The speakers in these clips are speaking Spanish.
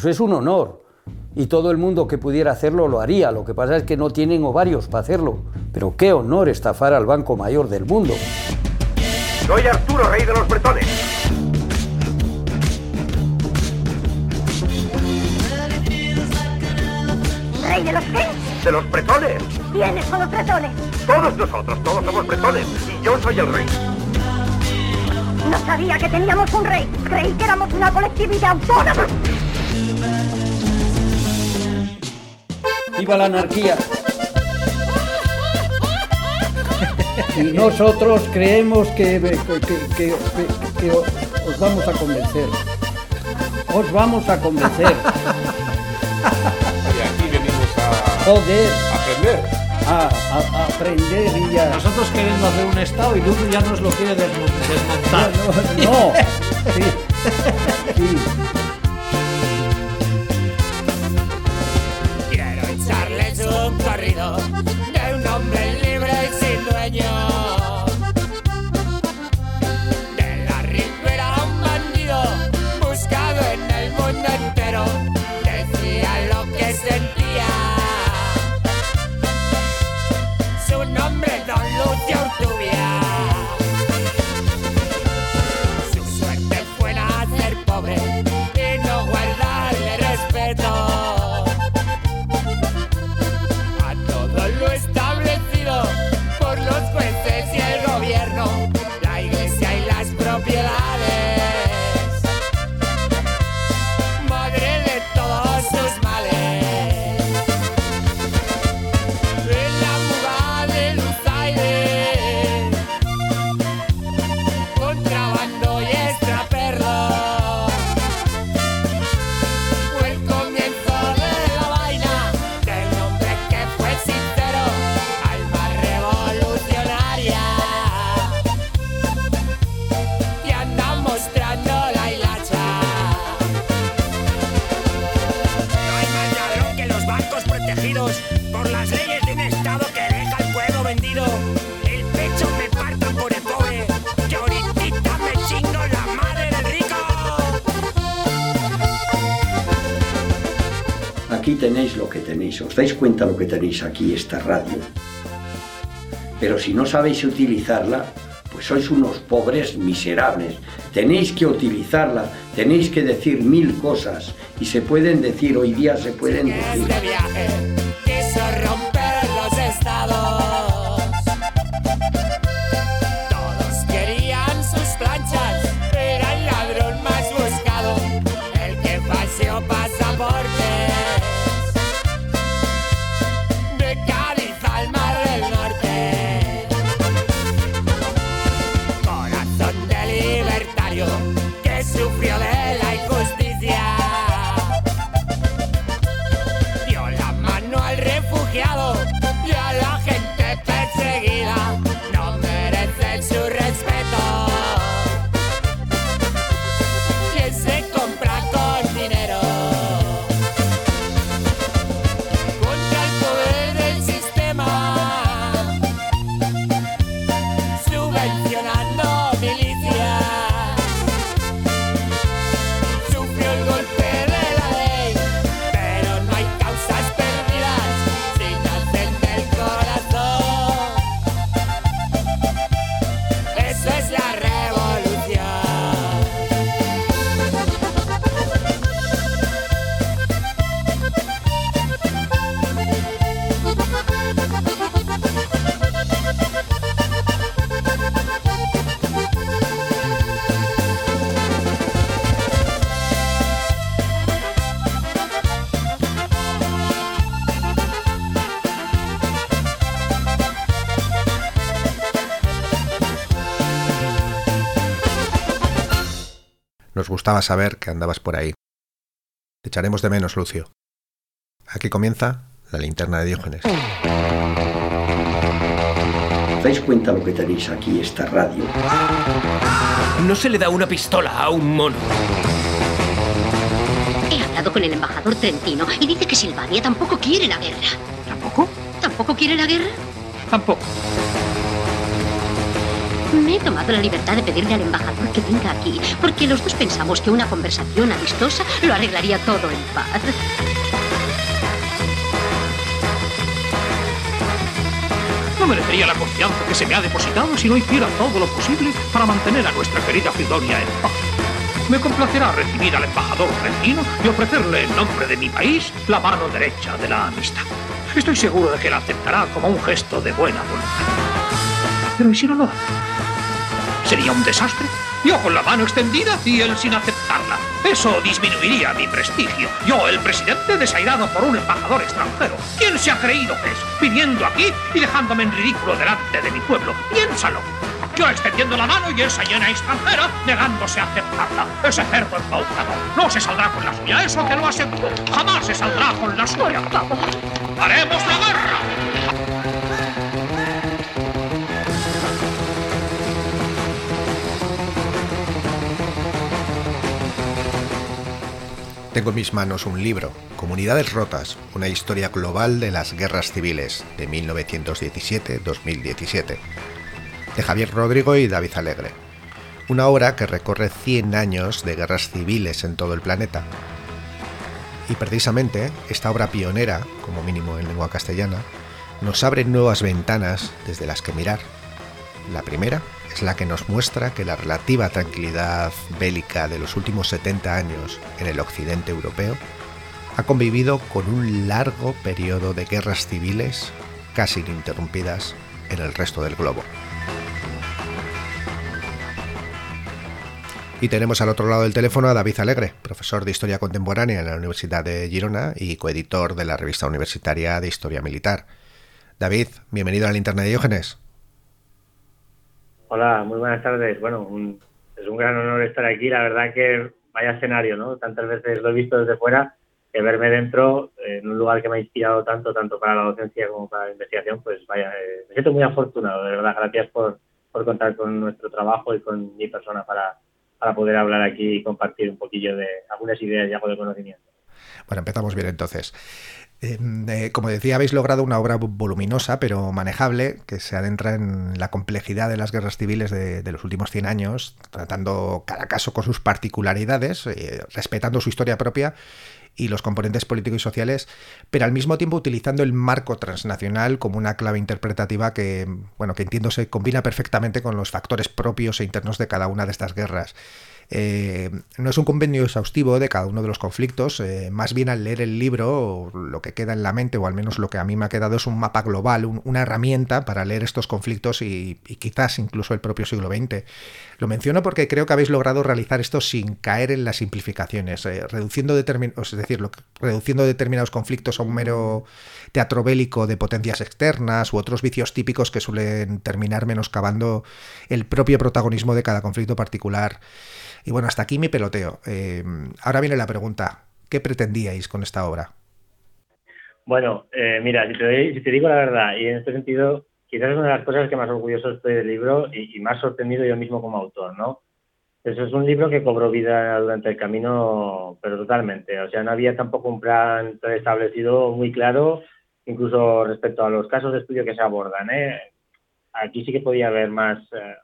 Eso es un honor. Y todo el mundo que pudiera hacerlo lo haría. Lo que pasa es que no tienen ovarios para hacerlo. Pero qué honor estafar al Banco Mayor del mundo. Soy Arturo, rey de los bretones. ¿Rey de los qué? ¿De los bretones? ¿Quiénes son los bretones? Todos nosotros, todos somos bretones. Y yo soy el rey. No sabía que teníamos un rey. Creí que éramos una colectividad autónoma. ¡Viva la anarquía! Y nosotros creemos que os vamos a convencer. Os vamos a convencer. Y aquí venimos a... Joder. Aprender. A aprender y ya... Nosotros queremos hacer un estado y Lugo ya nos lo quiere desmontar. No. Sí. Sí. Quiero echarles un corrido de un hombre libre y sin dueño. De la ribera un bandido buscado en el mundo entero. Decía lo que sentía. Su nombre Don Lucio Urtubia. Su suerte fue nacer pobre y no guardarle respeto a todo lo establecido por los jueces y el gobierno, la iglesia y las propiedades. Madre de todos sus males. En la muga de Luzaide, contrabando y extraperlo. Fue el comienzo de la vaina del hombre que fue sincero, alma revolucionaria, que anda mostrando la hilacha. No hay más ladrón que los bancos protegidos por las leyes de un estado que deja al pueblo vendido. El pecho me partan por el pobre, que ahorita me chingo la madre del rico. Aquí tenéis lo que tenéis. ¿Os dais cuenta lo que tenéis aquí, esta radio? Pero si no sabéis utilizarla, pues sois unos pobres miserables. Tenéis que utilizarla, tenéis que decir 1000 cosas. Y se pueden decir, hoy día se pueden decir. Este viaje quiso romper los estados. Todos querían sus planchas, era el ladrón más buscado, el que falseó pasaportes. De Cádiz al Mar del Norte. Corazón de libertario que sufrió de la injusticia. Dio la mano al refugiado y a la gente perseguida. No merecen su respeto. Que se compra con dinero. Contra el poder del sistema, subvencionando milicias. Sufrió el golpe de la ley, pero no hay causas perdidas si nacen del corazón. Eso es la revolución. Nos gustaba saber que andabas por ahí. Te echaremos de menos, Lucio. Aquí comienza la linterna de Diógenes. ¿Os dais cuenta lo que tenéis aquí, esta radio? No se le da una pistola a un mono. He hablado con el embajador trentino y dice que Silvania tampoco quiere la guerra. ¿Tampoco? ¿Tampoco quiere la guerra? Tampoco. Me he tomado la libertad de pedirle al embajador que venga aquí, porque los dos pensamos que una conversación amistosa lo arreglaría todo en paz. No merecería la confianza que se me ha depositado si no hiciera todo lo posible para mantener a nuestra querida Fridonia en paz. Me complacerá recibir al embajador trentino y ofrecerle en nombre de mi país la mano derecha de la amistad. Estoy seguro de que la aceptará como un gesto de buena voluntad. Pero ¿y si no lo hace? ¿Sería un desastre? Yo con la mano extendida y él sin aceptarla. Eso disminuiría mi prestigio. Yo, el presidente, desairado por un embajador extranjero. ¿Quién se ha creído que es? Viniendo aquí y dejándome en ridículo delante de mi pueblo. Piénsalo. Yo extendiendo la mano y esa llena extranjera negándose a aceptarla. Ese cerdo embaucador no se saldrá con la suya. Eso te lo aseguro. Jamás se saldrá con la suya. Por favor. ¡Haremos la guerra! Tengo en mis manos un libro, Comunidades Rotas, una historia global de las guerras civiles, de 1917-2017, de Javier Rodrigo y David Alegre. Una obra que recorre 100 años de guerras civiles en todo el planeta. Y precisamente esta obra pionera, como mínimo en lengua castellana, nos abre nuevas ventanas desde las que mirar. La primera es la que nos muestra que la relativa tranquilidad bélica de los últimos 70 años en el occidente europeo ha convivido con un largo periodo de guerras civiles casi ininterrumpidas en el resto del globo. Y tenemos al otro lado del teléfono a David Alegre, profesor de Historia Contemporánea en la Universidad de Girona y coeditor de la revista universitaria de Historia Militar. David, bienvenido a la Linterna de Diógenes. Hola, muy buenas tardes. Bueno, es un gran honor estar aquí. La verdad que vaya escenario, ¿no? Tantas veces lo he visto desde fuera, que verme dentro, en un lugar que me ha inspirado tanto para la docencia como para la investigación, pues vaya, me siento muy afortunado, de verdad. Gracias por contar con nuestro trabajo y con mi persona para poder hablar aquí y compartir un poquillo de algunas ideas y algo de conocimiento. Bueno, empezamos bien entonces. Como decía, habéis logrado una obra voluminosa pero manejable que se adentra en la complejidad de las guerras civiles de los últimos 100 años, tratando cada caso con sus particularidades, respetando su historia propia y los componentes políticos y sociales, pero al mismo tiempo utilizando el marco transnacional como una clave interpretativa que entiendo se combina perfectamente con los factores propios e internos de cada una de estas guerras. No es un compendio exhaustivo de cada uno de los conflictos, más bien al leer el libro lo que queda en la mente, o al menos lo que a mí me ha quedado, es un mapa global, una herramienta para leer estos conflictos y quizás incluso el propio siglo XX. Lo menciono porque creo que habéis logrado realizar esto sin caer en las simplificaciones, reduciendo determinados conflictos a un mero teatro bélico de potencias externas u otros vicios típicos que suelen terminar menoscabando el propio protagonismo de cada conflicto particular. Y bueno, hasta aquí mi peloteo. Ahora viene la pregunta. ¿Qué pretendíais con esta obra? Bueno, mira, si te digo la verdad, y en este sentido, quizás es una de las cosas que más orgulloso estoy del libro y más sorprendido yo mismo como autor, ¿no? Eso es un libro que cobró vida durante el camino, pero totalmente. O sea, no había tampoco un plan establecido muy claro, incluso respecto a los casos de estudio que se abordan, ¿eh? Aquí sí que podía haber más,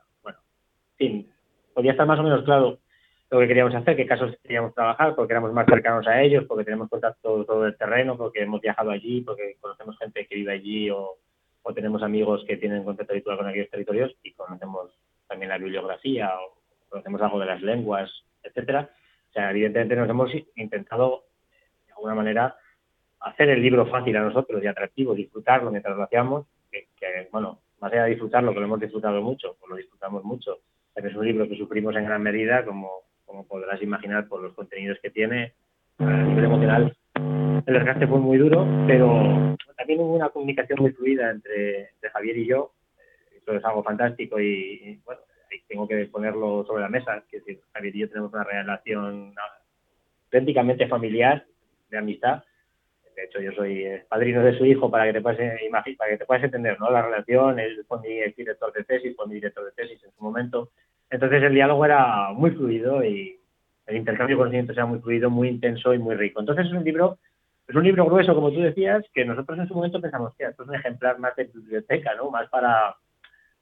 podía estar más o menos claro lo que queríamos hacer, qué casos queríamos trabajar, porque éramos más cercanos a ellos, porque tenemos contacto todo el terreno, porque hemos viajado allí, porque conocemos gente que vive allí o tenemos amigos que tienen contacto habitual con aquellos territorios y conocemos también la bibliografía o conocemos algo de las lenguas, etcétera. O sea, evidentemente nos hemos intentado, de alguna manera, hacer el libro fácil a nosotros y atractivo, disfrutarlo mientras lo hacíamos, que más allá de disfrutarlo, que lo hemos disfrutado mucho, pues lo disfrutamos mucho, pero es un libro que sufrimos en gran medida, como podrás imaginar por los contenidos que tiene. A nivel emocional, el desgaste fue muy duro, pero también hubo una comunicación muy fluida entre Javier y yo. Eso es algo fantástico y bueno, ahí tengo que ponerlo sobre la mesa. Es decir, Javier y yo tenemos una relación auténticamente familiar, de amistad. De hecho, yo soy padrino de su hijo para que te puedas entender, ¿no? La relación. Él fue mi director de tesis en su momento. Entonces el diálogo era muy fluido y el intercambio de conocimientos era muy fluido, muy intenso y muy rico. Entonces es un libro grueso, como tú decías, que nosotros en su momento pensamos que esto es un ejemplar más de biblioteca, ¿no? Más para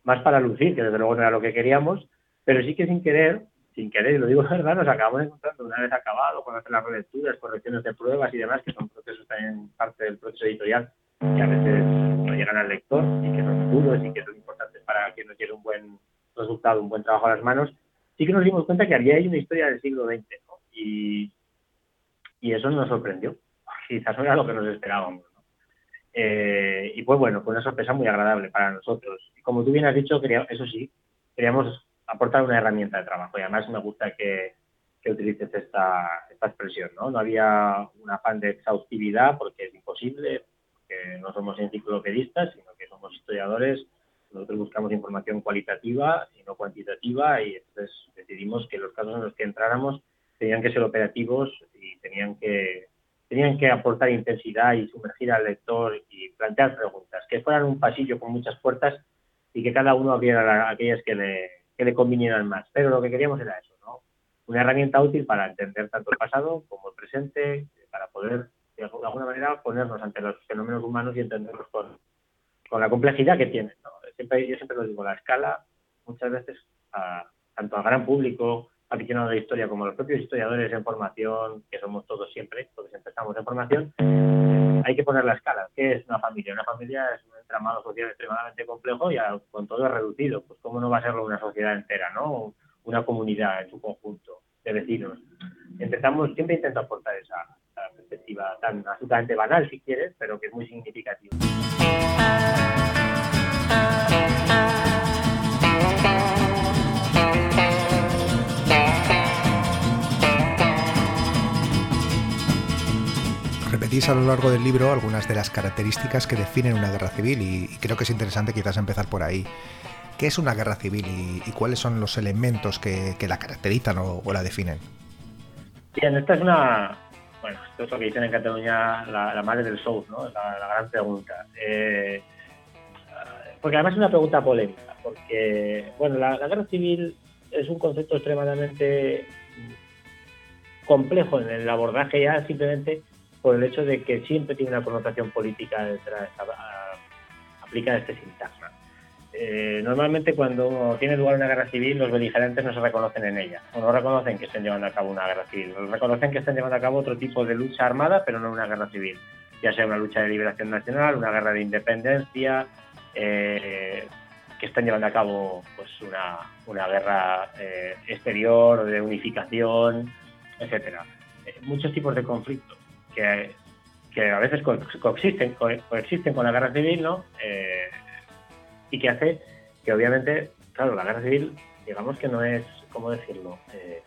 más para lucir, que desde luego no era lo que queríamos, pero sí que sin querer, y lo digo de verdad, nos acabamos encontrando una vez acabado, con hacer las relecturas, correcciones de pruebas y demás, que son procesos también parte del proceso editorial, que a veces no llegan al lector y que son duros y que son importantes para que nos llegue un buen resultado, un buen trabajo a las manos. Sí que nos dimos cuenta que había ahí una historia del siglo XX, ¿no? Y eso nos sorprendió. Quizás no era lo que nos esperábamos, ¿no? Y pues bueno, fue una sorpresa muy agradable para nosotros. Y como tú bien has dicho, queríamos aportar una herramienta de trabajo, y además me gusta que utilices esta expresión, ¿no? No había un afán de exhaustividad, porque es imposible, que no somos enciclopedistas, sino que somos historiadores. Nosotros buscamos información cualitativa y no cuantitativa, y entonces decidimos que los casos en los que entráramos tenían que ser operativos y tenían que aportar intensidad y sumergir al lector y plantear preguntas, que fueran un pasillo con muchas puertas y que cada uno abriera aquellas que le convinieran más. Pero lo que queríamos era eso, ¿no? Una herramienta útil para entender tanto el pasado como el presente, para poder de alguna manera ponernos ante los fenómenos humanos y entenderlos con la complejidad que tienen, ¿no? Yo siempre lo digo, la escala muchas veces tanto al gran público aficionado a la historia como a los propios historiadores en formación, que somos todos siempre estamos en formación, hay que poner la escala. ¿Qué es una familia? Una familia es un entramado social extremadamente complejo y con todo es reducido. Pues cómo no va a serlo una sociedad entera, ¿no? Una comunidad en su conjunto de vecinos. Siempre intento aportar esa perspectiva tan absolutamente banal, si quieres, pero que es muy significativa. Repetís a lo largo del libro algunas de las características que definen una guerra civil y creo que es interesante quizás empezar por ahí. ¿Qué es una guerra civil y cuáles son los elementos que la caracterizan o la definen? Bien, esta es esto es lo que dicen en Cataluña la madre del show, ¿no? La gran pregunta. Porque además es una pregunta polémica, porque bueno, la guerra civil es un concepto extremadamente complejo en el abordaje, ya simplemente por el hecho de que siempre tiene una connotación política detrás, aplica este sintagma. Normalmente cuando tiene lugar una guerra civil, los beligerantes no se reconocen en ella, o no reconocen que estén llevando a cabo una guerra civil, reconocen que estén llevando a cabo otro tipo de lucha armada, pero no una guerra civil, ya sea una lucha de liberación nacional, una guerra de independencia, que están llevando a cabo pues una guerra exterior, de unificación, etcétera. Muchos tipos de conflictos que a veces coexisten con la guerra civil, ¿no? Y que hace que obviamente, claro, la guerra civil, digamos que no es, ¿cómo decirlo?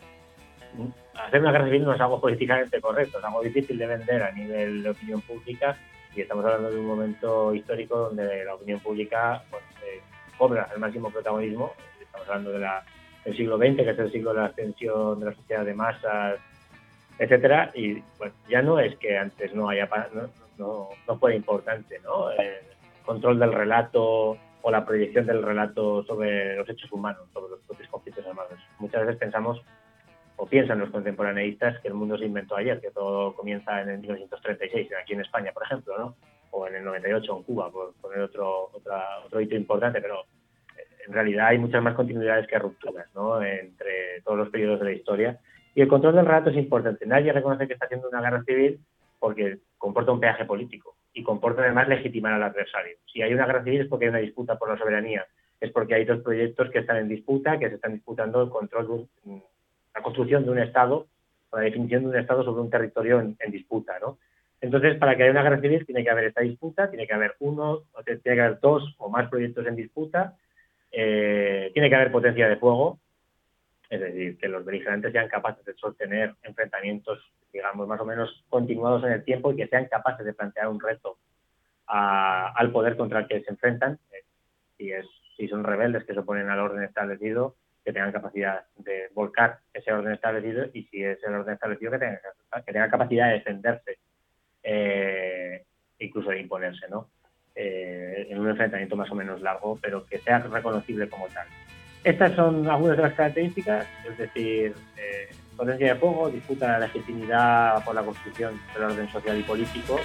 Hacer una guerra civil no es algo políticamente correcto, es algo difícil de vender a nivel de opinión pública, y estamos hablando de un momento histórico donde la opinión pública pues, cobra el máximo protagonismo. Estamos hablando del siglo XX, que es el siglo de la ascensión de la sociedad de masas, etcétera, y bueno, ya no es que antes no fuera importante, ¿no? El control del relato o la proyección del relato sobre los hechos humanos, sobre los propios conflictos armados. Muchas veces pensamos, o piensan los contemporaneístas, que el mundo se inventó ayer, que todo comienza en el 1936, aquí en España, por ejemplo, ¿no? O en el 98 en Cuba, por poner otro hito importante, pero en realidad hay muchas más continuidades que rupturas, ¿no? Entre todos los periodos de la historia. Y el control del relato es importante. Nadie reconoce que está haciendo una guerra civil porque comporta un peaje político y comporta además legitimar al adversario. Si hay una guerra civil es porque hay una disputa por la soberanía, es porque hay dos proyectos que están en disputa, que se están disputando el control la construcción de un Estado, la definición de un Estado sobre un territorio en disputa, ¿no? Entonces, para que haya una guerra civil tiene que haber esta disputa, tiene que haber tiene que haber dos o más proyectos en disputa, tiene que haber potencia de fuego, es decir, que los beligerantes sean capaces de sostener enfrentamientos, digamos, más o menos continuados en el tiempo y que sean capaces de plantear un reto al poder contra el que se enfrentan, si son rebeldes que se oponen al orden establecido, que tengan capacidad de volcar ese orden establecido, y si es el orden establecido que tengan capacidad de defenderse, incluso de imponerse, ¿no? En un enfrentamiento más o menos largo, pero que sea reconocible como tal. Estas son algunas de las características, es decir, potencia de fuego, disputa de la legitimidad por la construcción del orden social y político.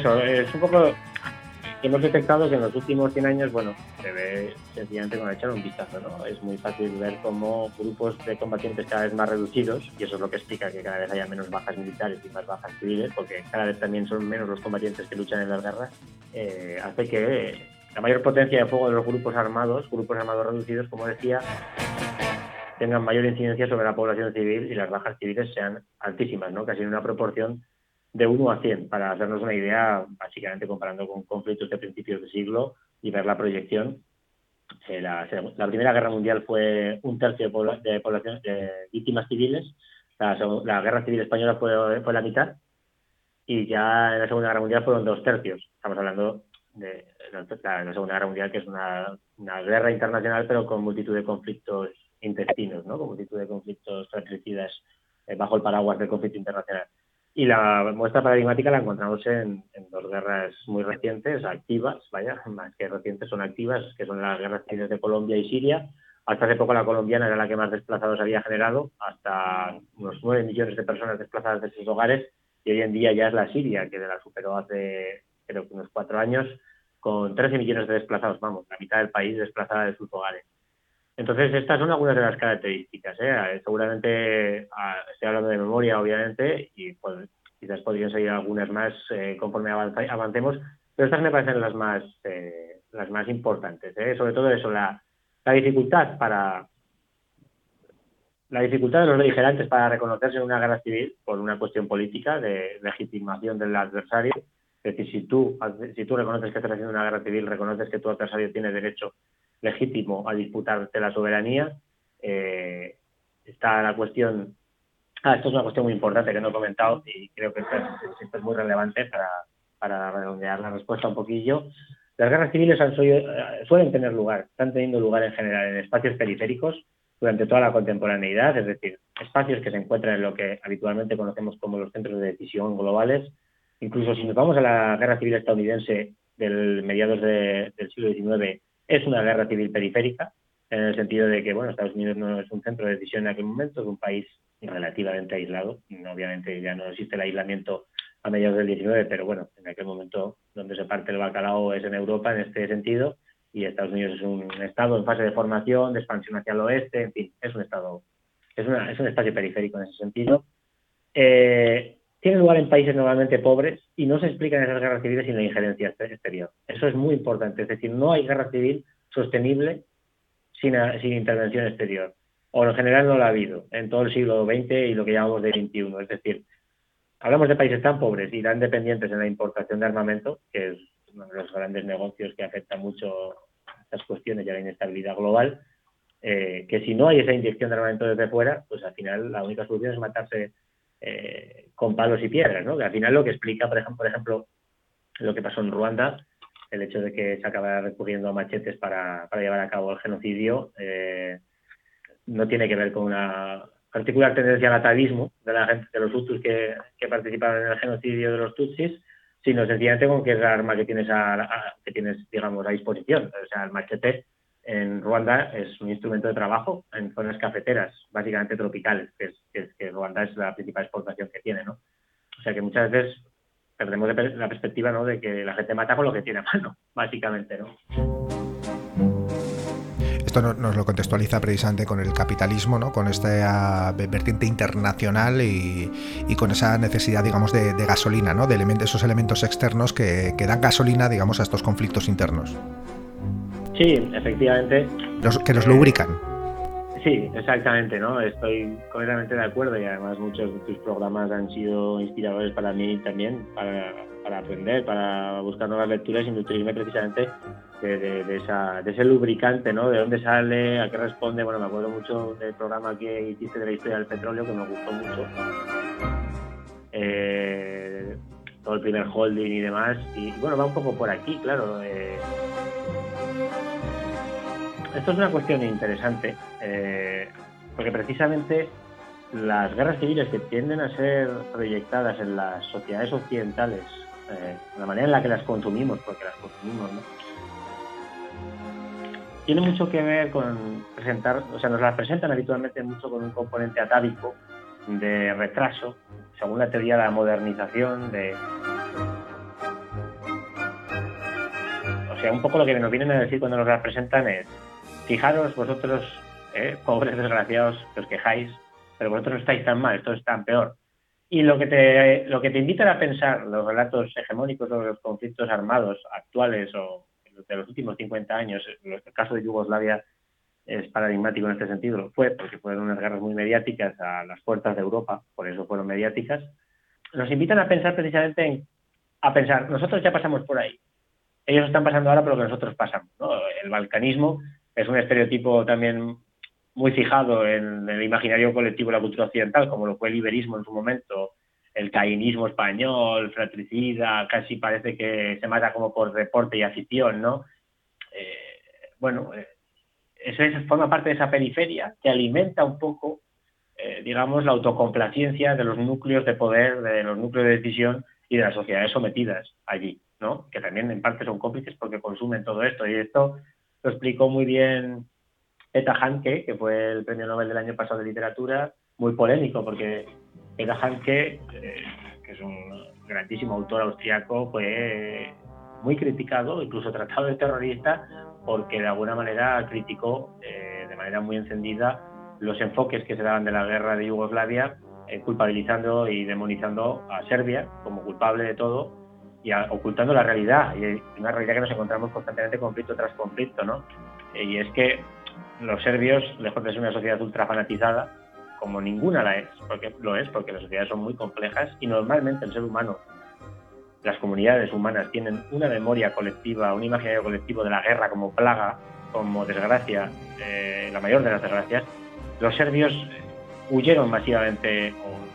eso, es un poco que hemos detectado que en los últimos 100 años, bueno, se ve sencillamente con echar un vistazo, ¿no? Es muy fácil ver cómo grupos de combatientes cada vez más reducidos, y eso es lo que explica que cada vez haya menos bajas militares y más bajas civiles, porque cada vez también son menos los combatientes que luchan en las guerras, hace que la mayor potencia de fuego de los grupos armados reducidos, como decía, tengan mayor incidencia sobre la población civil y las bajas civiles sean altísimas, ¿no? Casi en una proporción de 1 a 100, para hacernos una idea, básicamente comparando con conflictos de principios de siglo y ver la proyección. La Primera Guerra Mundial fue 1/3 de población de víctimas civiles, la Guerra Civil Española fue la mitad, y ya en la Segunda Guerra Mundial fueron 2/3. Estamos hablando de la Segunda Guerra Mundial, que es una guerra internacional, pero con multitud de conflictos intestinos, ¿no? Con multitud de conflictos fratricidas bajo el paraguas del conflicto internacional. Y la muestra paradigmática la encontramos en 2 guerras muy recientes, activas, más que recientes, son activas, que son las guerras civiles de Colombia y Siria. Hasta hace poco la colombiana era la que más desplazados había generado, hasta unos 9 millones de personas desplazadas de sus hogares, y hoy en día ya es la Siria, que la superó hace, creo que unos 4 años, con 13 millones de desplazados, vamos, la mitad del país desplazada de sus hogares. Entonces, estas son algunas de las características, ¿eh? Seguramente, estoy hablando de memoria, obviamente, y pues, quizás podrían salir algunas más conforme avancemos, pero estas me parecen las más importantes, ¿eh? Sobre todo eso, la dificultad de los beligerantes para reconocerse en una guerra civil por una cuestión política de legitimación del adversario. Es decir, si tú reconoces que estás haciendo una guerra civil, reconoces que tu adversario tiene derecho legítimo a disputarte la soberanía. Está la cuestión... esto es una cuestión muy importante que no he comentado y creo que esto es muy relevante para redondear la respuesta un poquillo. Las guerras civiles suelen tener lugar, están teniendo lugar en general en espacios periféricos durante toda la contemporaneidad, es decir, espacios que se encuentran en lo que habitualmente conocemos como los centros de decisión globales. Incluso si nos vamos a la guerra civil estadounidense del mediados del siglo XIX, es una guerra civil periférica, en el sentido de que, bueno, Estados Unidos no es un centro de decisión en aquel momento, es un país relativamente aislado. Obviamente ya no existe el aislamiento a mediados del XIX, pero bueno, en aquel momento donde se parte el bacalao es en Europa en este sentido, y Estados Unidos es un estado en fase de formación, de expansión hacia el oeste, en fin, es un estado, es un espacio periférico en ese sentido. Tiene lugar en países normalmente pobres y no se explican esas guerras civiles sin la injerencia exterior. Eso es muy importante, es decir, no hay guerra civil sostenible sin intervención exterior, o en general no la ha habido en todo el siglo XX y lo que llamamos del XXI. Es decir, hablamos de países tan pobres y tan dependientes en la importación de armamento, que es uno de los grandes negocios que afecta mucho a estas cuestiones y a la inestabilidad global, que si no hay esa inyección de armamento desde fuera, pues al final la única solución es matarse con palos y piedras, ¿no? Que al final lo que explica, por ejemplo, lo que pasó en Ruanda, el hecho de que se acabara recurriendo a machetes para llevar a cabo el genocidio, no tiene que ver con una particular tendencia al atavismo de la gente, de los Hutus que participaron en el genocidio de los Tutsis, sino sencillamente con que es la arma que tienes, digamos, a disposición. O sea, el machete en Ruanda es un instrumento de trabajo en zonas cafeteras, básicamente tropicales, que Ruanda es la principal exportación que tiene, ¿no? O sea que muchas veces perdemos la perspectiva, ¿no?, de que la gente mata con lo que tiene a mano, básicamente, ¿no? Esto nos lo contextualiza precisamente con el capitalismo, ¿no?, con esta vertiente internacional y con esa necesidad, digamos, de gasolina, ¿no?, de esos elementos externos que dan gasolina, digamos, a estos conflictos internos. Sí, efectivamente. Que los lubrican. Sí, exactamente, ¿no? Estoy completamente de acuerdo, y además muchos de tus programas han sido inspiradores para mí también, para aprender, para buscar nuevas lecturas y nutrirme precisamente de ese lubricante, ¿no? De dónde sale, a qué responde. Bueno, me acuerdo mucho del programa que hiciste de la historia del petróleo, que me gustó mucho. Todo el primer holding y demás. Y bueno, va un poco por aquí, claro. Esto es una cuestión interesante, porque precisamente las guerras civiles que tienden a ser proyectadas en las sociedades occidentales, la manera en la que las consumimos, porque las consumimos, ¿no?, tiene mucho que ver con presentar, o sea, nos las presentan habitualmente mucho con un componente atávico, de retraso, según la teoría de la modernización, sea, un poco lo que nos vienen a decir cuando nos representan es: fijaros vosotros, pobres desgraciados, que os quejáis, pero vosotros no estáis tan mal, esto es tan peor. Y lo que te invitan a pensar los relatos hegemónicos sobre los conflictos armados actuales o de los últimos 50 años, el caso de Yugoslavia es paradigmático en este sentido, lo fue porque fueron unas guerras muy mediáticas a las puertas de Europa, por eso fueron mediáticas. Nos invitan a pensar precisamente nosotros ya pasamos por ahí, ellos están pasando ahora por lo que nosotros pasamos, ¿no? El balcanismo es un estereotipo también muy fijado en el imaginario colectivo de la cultura occidental, como lo fue el iberismo en su momento, el cainismo español, fratricida, casi parece que se mata como por deporte y afición, ¿no? Eso forma parte de esa periferia que alimenta un poco, digamos, la autocomplacencia de los núcleos de poder, de los núcleos de decisión y de las sociedades sometidas allí, ¿no? Que también en parte son cómplices porque consumen todo esto. Y esto lo explicó muy bien Eta Hanke, que fue el premio Nobel del año pasado de literatura, muy polémico, porque Eta Hanke, que es un grandísimo autor austriaco, fue muy criticado, incluso tratado de terrorista, porque de alguna manera criticó de manera muy encendida los enfoques que se daban de la guerra de Yugoslavia, culpabilizando y demonizando a Serbia como culpable de todo y ocultando la realidad, y una realidad que nos encontramos constantemente conflicto tras conflicto, ¿no? Y es que los serbios, lejos de ser una sociedad ultra fanatizada, como ninguna porque las sociedades son muy complejas y normalmente el ser humano, las comunidades humanas tienen una memoria colectiva, un imaginario colectivo de la guerra como plaga, como desgracia, la mayor de las desgracias. Los serbios huyeron masivamente,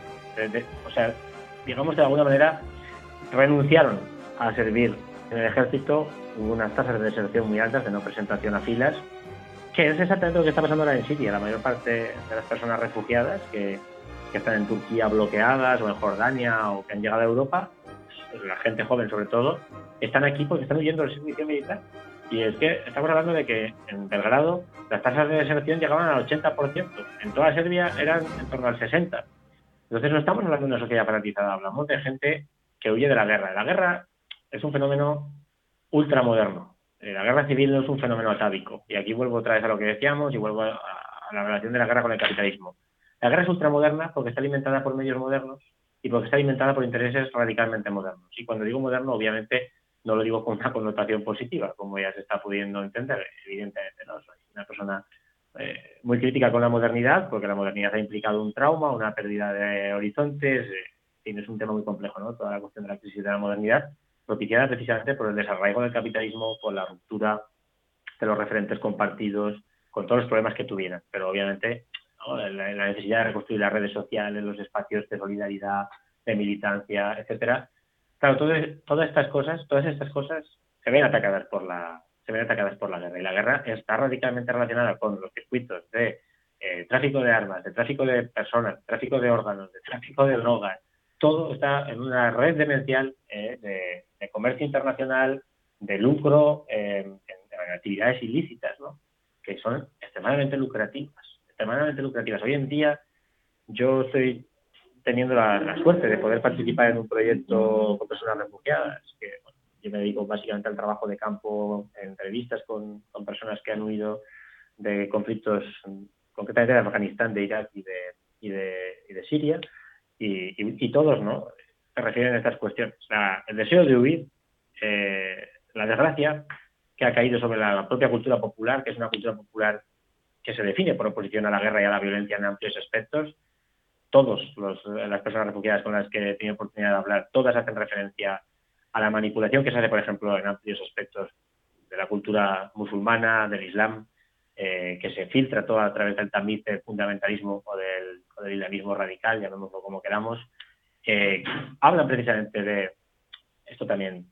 digamos de alguna manera renunciaron a servir en el ejército. Hubo unas tasas de deserción muy altas, de no presentación a filas, que es exactamente lo que está pasando ahora en Siria. La mayor parte de las personas refugiadas que están en Turquía bloqueadas o en Jordania o que han llegado a Europa, la gente joven sobre todo, están aquí porque están huyendo del servicio militar. Y es que estamos hablando de que en Belgrado las tasas de deserción llegaban al 80%, en toda Serbia eran en torno al 60%. Entonces no estamos hablando de una sociedad fanatizada, hablamos de gente que huye de la guerra. La guerra es un fenómeno ultramoderno. La guerra civil no es un fenómeno atávico. Y aquí vuelvo otra vez a lo que decíamos y vuelvo a la relación de la guerra con el capitalismo. La guerra es ultramoderna porque está alimentada por medios modernos y porque está alimentada por intereses radicalmente modernos. Y cuando digo moderno, obviamente, no lo digo con una connotación positiva, como ya se está pudiendo entender. Evidentemente, no soy una persona muy crítica con la modernidad, porque la modernidad ha implicado un trauma, una pérdida de horizontes. Es un tema muy complejo, ¿no? Toda la cuestión de la crisis de la modernidad, propiciada precisamente por el desarraigo del capitalismo, por la ruptura de los referentes compartidos, con todos los problemas que tuvieran. Pero obviamente, ¿no?, la necesidad de reconstruir las redes sociales, los espacios de solidaridad, de militancia, etcétera. Claro, todas estas cosas se ven atacadas por la guerra. Y la guerra está radicalmente relacionada con los circuitos de tráfico de armas, de tráfico de personas, de tráfico de órganos, de tráfico de drogas. Todo está en una red demencial de comercio internacional, de lucro, en actividades ilícitas, ¿no?, que son extremadamente lucrativas. Hoy en día yo estoy teniendo la suerte de poder participar en un proyecto con personas refugiadas, que yo me dedico básicamente al trabajo de campo, en entrevistas con personas que han huido de conflictos, concretamente de Afganistán, de Irak y de Siria, y todos, ¿no?, se refieren a estas cuestiones. El deseo de huir, la desgracia que ha caído sobre la propia cultura popular, que es una cultura popular que se define por oposición a la guerra y a la violencia en amplios aspectos. Las personas refugiadas con las que he tenido oportunidad de hablar, todas hacen referencia a la manipulación que se hace, por ejemplo, en amplios aspectos de la cultura musulmana, del Islam, que se filtra todo a través del tamiz del fundamentalismo o del islamismo radical, llamémoslo como queramos. Hablan precisamente de esto también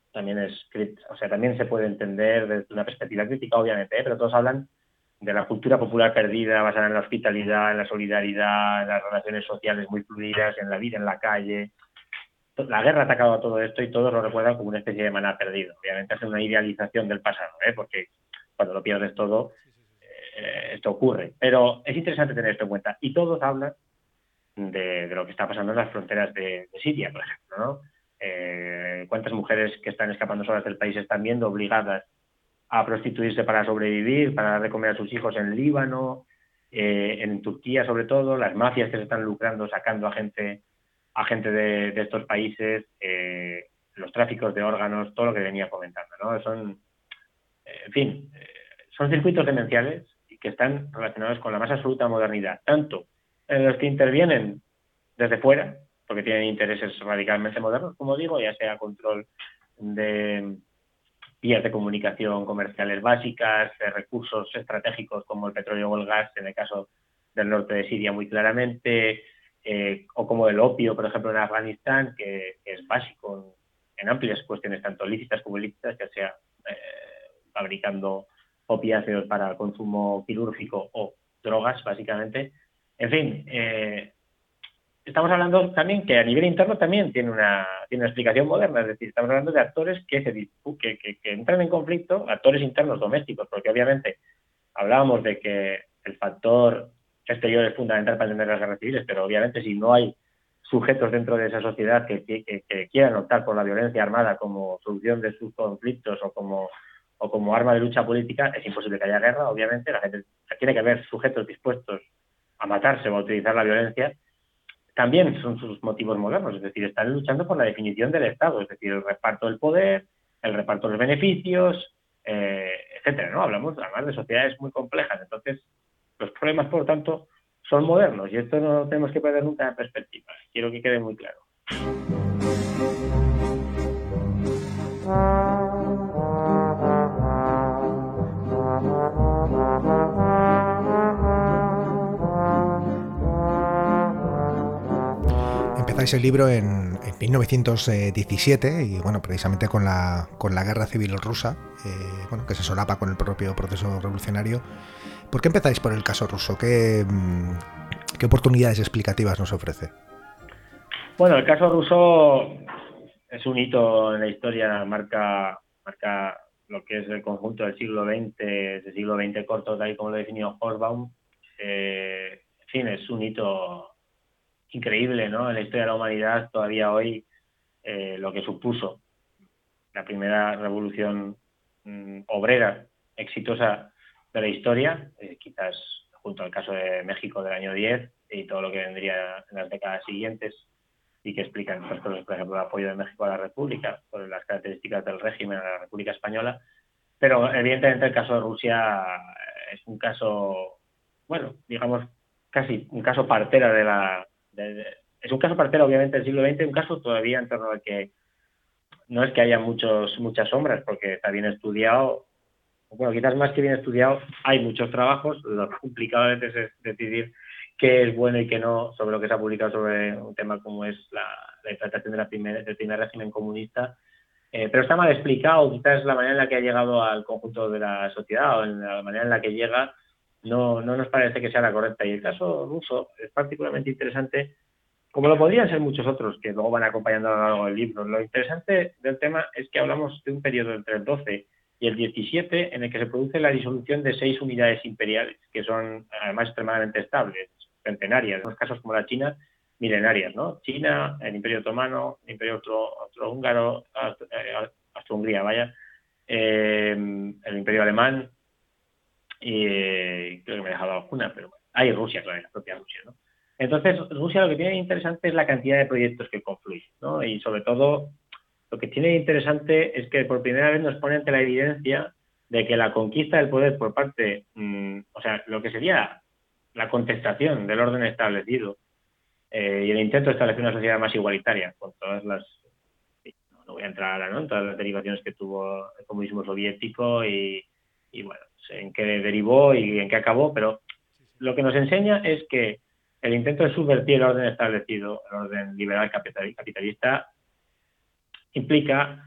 se puede entender desde una perspectiva crítica, obviamente, pero todos hablan de la cultura popular perdida, basada en la hospitalidad, en la solidaridad, en las relaciones sociales muy fluidas, en la vida en la calle. La guerra ha atacado a todo esto y todos lo recuerdan como una especie de maná perdido. Obviamente es una idealización del pasado, porque cuando lo pierdes todo, esto ocurre. Pero es interesante tener esto en cuenta. Y todos hablan de lo que está pasando en las fronteras de Siria, por ejemplo, ¿no? Cuántas mujeres que están escapando solas del país están viendo obligadas a prostituirse para sobrevivir, para dar de comer a sus hijos en Líbano, en Turquía sobre todo, las mafias que se están lucrando sacando a gente de estos países, los tráficos de órganos, todo lo que venía comentando, ¿no? Son, en fin, son circuitos demenciales y que están relacionados con la más absoluta modernidad, tanto en los que intervienen desde fuera, porque tienen intereses radicalmente modernos, como digo, ya sea control de vías de comunicación comerciales básicas, recursos estratégicos como el petróleo o el gas, en el caso del norte de Siria muy claramente, o como el opio, por ejemplo, en Afganistán, que es básico en amplias cuestiones, tanto lícitas como ilícitas, ya sea fabricando opiáceos para el consumo quirúrgico o drogas, básicamente. En fin, estamos hablando también que a nivel interno también tiene una explicación moderna, es decir, estamos hablando de actores que entran en conflicto, actores internos domésticos, porque obviamente hablábamos de que el factor exterior es fundamental para entender las guerras civiles, pero obviamente si no hay sujetos dentro de esa sociedad que quieran optar por la violencia armada como solución de sus conflictos o como arma de lucha política, es imposible que haya guerra, obviamente. La gente tiene que haber sujetos dispuestos a matarse o a utilizar la violencia. También son sus motivos modernos, es decir, están luchando por la definición del Estado, es decir, el reparto del poder, el reparto de los beneficios, etcétera, ¿no? Hablamos además de sociedades muy complejas, entonces los problemas, por lo tanto, son modernos y esto no tenemos que perder nunca de perspectiva. Quiero que quede muy claro. Empezáis el libro en 1917 y bueno, precisamente con la guerra civil rusa, bueno, que se solapa con el propio proceso revolucionario. ¿Por qué empezáis por el caso ruso? ¿Qué oportunidades explicativas nos ofrece? Bueno, el caso ruso es un hito en la historia, marca lo que es el conjunto del siglo XX, ese siglo XX corto, tal y como lo definió Hobsbawm. En fin, es un hito increíble, ¿no? En la historia de la humanidad, todavía hoy, lo que supuso la primera revolución obrera exitosa de la historia, quizás junto al caso de México del año 10 y todo lo que vendría en las décadas siguientes y que explican estas cosas, por ejemplo, el apoyo de México a la República, por las características del régimen a la República Española. Pero evidentemente el caso de Rusia es un caso, bueno, digamos, casi un caso partera es un caso partera obviamente del siglo XX, un caso todavía en torno al que no es que haya muchas sombras, porque está bien estudiado. Bueno, quizás más que bien estudiado, hay muchos trabajos. Lo complicado a veces es decidir qué es bueno y qué no sobre lo que se ha publicado sobre un tema como es la implantación del primer régimen comunista. Pero está mal explicado, quizás la manera en la que ha llegado al conjunto de la sociedad o en la manera en la que llega no nos parece que sea la correcta. Y el caso ruso es particularmente interesante, como lo podrían ser muchos otros que luego van acompañando a lo largo del libro. Lo interesante del tema es que hablamos de un periodo entre el 12 y el 17 en el que se produce la disolución de 6 unidades imperiales, que son además extremadamente estables, centenarias, en los casos como la China, milenarias, ¿no? China, el Imperio Otomano, el Imperio Austrohúngaro, Austro-Hungría, vaya, el Imperio Alemán, y creo que me he dejado alguna, pero bueno, hay Rusia, claro, la propia Rusia, ¿no? Entonces, Rusia lo que tiene interesante es la cantidad de proyectos que confluyen, ¿no? Y sobre todo, lo que tiene interesante es que por primera vez nos pone ante la evidencia de que la conquista del poder por parte, o sea, lo que sería la contestación del orden establecido y el intento de establecer una sociedad más igualitaria, con todas las, no voy a entrar ahora, ¿no?, en todas las derivaciones que tuvo el comunismo soviético y bueno, en qué derivó y en qué acabó, pero lo que nos enseña es que el intento de subvertir el orden establecido, el orden liberal capitalista, implica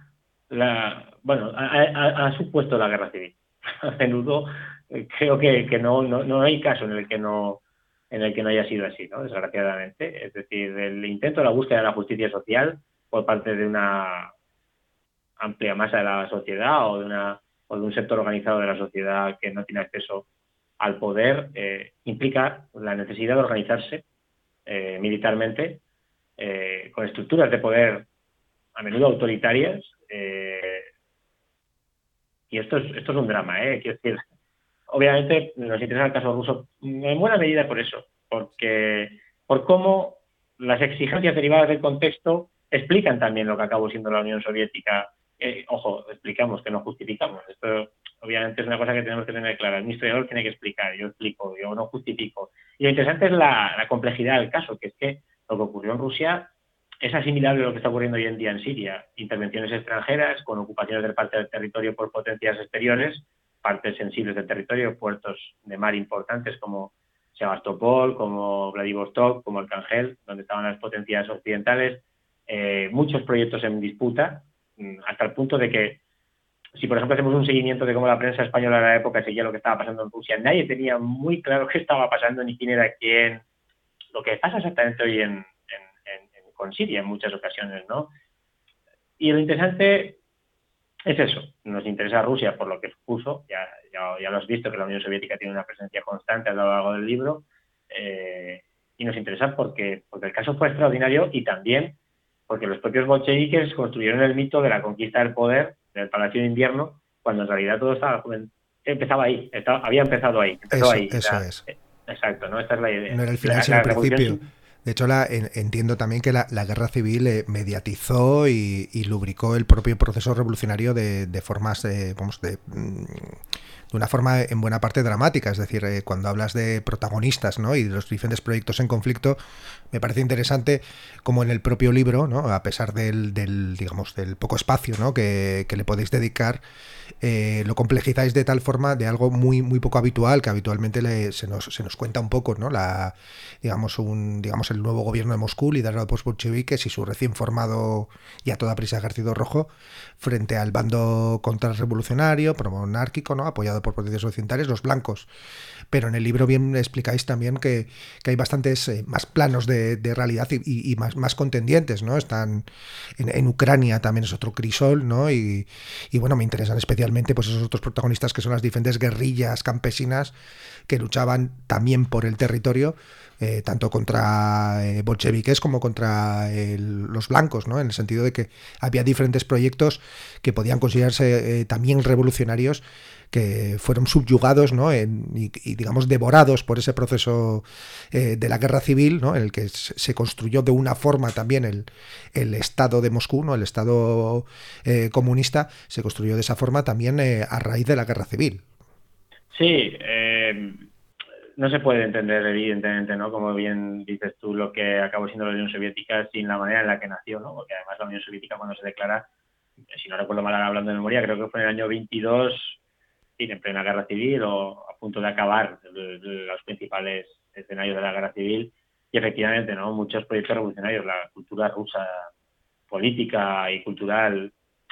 ha supuesto la guerra civil. A menudo creo que no hay caso en el que no haya sido así, ¿no?, desgraciadamente. Es decir, el intento de la búsqueda de la justicia social por parte de una amplia masa de la sociedad o de un sector organizado de la sociedad que no tiene acceso al poder, implica la necesidad de organizarse militarmente con estructuras de poder a menudo autoritarias, Y esto es un drama, quiero decir, obviamente nos interesa el caso ruso en buena medida por eso, por cómo las exigencias derivadas del contexto explican también lo que acabó siendo la Unión Soviética. Ojo, explicamos, que no justificamos. Esto obviamente es una cosa que tenemos que tener clara. El historiador tiene que explicar, yo explico, yo no justifico. Y lo interesante es la complejidad del caso, que es que lo que ocurrió en Rusia es asimilable a lo que está ocurriendo hoy en día en Siria. Intervenciones extranjeras con ocupaciones de parte del territorio por potencias exteriores, partes sensibles del territorio, puertos de mar importantes como Sebastopol, como Vladivostok, como Arcángel, donde estaban las potencias occidentales, muchos proyectos en disputa, hasta el punto de que, si por ejemplo hacemos un seguimiento de cómo la prensa española de la época seguía lo que estaba pasando en Rusia, nadie tenía muy claro qué estaba pasando ni quién era quién, lo que pasa exactamente hoy con Siria en muchas ocasiones, ¿no? Y lo interesante es eso, nos interesa Rusia por lo que supuso, ya lo has visto que la Unión Soviética tiene una presencia constante a lo largo del libro, y nos interesa porque el caso fue extraordinario y también porque los propios bolcheviques construyeron el mito de la conquista del poder, del Palacio de Invierno, cuando en realidad todo empezaba ahí, había empezado ahí, empezó ahí. Eso es. Exacto, ¿no? Esta es la idea. No era el final, sino el principio. De hecho, entiendo también que la guerra civil mediatizó y lubricó el propio proceso revolucionario de formas, de una forma en buena parte dramática. Es decir, cuando hablas de protagonistas, ¿no?, y de los diferentes proyectos en conflicto, me parece interesante como en el propio libro, ¿no?, a pesar del poco espacio, ¿no?, que le podéis dedicar, lo complejizáis de tal forma de algo muy muy poco habitual, que habitualmente se nos cuenta un poco, ¿no?, el nuevo gobierno de Moscú, liderado por los bolcheviques y su recién formado y a toda prisa ejército rojo, frente al bando contrarrevolucionario, pro-monárquico, ¿no?, apoyado por potencias occidentales, los blancos. Pero en el libro bien explicáis también que hay bastantes más planos de realidad y más contendientes, ¿no? Están en Ucrania, también es otro crisol, ¿no? Y bueno, me interesan especialmente pues esos otros protagonistas que son las diferentes guerrillas campesinas que luchaban también por el territorio, tanto contra bolcheviques como contra los blancos, ¿no? En el sentido de que había diferentes proyectos que podían considerarse también revolucionarios, que fueron subyugados, ¿no?, y digamos devorados por ese proceso de la guerra civil, ¿no?, en el que se construyó de una forma también el Estado de Moscú, ¿no?, el Estado comunista, se construyó de esa forma también a raíz de la guerra civil. Sí, no se puede entender evidentemente, ¿no?, como bien dices tú, lo que acabó siendo la Unión Soviética sin la manera en la que nació, ¿no?, porque además la Unión Soviética, cuando se declara, si no recuerdo mal hablando de memoria, creo que fue en el año 22, en plena guerra civil o a punto de acabar los principales escenarios de la guerra civil, y efectivamente, ¿no?, muchos proyectos revolucionarios, la cultura rusa política y cultural,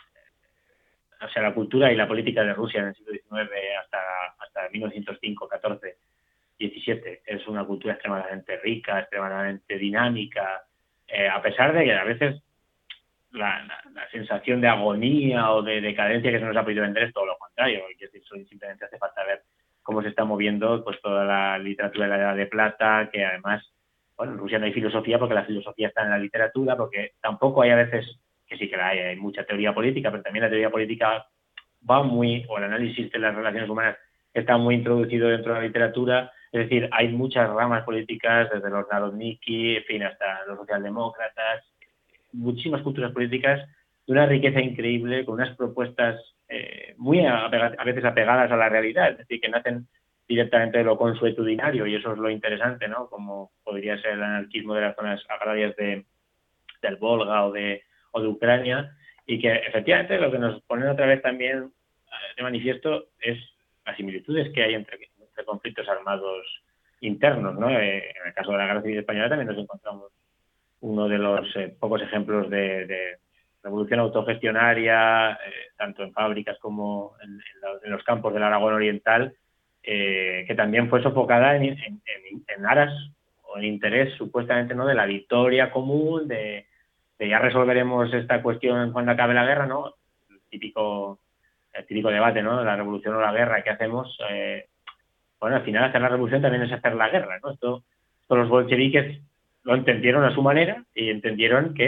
o sea, la cultura y la política de Rusia en el siglo XIX hasta 1905, 14, 17, es una cultura extremadamente rica, extremadamente dinámica, a pesar de que a veces la sensación de agonía o de decadencia que se nos ha podido vender es todo lo contrario. Es decir, simplemente hace falta ver cómo se está moviendo pues toda la literatura de la Edad de Plata, que además, bueno, en Rusia no hay filosofía porque la filosofía está en la literatura, porque tampoco hay a veces, que sí que la hay mucha teoría política, pero también la teoría política o el análisis de las relaciones humanas está muy introducido dentro de la literatura. Es decir, hay muchas ramas políticas, desde los narodniki, en fin, hasta los socialdemócratas, muchísimas culturas políticas de una riqueza increíble, con unas propuestas muy a veces apegadas a la realidad, es decir, que nacen directamente de lo consuetudinario, y eso es lo interesante, ¿no?, como podría ser el anarquismo de las zonas agrarias del Volga o de Ucrania, y que efectivamente lo que nos ponen otra vez también de manifiesto es las similitudes que hay entre conflictos armados internos, ¿no? En el caso de la Guerra Civil Española también nos encontramos uno de los pocos ejemplos de revolución autogestionaria, tanto en fábricas como en los campos del Aragón Oriental, que también fue sofocada en aras o en interés supuestamente, ¿no?, de la victoria común, de ya resolveremos esta cuestión cuando acabe la guerra, ¿no? El típico debate, ¿no?, de la revolución o la guerra, ¿qué hacemos? Bueno, al final hacer la revolución también es hacer la guerra, ¿no? Esto los bolcheviques lo entendieron a su manera y entendieron que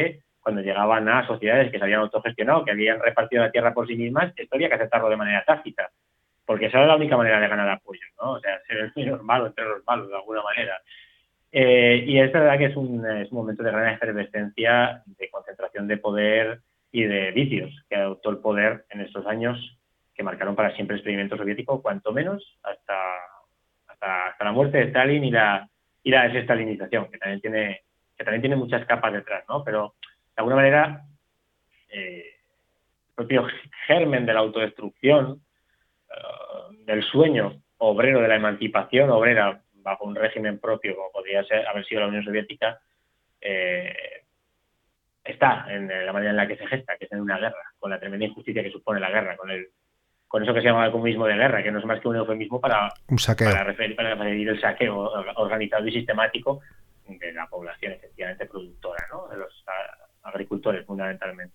cuando llegaban a sociedades que se habían autogestionado, que habían repartido la tierra por sí mismas, esto había que aceptarlo de manera tácita, porque esa era la única manera de ganar apoyo, ¿no? O sea, ser el menos malo entre los malos, de alguna manera. Y es verdad que es un momento de gran efervescencia, de concentración de poder y de vicios que adoptó el poder en estos años que marcaron para siempre el experimento soviético, cuanto menos hasta la muerte de Stalin y la desestalinización, que también tiene muchas capas detrás, ¿no? Pero de alguna manera el propio germen de la autodestrucción, del sueño obrero, de la emancipación obrera bajo un régimen propio, como podría haber sido la Unión Soviética, está en la manera en la que se gesta, que es en una guerra, con la tremenda injusticia que supone la guerra, con eso que se llama el comunismo de guerra, que no es más que un eufemismo para referir el saqueo organizado y sistemático de la población efectivamente productora, ¿no? De los agricultores fundamentalmente.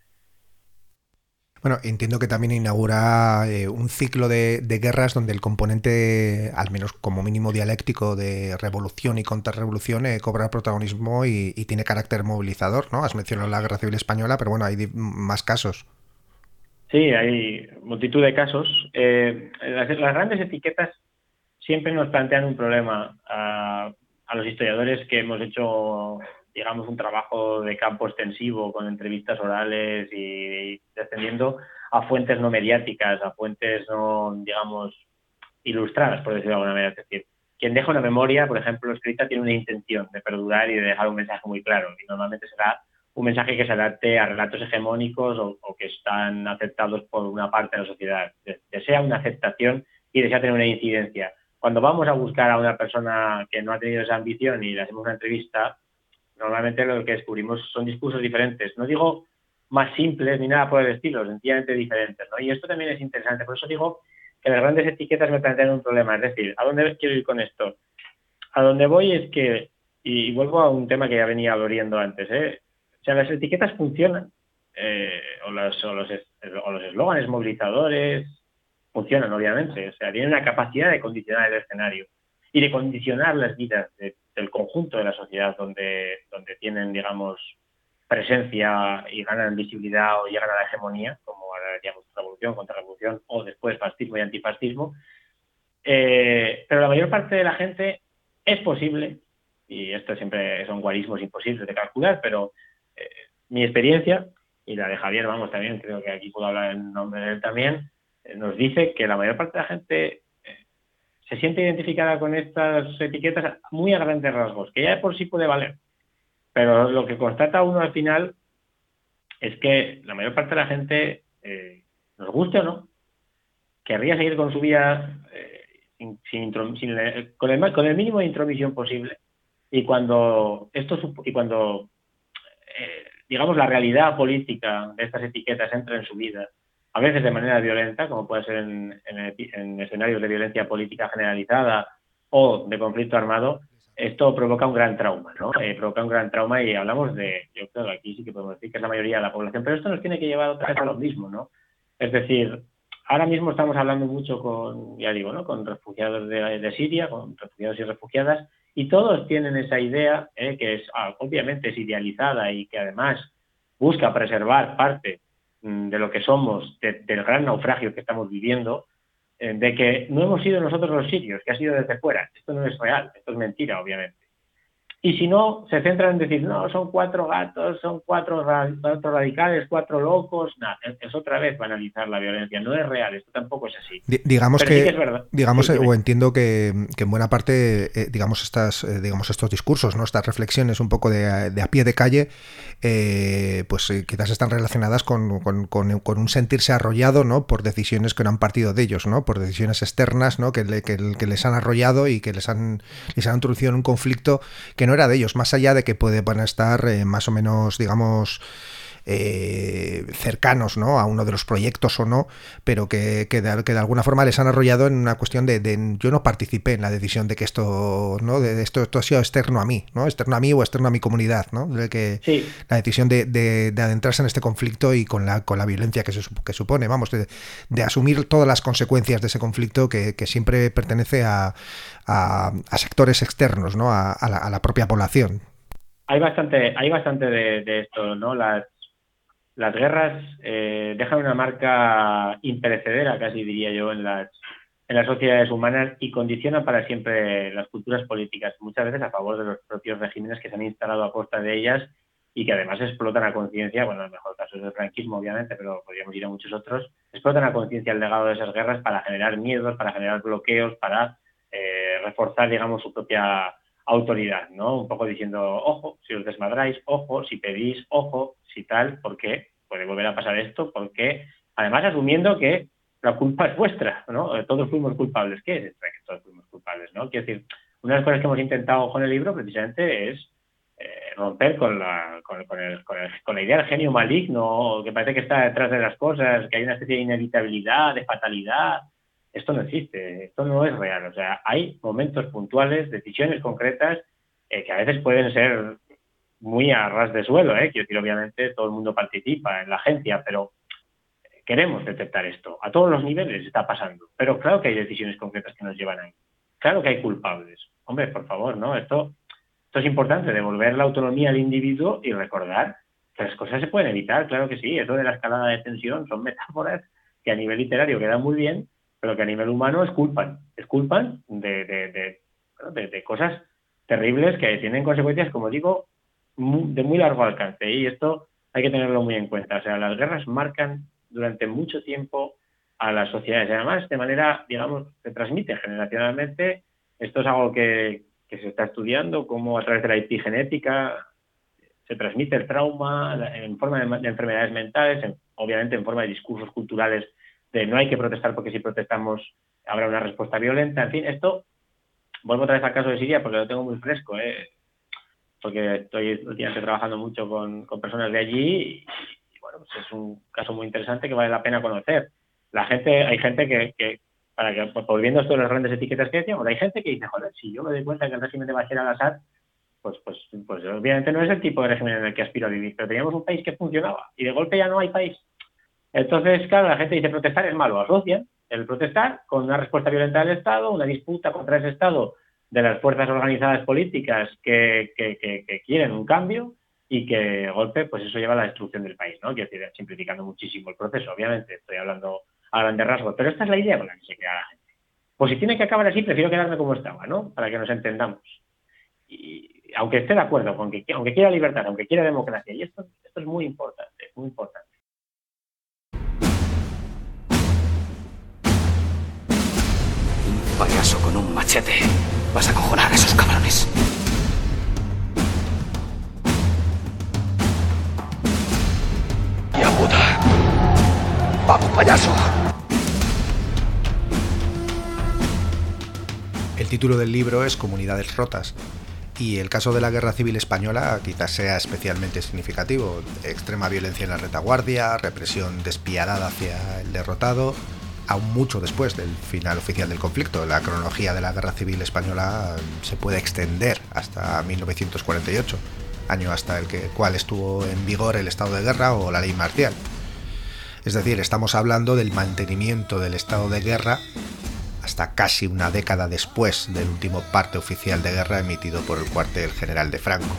Bueno, entiendo que también inaugura un ciclo de guerras donde el componente, al menos como mínimo dialéctico, de revolución y contrarrevolución cobra protagonismo y tiene carácter movilizador, ¿no? Has mencionado la Guerra Civil Española, pero bueno, hay más casos. Sí, hay multitud de casos. Las grandes etiquetas siempre nos plantean un problema a los historiadores que hemos hecho, digamos, un trabajo de campo extensivo con entrevistas orales y descendiendo a fuentes no mediáticas, a fuentes no, digamos, ilustradas, por decirlo de alguna manera. Es decir, quien deja una memoria, por ejemplo, escrita, tiene una intención de perdurar y de dejar un mensaje muy claro, y normalmente será un mensaje que se adapte a relatos hegemónicos o que están aceptados por una parte de la sociedad. Desea una aceptación y desea tener una incidencia. Cuando vamos a buscar a una persona que no ha tenido esa ambición y le hacemos una entrevista, normalmente lo que descubrimos son discursos diferentes. No digo más simples ni nada por el estilo, sencillamente diferentes, ¿no? Y esto también es interesante. Por eso digo que las grandes etiquetas me plantean un problema. Es decir, ¿a dónde quiero ir con esto? A donde voy es que, y vuelvo a un tema que ya venía abriendo antes, o sea, las etiquetas funcionan, o los eslóganes movilizadores funcionan, obviamente. O sea, tienen una capacidad de condicionar el escenario y de condicionar las vidas del conjunto de la sociedad donde tienen, digamos, presencia y ganan visibilidad o llegan a la hegemonía, como ahora decíamos, revolución, contrarrevolución o después fascismo y antifascismo. Pero la mayor parte de la gente es posible, y esto siempre son guarismos imposibles de calcular, pero mi experiencia, y la de Javier, vamos, también, creo que aquí puedo hablar en nombre de él también, nos dice que la mayor parte de la gente se siente identificada con estas etiquetas muy a grandes rasgos, que ya de por sí puede valer. Pero lo que constata uno al final es que la mayor parte de la gente, nos guste o no, querría seguir con su vida con el mínimo de intromisión posible. Y cuando digamos, la realidad política de estas etiquetas entra en su vida, a veces de manera violenta, como puede ser en escenarios de violencia política generalizada o de conflicto armado, esto provoca un gran trauma, ¿no? Provoca un gran trauma y hablamos yo creo que aquí sí que podemos decir que es la mayoría de la población, pero esto nos tiene que llevar otra vez a lo mismo, ¿no? Es decir, ahora mismo estamos hablando mucho con refugiados de Siria, con refugiados y refugiadas, y todos tienen esa idea, que es obviamente es idealizada y que además busca preservar parte de lo que somos, del gran naufragio que estamos viviendo, de que no hemos sido nosotros los sirios, que ha sido desde fuera. Esto no es real, esto es mentira, obviamente. Y si no, se centran en decir, no, son 4 gatos, son 4 radicales, 4 locos. Nada, es otra vez banalizar la violencia. No es real, esto tampoco es así. Digamos pero que, sí es verdad. digamos, sí, o entiendo que en buena parte, digamos, estos discursos, ¿no? Estas reflexiones un poco de a pie de calle, pues quizás están relacionadas con un sentirse arrollado, ¿no? Por decisiones que no han partido de ellos, ¿no? Por decisiones externas, ¿no? Que les han arrollado y que les han introducido en un conflicto que no era de ellos, más allá de que puedan estar más o menos, digamos, cercanos, ¿no? A uno de los proyectos o no, pero que de alguna forma les han arrollado en una cuestión de yo no participé en la decisión de que esto, ¿no? Esto ha sido externo a mí, ¿no? Externo a mí o externo a mi comunidad, ¿no? Sí. La decisión de adentrarse en este conflicto y con la violencia que supone, vamos, de asumir todas las consecuencias de ese conflicto que siempre pertenece a sectores externos, ¿no? A la propia población. Hay bastante de esto, ¿no? las guerras dejan una marca imperecedera, casi diría yo, en las sociedades humanas y condicionan para siempre las culturas políticas, muchas veces a favor de los propios regímenes que se han instalado a costa de ellas y que además explotan a conciencia, bueno, el mejor caso es el franquismo, obviamente, pero podríamos ir a muchos otros, explotan a conciencia el legado de esas guerras para generar miedos, para generar bloqueos, para reforzar, digamos, su propia autoridad, ¿no? Un poco diciendo, ojo, si os desmadráis, ojo, si pedís, ojo, si tal, porque puede volver a pasar esto, porque además asumiendo que la culpa es vuestra, ¿no? Todos fuimos culpables. ¿Qué es esto? Que todos fuimos culpables, ¿no? Quiero decir, una de las cosas que hemos intentado con el libro precisamente es romper con la idea del genio maligno que parece que está detrás de las cosas, que hay una especie de inevitabilidad, de fatalidad. Esto no existe, esto no es real. O sea, hay momentos puntuales, decisiones concretas que a veces pueden ser muy a ras de suelo, ¿eh? Quiero decir, obviamente todo el mundo participa en la agencia, pero queremos detectar esto. A todos los niveles está pasando. Pero claro que hay decisiones concretas que nos llevan ahí. Claro que hay culpables. Hombre, por favor, ¿no? Esto es importante, devolver la autonomía al individuo y recordar que las cosas se pueden evitar. Claro que sí, eso de la escalada de tensión son metáforas que a nivel literario quedan muy bien, pero que a nivel humano esculpan de cosas terribles que tienen consecuencias, como digo, de muy largo alcance. Y esto hay que tenerlo muy en cuenta. O sea, las guerras marcan durante mucho tiempo a las sociedades. Y además, de manera, digamos, se transmite generacionalmente. Esto es algo que se está estudiando, cómo a través de la epigenética se transmite el trauma en forma de enfermedades mentales, obviamente en forma de discursos culturales de no hay que protestar porque si protestamos habrá una respuesta violenta. En fin, esto, vuelvo otra vez al caso de Siria porque lo tengo muy fresco, porque estoy últimamente trabajando mucho con personas de allí y bueno, pues es un caso muy interesante que vale la pena conocer. Hay gente que volviendo a esto de las grandes etiquetas que decíamos, hay gente que dice, joder, si yo me doy cuenta que el régimen de Bashar al-Assad, pues obviamente no es el tipo de régimen en el que aspiro a vivir, pero teníamos un país que funcionaba y de golpe ya no hay país. Entonces, claro, la gente dice protestar es malo, asocian el protestar con una respuesta violenta del Estado, una disputa contra ese Estado de las fuerzas organizadas políticas que quieren un cambio y que de golpe, pues eso lleva a la destrucción del país, ¿no? Quiero decir, simplificando muchísimo el proceso, obviamente, estoy hablando a grandes rasgos, pero esta es la idea con la que se queda la gente. Pues si tiene que acabar así, prefiero quedarme como estaba, ¿no? Para que nos entendamos. Y aunque esté de acuerdo, aunque quiera libertad, aunque quiera democracia, y esto es muy importante, muy importante. Un payaso con un machete. Vas a acojonar a esos cabrones. ¡Yahuda! ¡Vamos, payaso! El título del libro es Comunidades rotas, y el caso de la Guerra Civil Española quizás sea especialmente significativo. Extrema violencia en la retaguardia, represión despiadada hacia el derrotado, aún mucho después del final oficial del conflicto. La cronología de la Guerra Civil Española se puede extender hasta 1948, año hasta el cual estuvo en vigor el estado de guerra o la ley marcial. Es decir, estamos hablando del mantenimiento del estado de guerra hasta casi una década después del último parte oficial de guerra emitido por el cuartel general de Franco.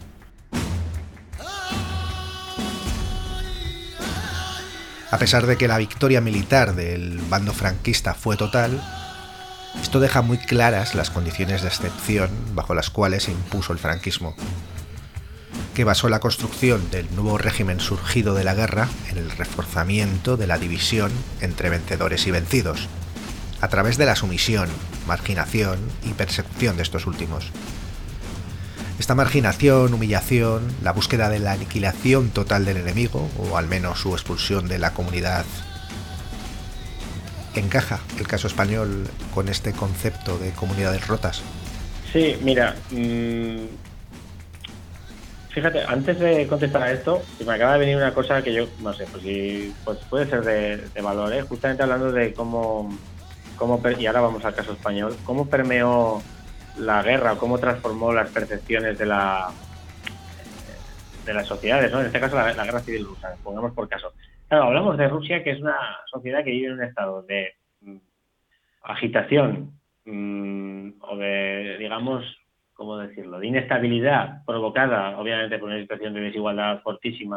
A pesar de que la victoria militar del bando franquista fue total, esto deja muy claras las condiciones de excepción bajo las cuales se impuso el franquismo, que basó la construcción del nuevo régimen surgido de la guerra en el reforzamiento de la división entre vencedores y vencidos, a través de la sumisión, marginación y persecución de estos últimos. Esta marginación, humillación, la búsqueda de la aniquilación total del enemigo, o al menos su expulsión de la comunidad, ¿encaja el caso español con este concepto de comunidades rotas? Sí, mira, fíjate, antes de contestar a esto, me acaba de venir una cosa que yo, no sé, pues puede ser de valor, justamente hablando de cómo, y ahora vamos al caso español, cómo permeó la guerra, cómo transformó las percepciones de las sociedades, ¿no? En este caso la guerra civil rusa, pongamos por caso. Claro, hablamos de Rusia, que es una sociedad que vive en un estado de agitación o de, digamos, ¿cómo decirlo?, de inestabilidad provocada, obviamente, por una situación de desigualdad fortísima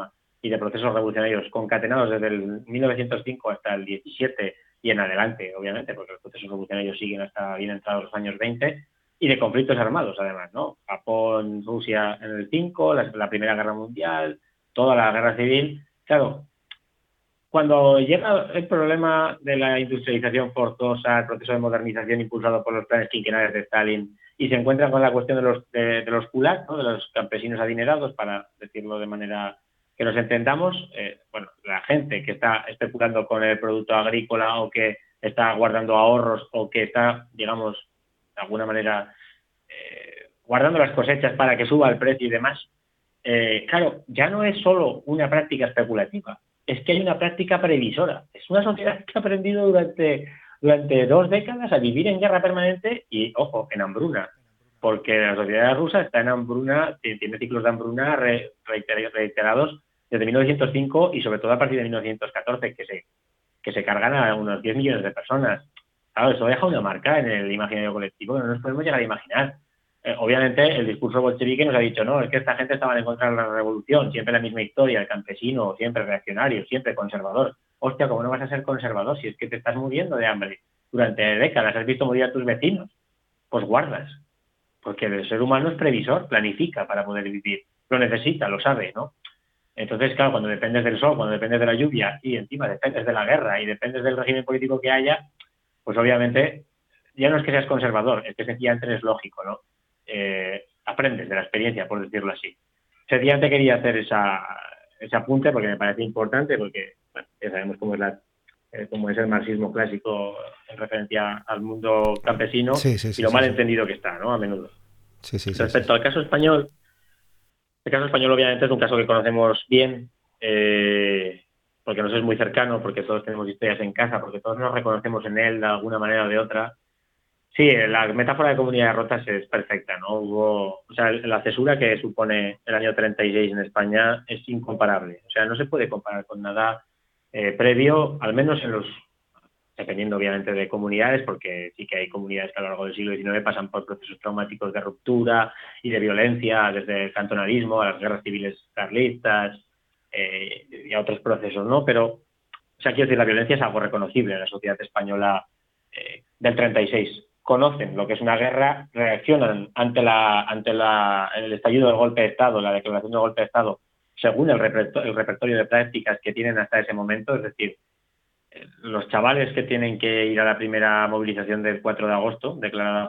y de procesos revolucionarios concatenados desde el 1905 hasta el 17 y en adelante, obviamente, porque los procesos revolucionarios siguen hasta bien entrados los años 20, y de conflictos armados, además, ¿no? Japón, Rusia en el 5, la Primera Guerra Mundial, toda la Guerra Civil. Claro, cuando llega el problema de la industrialización forzosa, el proceso de modernización impulsado por los planes quinquenales de Stalin, y se encuentran con la cuestión de los kulaks, ¿no? De los campesinos adinerados, para decirlo de manera que nos entendamos, bueno, la gente que está especulando con el producto agrícola o que está guardando ahorros o que está, digamos, de alguna manera guardando las cosechas para que suba el precio y demás, claro, ya no es solo una práctica especulativa, es que hay una práctica previsora. Es una sociedad que ha aprendido durante 2 décadas a vivir en guerra permanente y, ojo, en hambruna, porque la sociedad rusa está en hambruna, tiene ciclos de hambruna reiterados desde 1905 y sobre todo a partir de 1914, que se cargan a unos 10 millones de personas. Claro, eso deja una marca en el imaginario colectivo que no nos podemos llegar a imaginar. Obviamente, el discurso bolchevique nos ha dicho, no, es que esta gente estaba en contra de la revolución, siempre la misma historia, el campesino, siempre reaccionario, siempre conservador. Hostia, ¿cómo no vas a ser conservador si es que te estás muriendo de hambre durante décadas? ¿Has visto morir a tus vecinos? Pues guardas. Porque el ser humano es previsor, planifica para poder vivir. Lo necesita, lo sabe, ¿no? Entonces, claro, cuando dependes del sol, cuando dependes de la lluvia y encima dependes de la guerra y dependes del régimen político que haya, pues obviamente ya no es que seas conservador, es que sencillamente es lógico, ¿no? Aprendes de la experiencia, por decirlo así. Sencillamente quería hacer ese apunte porque me parece importante, porque bueno, ya sabemos cómo es el marxismo clásico en referencia al mundo campesino y lo mal entendido que está, ¿no? A menudo. Respecto al caso español, el caso español obviamente es un caso que conocemos bien, porque nos es muy cercano, porque todos tenemos historias en casa, porque todos nos reconocemos en él de alguna manera o de otra. Sí, la metáfora de comunidades rotas es perfecta, ¿no? O sea, la cesura que supone el año 36 en España es incomparable. O sea, no se puede comparar con nada previo, al menos dependiendo obviamente de comunidades, porque sí que hay comunidades que a lo largo del siglo XIX pasan por procesos traumáticos de ruptura y de violencia, desde el cantonalismo a las guerras civiles carlistas y a otros procesos, ¿no? Pero, o sea, quiero decir, la violencia es algo reconocible en la sociedad española del 36. Conocen lo que es una guerra, reaccionan ante el estallido del golpe de Estado, la declaración del golpe de Estado, según el repertorio de prácticas que tienen hasta ese momento, es decir, los chavales que tienen que ir a la primera movilización del 4 de agosto, declarada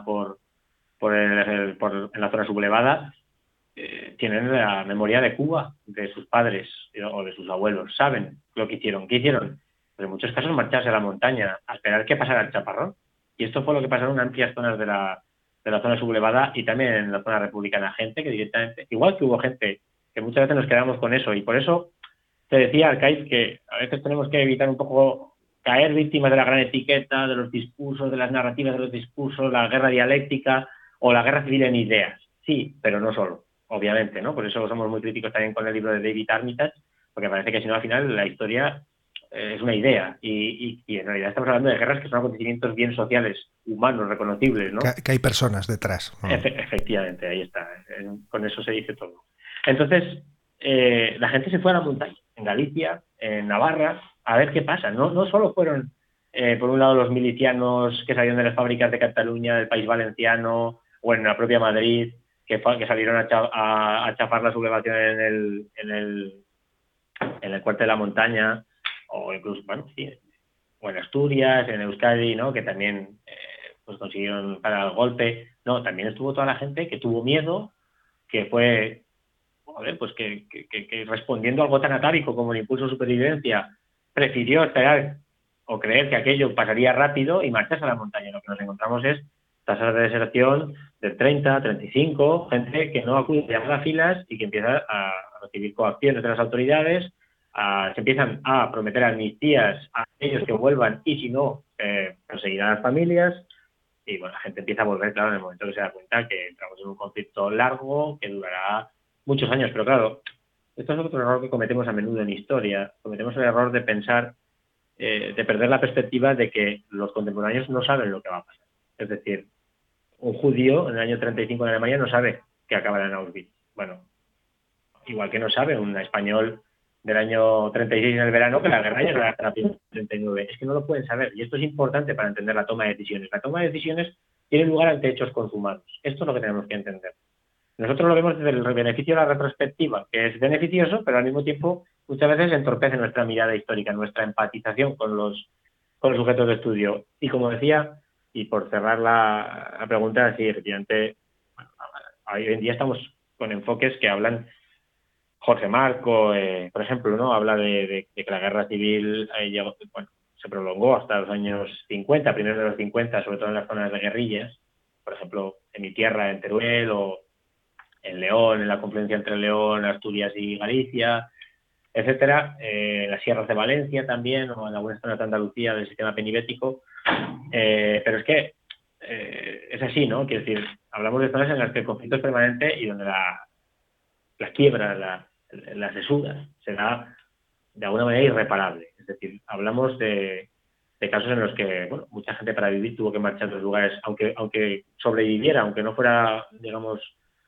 en la zona sublevada, tienen la memoria de Cuba, de sus padres o de sus abuelos, saben lo que hicieron. ¿Qué hicieron? Pues en muchos casos marcharse a la montaña, a esperar que pasara el chaparrón. Y esto fue lo que pasaron en amplias zonas de la zona sublevada y también en la zona republicana. Gente que directamente, igual que hubo gente que muchas veces nos quedamos con eso, y por eso te decía, Arcaiz, que a veces tenemos que evitar un poco caer víctimas de la gran etiqueta, de los discursos, de las narrativas de los discursos, la guerra dialéctica o la guerra civil en ideas. Sí, pero no solo, obviamente, ¿no? Por eso somos muy críticos también con el libro de David Armitage, porque parece que si no, al final la historia es una idea y en realidad estamos hablando de guerras que son acontecimientos bien sociales, humanos, reconocibles, ¿no? Que hay personas detrás. Efectivamente, ahí está. Con eso se dice todo. Entonces, la gente se fue a la montaña, en Galicia, en Navarra, a ver qué pasa. No solo fueron, por un lado, los milicianos que salieron de las fábricas de Cataluña, del País Valenciano o en la propia Madrid, que salieron a chafar la sublevación en el cuartel de la montaña, o incluso, bueno, sí, o en Asturias, en Euskadi, ¿no? Que también pues consiguieron parar el golpe. No, también estuvo toda la gente que tuvo miedo, que fue, pues que respondiendo a algo tan atávico como el impulso de supervivencia, prefirió esperar o creer que aquello pasaría rápido y marcharse a la montaña. Lo que nos encontramos es tasas de deserción del 30, 35, gente que no acude a las filas y que empieza a recibir coacciones de las autoridades, se empiezan a prometer amnistías a aquellos que vuelvan y si no, perseguirán a las familias y bueno, la gente empieza a volver, claro, en el momento que se da cuenta que entramos en un conflicto largo que durará muchos años, pero claro, esto es otro error que cometemos a menudo en historia. Cometemos el error de pensar, de perder la perspectiva de que los contemporáneos no saben lo que va a pasar. Es decir, un judío en el año 35 en Alemania no sabe que acabará en Auschwitz. Bueno, igual que no sabe un español del año 36 en el verano que la guerra llega hasta la primavera del 39. Es que no lo pueden saber y esto es importante para entender la toma de decisiones. La toma de decisiones tiene lugar ante hechos consumados. Esto es lo que tenemos que entender. Nosotros lo vemos desde el beneficio de la retrospectiva, que es beneficioso, pero al mismo tiempo muchas veces entorpece nuestra mirada histórica, nuestra empatización con los sujetos de estudio. Y como decía, y por cerrar la pregunta, sí, efectivamente, bueno, hoy en día estamos con enfoques que hablan. Jorge Marco, por ejemplo, ¿no? Habla de que la guerra civil se prolongó hasta los años 50, primeros de los 50, sobre todo en las zonas de guerrillas, por ejemplo, en mi tierra, en Teruel, o en León, en la confluencia entre León, Asturias y Galicia, etcétera, en las sierras de Valencia también, o en algunas zonas de Andalucía del sistema penibético, pero es que es así, ¿no? Quiero decir, hablamos de zonas en las que el conflicto es permanente y donde la quiebra, la cesura, será de alguna manera irreparable. Es decir, hablamos de casos en los que, bueno, mucha gente para vivir tuvo que marchar de los lugares, aunque sobreviviera, aunque no fuera, digamos,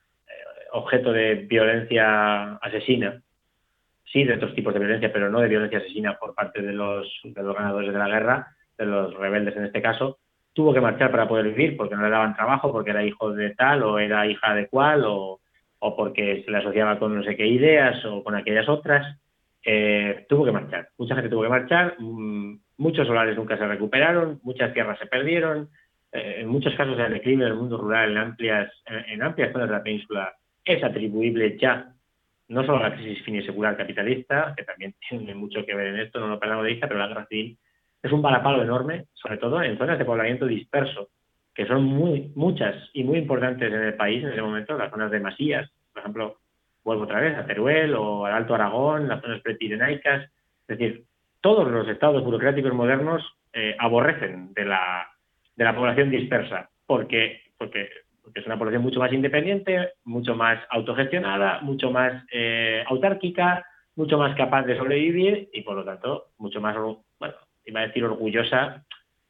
objeto de violencia asesina, sí de otros tipos de violencia, pero no de violencia asesina por parte de los ganadores de la guerra, de los rebeldes en este caso, tuvo que marchar para poder vivir porque no le daban trabajo, porque era hijo de tal o era hija de cual o porque se le asociaba con no sé qué ideas o con aquellas otras, tuvo que marchar. Mucha gente tuvo que marchar, muchos solares nunca se recuperaron, muchas tierras se perdieron, en muchos casos el declive del mundo rural en amplias zonas de la península es atribuible ya no solo a la crisis finisecular capitalista, que también tiene mucho que ver en esto, no lo perdamos de vista, pero la guerra civil es un varapalo enorme, sobre todo en zonas de poblamiento disperso, que son muchas y muy importantes en el país en ese momento, las zonas de masías, por ejemplo, vuelvo otra vez a Teruel o al Alto Aragón, las zonas prepirenaicas, es decir, todos los estados burocráticos modernos aborrecen de la población dispersa, porque es una población mucho más independiente, mucho más autogestionada, mucho más autárquica, mucho más capaz de sobrevivir y, por lo tanto, mucho más, bueno, iba a decir orgullosa,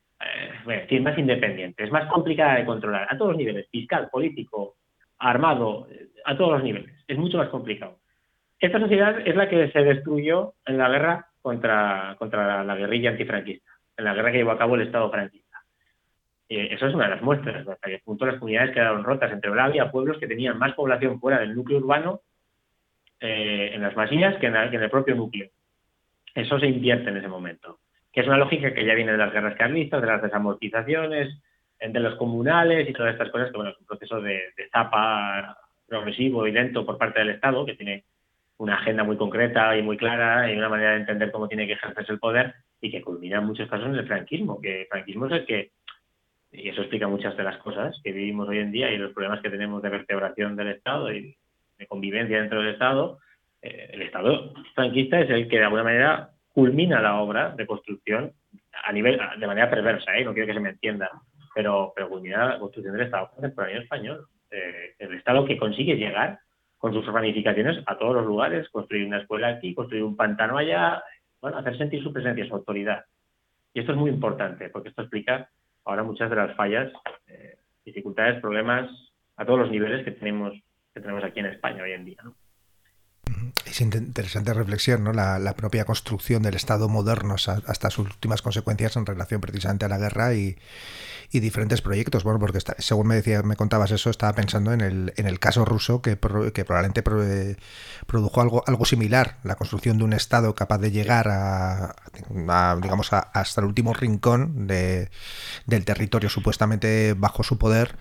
más independiente. Es más complicada de controlar a todos los niveles, fiscal, político, armado, a todos los niveles. Es mucho más complicado. Esta sociedad es la que se destruyó en la guerra contra la guerrilla antifranquista, en la guerra que llevó a cabo el Estado franquista. Eso es una de las muestras, hasta qué punto las comunidades quedaron rotas. Entre había pueblos que tenían más población fuera del núcleo urbano, en las masías, que en el propio núcleo. Eso se invierte en ese momento, que es una lógica que ya viene de las guerras carlistas, de las desamortizaciones, entre los comunales y todas estas cosas, que bueno, es un proceso de zapa progresivo y lento por parte del Estado, que tiene una agenda muy concreta y muy clara y una manera de entender cómo tiene que ejercerse el poder y que culmina en muchos casos en el franquismo, que el franquismo es el que, y eso explica muchas de las cosas que vivimos hoy en día y los problemas que tenemos de vertebración del Estado y de convivencia dentro del Estado. El Estado franquista es el que de alguna manera culmina la obra de construcción de manera perversa, no quiero que se me entienda, pero culmina la construcción del Estado contemporáneo español. El Estado que consigue llegar con sus ramificaciones a todos los lugares, construir una escuela aquí, construir un pantano allá, bueno, hacer sentir su presencia, su autoridad. Y esto es muy importante, porque esto explica ahora muchas de las fallas, dificultades, problemas a todos los niveles que tenemos aquí en España hoy en día, ¿no? Es interesante reflexión, ¿no? La propia construcción del Estado moderno hasta sus últimas consecuencias en relación precisamente a la guerra y diferentes proyectos. Bueno, porque según me contabas eso, estaba pensando en el caso ruso que probablemente produjo algo similar, la construcción de un Estado capaz de llegar digamos hasta el último rincón del territorio supuestamente bajo su poder.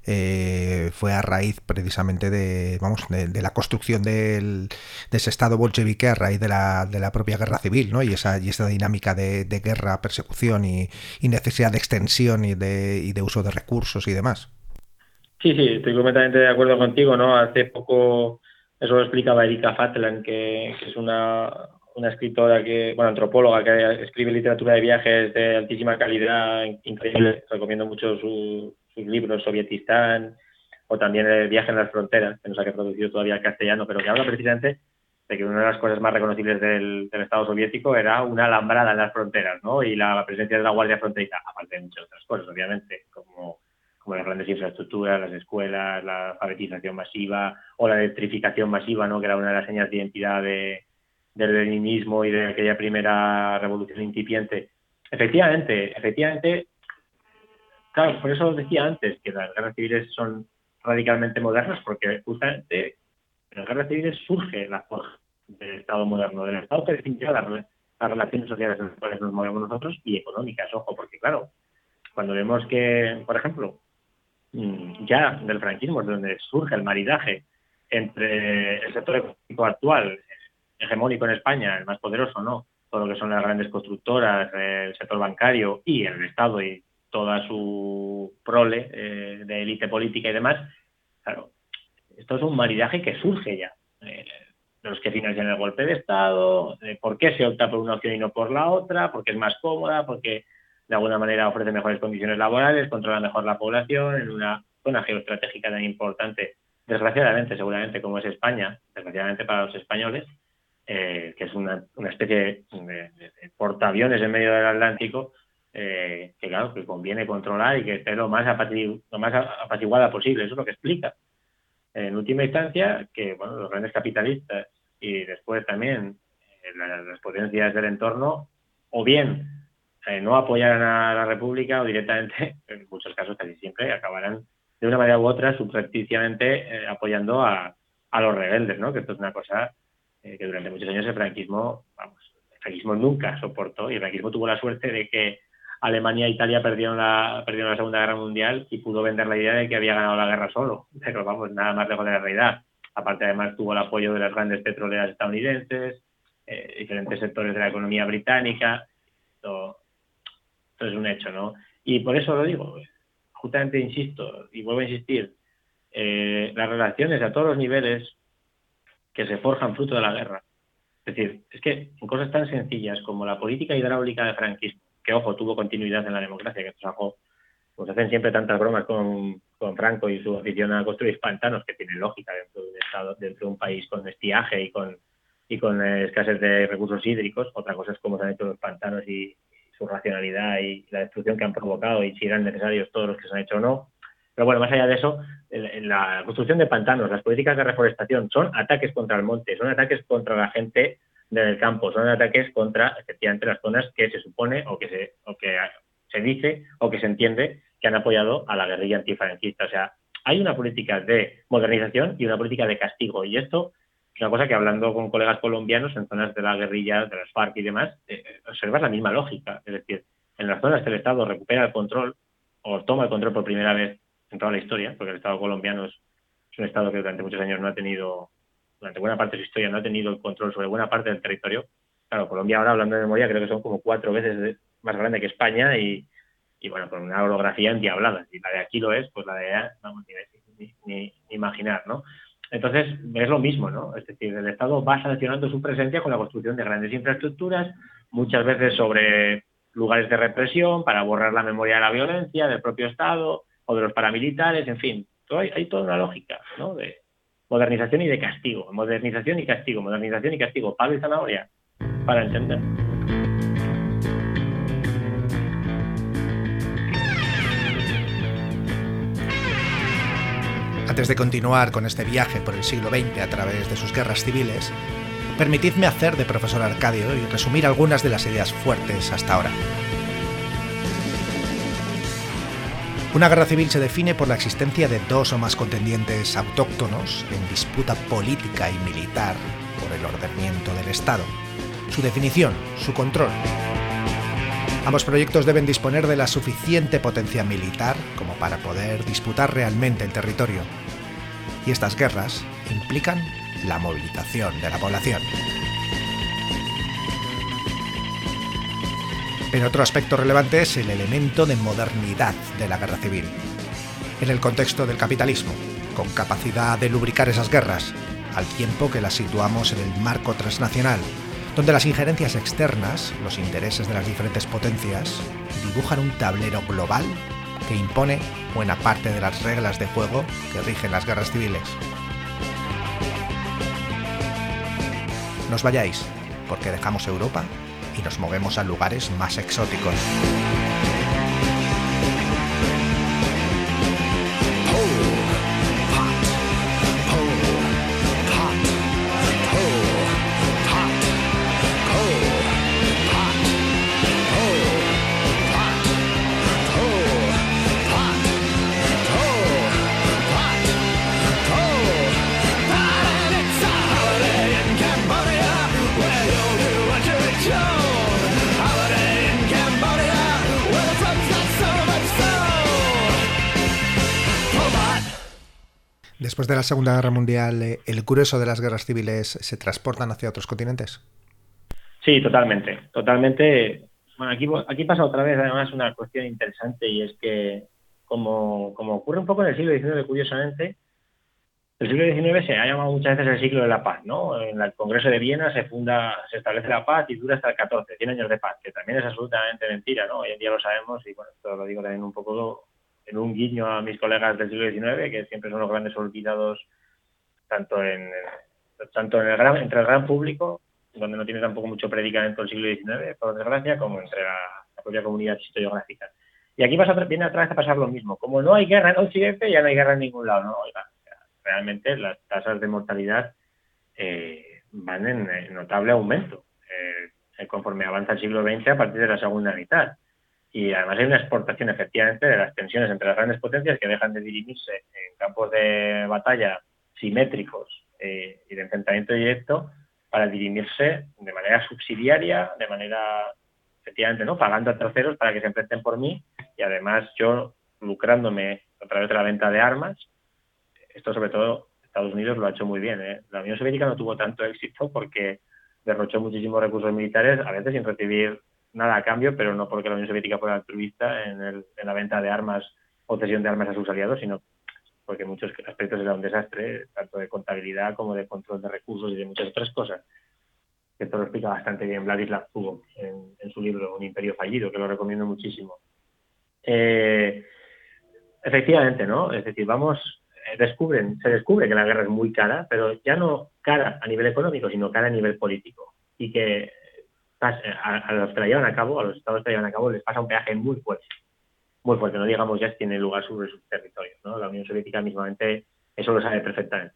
Fue a raíz precisamente de la construcción de ese Estado bolchevique a raíz de la propia guerra civil, ¿no? Y esa dinámica de guerra, persecución y necesidad de extensión y de uso de recursos y demás. Sí, estoy completamente de acuerdo contigo, ¿no? Hace poco eso lo explicaba Erika Fatland, que es una escritora antropóloga que escribe literatura de viajes de altísima calidad, increíble. Recomiendo mucho sus libros, Sovietistán, o también El viaje en las fronteras, que no se ha reproducido todavía al castellano, pero que habla precisamente de que una de las cosas más reconocibles del Estado soviético era una alambrada en las fronteras, ¿no? Y la presencia de la Guardia Fronteriza, aparte de muchas otras cosas, obviamente, como las grandes infraestructuras, las escuelas, la alfabetización masiva o la electrificación masiva, ¿no? Que era una de las señas de identidad de del leninismo y de aquella primera revolución incipiente. Efectivamente, claro, por eso os decía antes que las guerras civiles son radicalmente modernas, porque justamente en las guerras civiles surge la forja del Estado moderno, del Estado que definió las relaciones sociales en las cuales nos movemos nosotros y económicas, ojo, porque claro, cuando vemos que, por ejemplo, ya del franquismo es donde surge el maridaje entre el sector económico actual, hegemónico en España, el más poderoso, ¿no? Todo lo que son las grandes constructoras, el sector bancario y el Estado y toda su prole de élite política y demás. Claro, esto es un maridaje que surge ya. Los que financian el golpe de Estado, por qué se opta por una opción y no por la otra, porque es más cómoda, porque de alguna manera ofrece mejores condiciones laborales, controla mejor la población en una zona geoestratégica tan importante, desgraciadamente, seguramente, como es España, desgraciadamente para los españoles, que es una especie de portaaviones en medio del Atlántico, que claro, que conviene controlar y que esté lo más apaciguada posible. Eso es lo que explica. En última instancia, que bueno, los grandes capitalistas y después también las potencias del entorno, o bien no apoyarán a la República o directamente, en muchos casos casi siempre, acabarán de una manera u otra subrepticiamente apoyando a los rebeldes, ¿no? Que esto es una cosa que durante muchos años el franquismo nunca soportó, y el franquismo tuvo la suerte de que Alemania e Italia perdieron la Segunda Guerra Mundial y pudo vender la idea de que había ganado la guerra solo, pero vamos, nada más lejos de la realidad. Aparte, además, tuvo el apoyo de las grandes petroleras estadounidenses, diferentes sectores de la economía británica. Esto es un hecho, ¿no? Y por eso lo digo, justamente insisto, y vuelvo a insistir, las relaciones a todos los niveles que se forjan fruto de la guerra. Es decir, es que en cosas tan sencillas como la política hidráulica del franquismo, que, ojo, tuvo continuidad en la democracia, que pues hacen siempre tantas bromas con Franco y su afición a construir pantanos, que tiene lógica dentro de un estado, dentro de un país con estiaje y con escasez de recursos hídricos. Otra cosa es cómo se han hecho los pantanos y su racionalidad y la destrucción que han provocado y si eran necesarios todos los que se han hecho o no. Pero bueno, más allá de eso, la construcción de pantanos, las políticas de reforestación son ataques contra el monte, son ataques contra la gente del campo, son ataques contra, efectivamente, las zonas que se supone o que se dice o que se entiende que han apoyado a la guerrilla antifranquista. O sea, hay una política de modernización y una política de castigo, y esto es una cosa que, hablando con colegas colombianos en zonas de la guerrilla, de las FARC y demás, observas la misma lógica. Es decir, en las zonas que el Estado recupera el control o toma el control por primera vez en toda la historia, porque el Estado colombiano es un Estado que durante muchos años no ha tenido, durante buena parte de su historia, no ha tenido el control sobre buena parte del territorio. Claro, Colombia ahora, hablando de memoria, creo que son como 4 veces más grande que España y bueno, con una orografía endiablada. Si la de aquí lo es, pues la de allá, vamos, ni imaginar, ¿no? Entonces, es lo mismo, ¿no? Es decir, el Estado va sancionando su presencia con la construcción de grandes infraestructuras, muchas veces sobre lugares de represión, para borrar la memoria de la violencia del propio Estado o de los paramilitares, en fin. Hay toda una lógica, ¿no? De modernización y de castigo. Modernización y castigo. Modernización y castigo. Palo y zanahoria, para entender. Antes de continuar con este viaje por el siglo XX a través de sus guerras civiles, permitidme hacer de profesor Arcadio y resumir algunas de las ideas fuertes hasta ahora. Una guerra civil se define por la existencia de 2 o más contendientes autóctonos en disputa política y militar por el ordenamiento del Estado. Su definición, su control. Ambos proyectos deben disponer de la suficiente potencia militar como para poder disputar realmente el territorio. Y estas guerras implican la movilización de la población. Pero otro aspecto relevante es el elemento de modernidad de la guerra civil. En el contexto del capitalismo, con capacidad de lubricar esas guerras, al tiempo que las situamos en el marco transnacional, donde las injerencias externas, los intereses de las diferentes potencias, dibujan un tablero global que impone buena parte de las reglas de juego que rigen las guerras civiles. No os vayáis, porque dejamos Europa y nos movemos a lugares más exóticos. Después de la Segunda Guerra Mundial, ¿el grueso de las guerras civiles se transportan hacia otros continentes? Sí, totalmente. Bueno, aquí pasa otra vez, además, una cuestión interesante, y es que, como ocurre un poco en el siglo XIX, curiosamente, el siglo XIX se ha llamado muchas veces el siglo de la paz, ¿no? En el Congreso de Viena se establece la paz y dura hasta el 14, 100 años de paz, que también es absolutamente mentira, ¿no? Hoy en día lo sabemos, y bueno, esto lo digo también un poco en un guiño a mis colegas del siglo XIX, que siempre son los grandes olvidados tanto entre el gran público, donde no tiene tampoco mucho predicamento el siglo XIX, por desgracia, como entre la propia comunidad historiográfica. Y aquí viene otra vez a pasar lo mismo. Como no hay guerra en Occidente, ya no hay guerra en ningún lado, ¿no? Oiga, realmente las tasas de mortalidad van en notable aumento conforme avanza el siglo XX a partir de la segunda mitad. Y además hay una exportación, efectivamente, de las tensiones entre las grandes potencias, que dejan de dirimirse en campos de batalla simétricos y de enfrentamiento directo, para dirimirse de manera subsidiaria, de manera, efectivamente, ¿no?, pagando a terceros para que se enfrenten por mí, y además yo lucrándome a través de la venta de armas. Esto, sobre todo, Estados Unidos lo ha hecho muy bien, ¿eh? La Unión Soviética no tuvo tanto éxito porque derrochó muchísimos recursos militares, a veces sin recibir nada a cambio, pero no porque la Unión Soviética fuera altruista en la venta de armas o cesión de armas a sus aliados, sino porque en muchos aspectos era un desastre, tanto de contabilidad como de control de recursos y de muchas otras cosas. Esto lo explica bastante bien Vladislav Zubov en su libro Un imperio fallido, que lo recomiendo muchísimo. Efectivamente, ¿no? Es decir, se descubre que la guerra es muy cara, pero ya no cara a nivel económico, sino cara a nivel político. Y que a los que la llevan a cabo, a los estados que la llevan a cabo, les pasa un peaje muy fuerte, no digamos ya tiene lugar sobre sus territorios, ¿no? La Unión Soviética mismamente eso lo sabe perfectamente.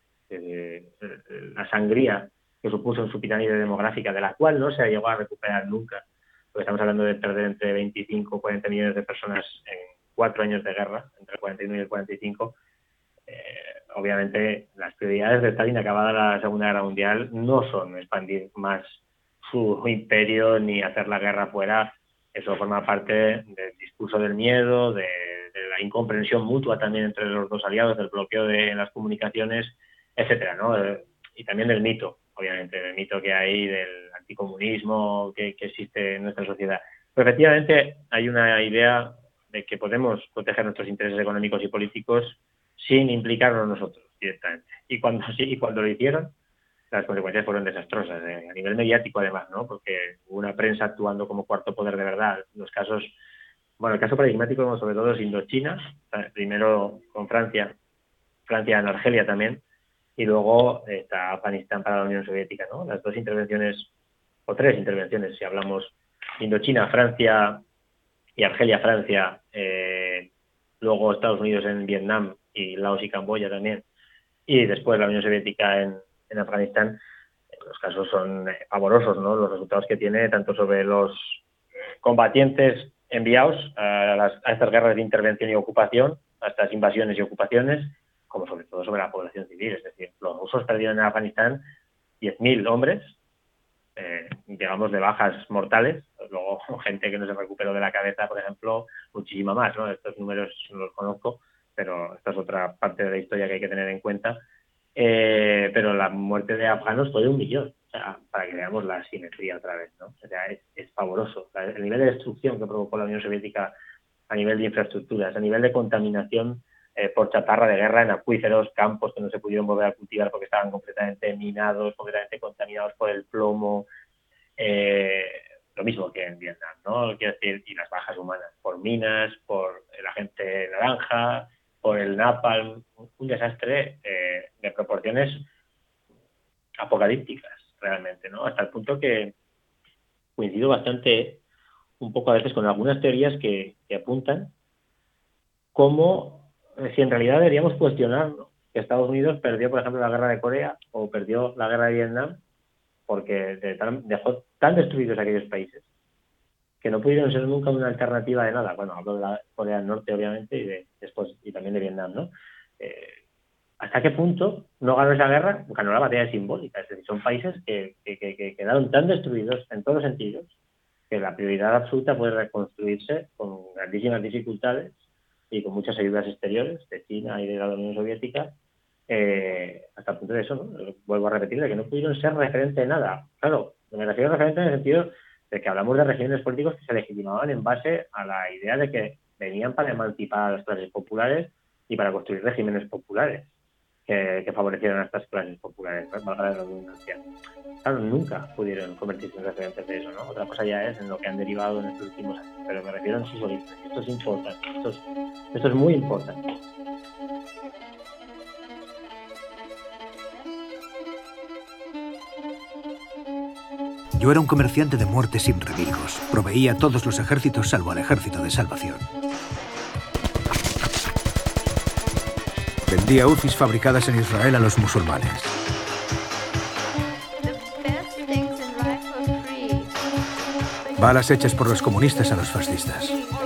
La sangría que supuso en su pirámide demográfica, de la cual no se llegó a recuperar nunca, porque estamos hablando de perder entre 25 y 40 millones de personas en 4 años de guerra, entre el 41 y el 45. Obviamente las prioridades de Stalin acabada la Segunda Guerra Mundial no son expandir más su imperio ni hacer la guerra fuera. Eso forma parte del discurso del miedo, de la incomprensión mutua también entre los dos aliados, del bloqueo de las comunicaciones, etcétera, ¿no? Y también del mito, obviamente, del mito que hay del anticomunismo que existe en nuestra sociedad. Pero efectivamente hay una idea de que podemos proteger nuestros intereses económicos y políticos sin implicarnos nosotros directamente. Y cuando lo hicieron, las consecuencias fueron desastrosas, a nivel mediático además, ¿no? Porque hubo una prensa actuando como cuarto poder de verdad. Los casos, bueno, el caso paradigmático sobre todo es Indochina, primero con Francia en Argelia también, y luego está Afganistán para la Unión Soviética, ¿no? Las dos intervenciones, o tres intervenciones, si hablamos Indochina, Francia y Argelia, Francia, luego Estados Unidos en Vietnam y Laos y Camboya también, y después la Unión Soviética en Afganistán. Los casos son pavorosos, ¿no? Los resultados que tiene tanto sobre los combatientes enviados a estas guerras de intervención y ocupación, a estas invasiones y ocupaciones, como sobre todo sobre la población civil. Es decir, los rusos perdieron en Afganistán 10.000 hombres, digamos, de bajas mortales. Luego gente que no se recuperó de la cabeza, por ejemplo, muchísima más, ¿no? Estos números no los conozco, pero esta es otra parte de la historia que hay que tener en cuenta. Pero la muerte de afganos fue de 1 millón, o sea, para que veamos la asimetría otra vez, ¿no? O sea, es pavoroso. El nivel de destrucción que provocó la Unión Soviética a nivel de infraestructuras, a nivel de contaminación por chatarra de guerra en acuíferos, campos que no se pudieron volver a cultivar porque estaban completamente minados, completamente contaminados por el plomo, lo mismo que en Vietnam, ¿no? Quiero decir, y las bajas humanas, por minas, por el agente naranja, por el napalm, un desastre de proporciones apocalípticas realmente, ¿no? Hasta el punto que coincido bastante un poco a veces con algunas teorías que apuntan como si en realidad deberíamos cuestionar, ¿no?, que Estados Unidos perdió, por ejemplo, la guerra de Corea o perdió la guerra de Vietnam porque dejó tan destruidos aquellos países que no pudieron ser nunca una alternativa de nada. Bueno, hablo de la Corea del Norte, obviamente, y también de Vietnam, ¿no? ¿Hasta qué punto no ganó esa guerra? Ganó la batalla simbólica. Es decir, son países que quedaron tan destruidos en todos los sentidos que la prioridad absoluta fue reconstruirse con grandísimas dificultades y con muchas ayudas exteriores de China y de la Unión Soviética hasta el punto de eso, ¿no? Vuelvo a repetir, de que no pudieron ser referente de nada. Claro, me refiero a referente en el sentido de que hablamos de regímenes políticos que se legitimaban en base a la idea de que venían para emancipar a las clases populares y para construir regímenes populares que favorecieran a estas clases populares, ¿no? Valga la redundancia. Claro, nunca pudieron convertirse en referentes de eso, ¿no? Otra cosa ya es en lo que han derivado en estos últimos años, pero me refiero en sus orígenes. Esto es importante, esto es muy importante. Yo era un comerciante de muerte sin remilgos. Proveía a todos los ejércitos salvo al Ejército de Salvación. Vendía UCIs fabricadas en Israel a los musulmanes. Balas hechas por los comunistas a los fascistas.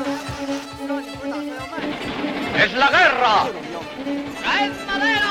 ¡Es la guerra! ¡Traed madera!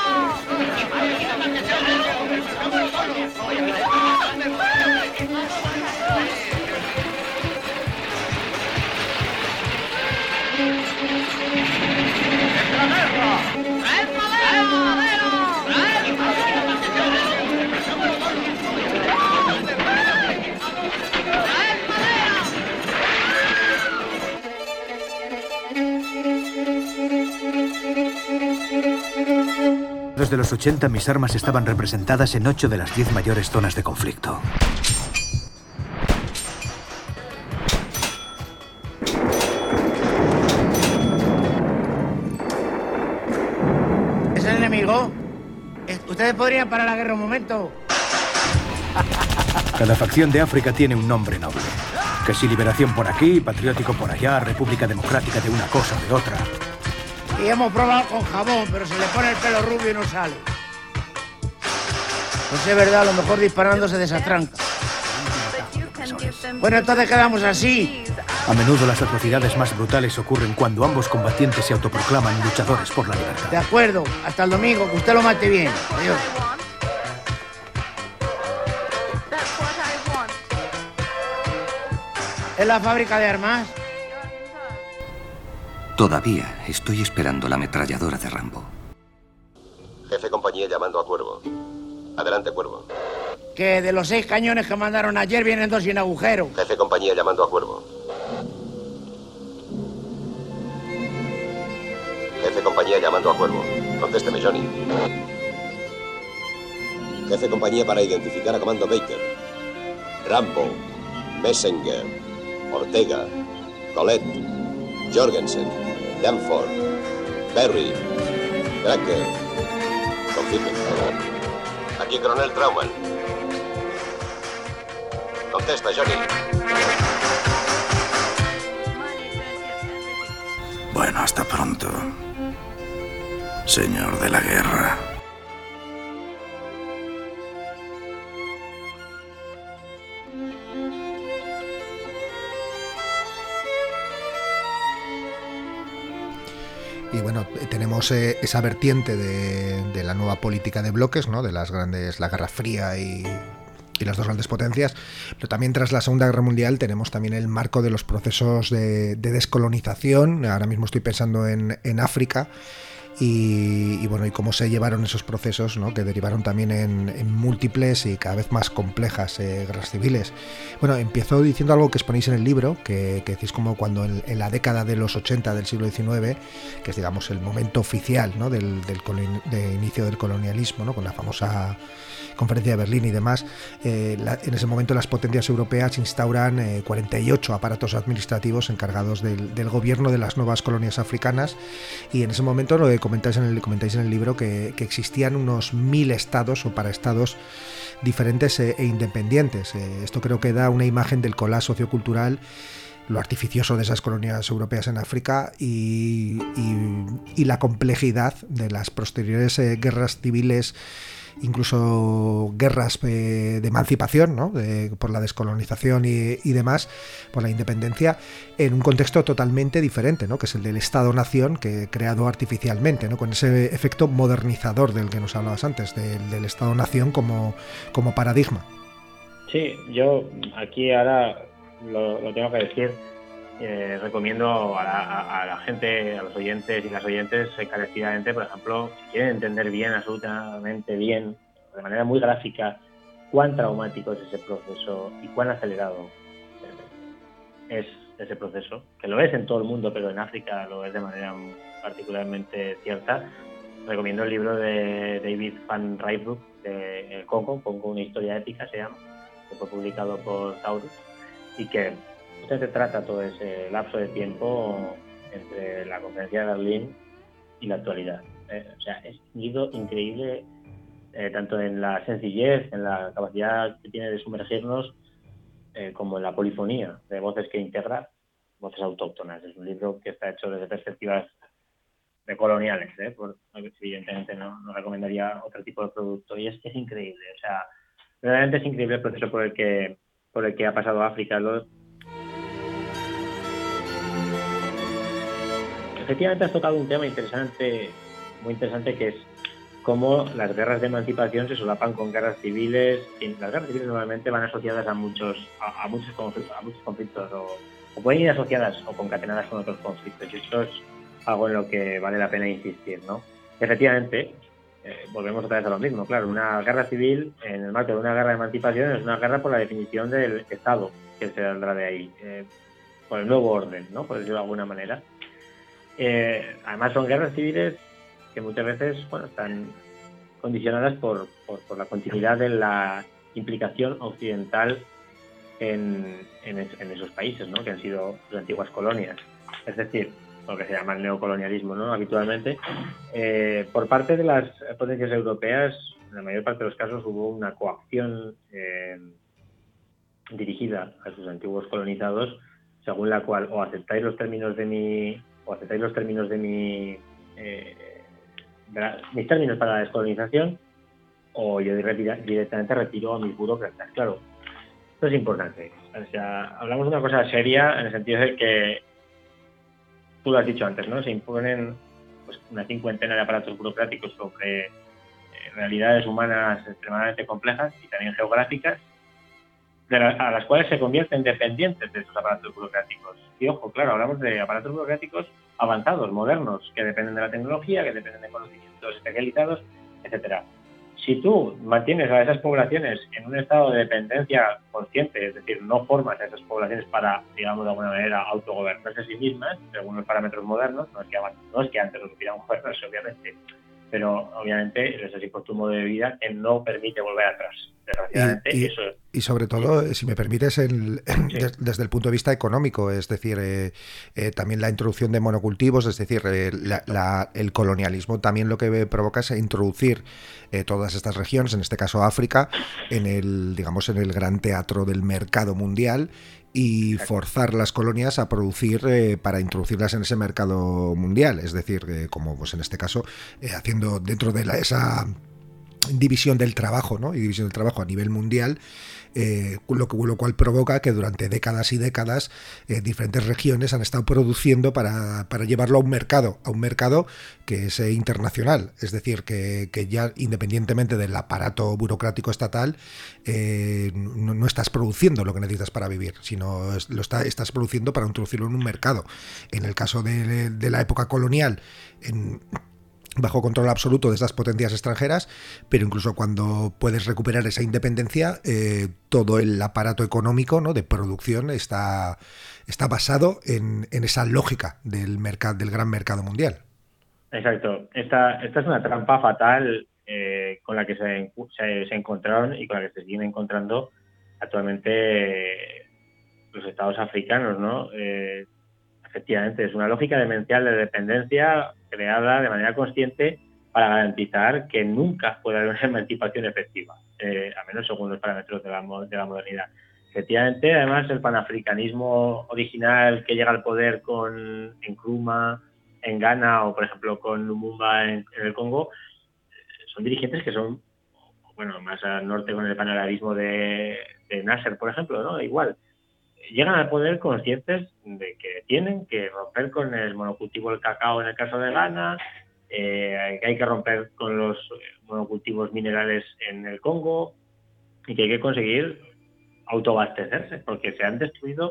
Desde los 80 mis armas estaban representadas en 8 de las 10 mayores zonas de conflicto. ¿Es el enemigo? ¿Ustedes podrían parar la guerra un momento? Cada facción de África tiene un nombre noble. Que si liberación por aquí, patriótico por allá, república democrática de una cosa o de otra. Y hemos probado con jabón, pero se le pone el pelo rubio y no sale. Pues es verdad, a lo mejor disparando se desatranca. Bueno, entonces quedamos así. A menudo las atrocidades más brutales ocurren cuando ambos combatientes se autoproclaman luchadores por la libertad. De acuerdo, hasta el domingo, que usted lo mate bien. Adiós. ¿Es la fábrica de armas? Todavía estoy esperando la ametralladora de Rambo. Jefe compañía llamando a Cuervo. Adelante, Cuervo. Que de los 6 cañones que mandaron ayer vienen 2 sin agujero. Jefe compañía llamando a Cuervo. Jefe compañía llamando a Cuervo. Contésteme, Johnny. Jefe compañía para identificar a comando Baker. Rambo, Messenger, Ortega, Colette, Jorgensen, Danford, Perry, Cracker. Confirme. Aquí, coronel Trauman. Contesta, Johnny. Bueno, hasta pronto, señor de la guerra. Y bueno, tenemos esa vertiente de la nueva política de bloques, ¿no? De la Guerra Fría y las dos grandes potencias, pero también tras la Segunda Guerra Mundial tenemos también el marco de los procesos de descolonización. Ahora mismo estoy pensando en África y bueno, y cómo se llevaron esos procesos, ¿no? Que derivaron también en múltiples y cada vez más complejas guerras civiles. Bueno, empiezo diciendo algo que exponéis en el libro, que decís como cuando en la década de los 80 del siglo XIX, que es digamos el momento oficial, ¿no? de inicio del colonialismo, ¿no? Con la famosa Conferencia de Berlín y demás, en ese momento las potencias europeas instauran 48 aparatos administrativos encargados del gobierno de las nuevas colonias africanas, y en ese momento lo comentáis en el libro que existían unos 1000 estados o paraestados diferentes e independientes. Esto creo que da una imagen del collage sociocultural, lo artificioso de esas colonias europeas en África y la complejidad de las posteriores guerras civiles, incluso guerras de emancipación, ¿no? Por la descolonización y demás, por la independencia, en un contexto totalmente diferente, ¿no? Que es el del Estado-Nación, que creado artificialmente, ¿no? Con ese efecto modernizador del que nos hablabas antes, del Estado-Nación como paradigma. Sí, yo aquí ahora lo tengo que decir. recomiendo a la gente, a los oyentes y las oyentes, encarecidamente, por ejemplo, si quieren entender bien, absolutamente bien, de manera muy gráfica, cuán traumático es ese proceso y cuán acelerado es ese proceso, que lo es en todo el mundo, pero en África lo es de manera particularmente cierta. Recomiendo el libro de David Van Rijbroek, de El Congo, una historia épica se llama, que fue publicado por Taurus, y que se trata todo ese lapso de tiempo entre la conferencia de Berlín y la actualidad. O sea, es increíble, tanto en la sencillez, en la capacidad que tiene de sumergirnos, como en la polifonía de voces que integra, voces autóctonas. Es un libro que está hecho desde perspectivas decoloniales, evidentemente no recomendaría otro tipo de producto, y es increíble. O sea, realmente es increíble el proceso por el que ha pasado África. Efectivamente has tocado un tema interesante, muy interesante, que es cómo las guerras de emancipación se solapan con guerras civiles. Las guerras civiles normalmente van asociadas a muchos conflictos, o pueden ir asociadas o concatenadas con otros conflictos, y esto es algo en lo que vale la pena insistir, ¿no? Efectivamente, volvemos otra vez a lo mismo. Claro, una guerra civil en el marco de una guerra de emancipación es una guerra por la definición del Estado que se saldrá de ahí, por el nuevo orden, ¿no? Por decirlo de alguna manera. Además son guerras civiles que muchas veces, están condicionadas por la continuidad de la implicación occidental en esos países, ¿no? Que han sido las antiguas colonias. Es decir, lo que se llama el neocolonialismo, ¿no? Habitualmente, por parte de las potencias europeas, en la mayor parte de los casos hubo una coacción dirigida a sus antiguos colonizados, según la cual o aceptáis los términos de mis términos para la descolonización, o yo directamente retiro a mis burócratas. Claro, esto es importante. O sea, hablamos de una cosa seria en el sentido de que, tú lo has dicho antes, ¿no? Se imponen una cincuentena de aparatos burocráticos sobre realidades humanas extremadamente complejas y también geográficas, a las cuales se convierten dependientes de esos aparatos burocráticos. Y ojo, claro, hablamos de aparatos burocráticos avanzados, modernos, que dependen de la tecnología, que dependen de conocimientos especializados, etcétera. Si tú mantienes a esas poblaciones en un estado de dependencia consciente, es decir, no formas a esas poblaciones para, digamos, de alguna manera autogobernarse a sí mismas, según los parámetros modernos, no es que antes no supieran gobernarse, obviamente, pero obviamente les has impuesto un modo de vida que no permite volver atrás. Desgraciadamente, y sobre todo, si me permites, desde el punto de vista económico, es decir, también la introducción de monocultivos, es decir, el colonialismo también lo que provoca es introducir todas estas regiones, en este caso África, en el gran teatro del mercado mundial, y forzar las colonias a producir para introducirlas en ese mercado mundial, es decir, como en este caso, haciendo dentro de esa división del trabajo, ¿no? Y división del trabajo a nivel mundial, lo cual provoca que durante décadas y décadas diferentes regiones han estado produciendo para llevarlo a un mercado que es internacional, es decir, que ya independientemente del aparato burocrático estatal, no estás produciendo lo que necesitas para vivir, sino estás produciendo para introducirlo en un mercado. En el caso de la época colonial, bajo control absoluto de estas potencias extranjeras, pero incluso cuando puedes recuperar esa independencia, todo el aparato económico, ¿no?, de producción está basado en esa lógica del gran mercado mundial. Exacto. Esta es una trampa fatal con la que se encontraron y con la que se siguen encontrando actualmente los estados africanos, ¿no? Efectivamente, es una lógica demencial de dependencia creada de manera consciente para garantizar que nunca pueda haber una emancipación efectiva, a menos según los parámetros de la modernidad. Efectivamente, además, el panafricanismo original que llega al poder en Nkrumah, en Ghana, o por ejemplo con Lumumba en el Congo, son dirigentes que son, más al norte con el panarabismo de Nasser, por ejemplo, ¿no? Igual. Llegan al poder conscientes de que tienen que romper con el monocultivo del cacao en el caso de Ghana, que hay que romper con los monocultivos minerales en el Congo y que hay que conseguir autoabastecerse, porque se han destruido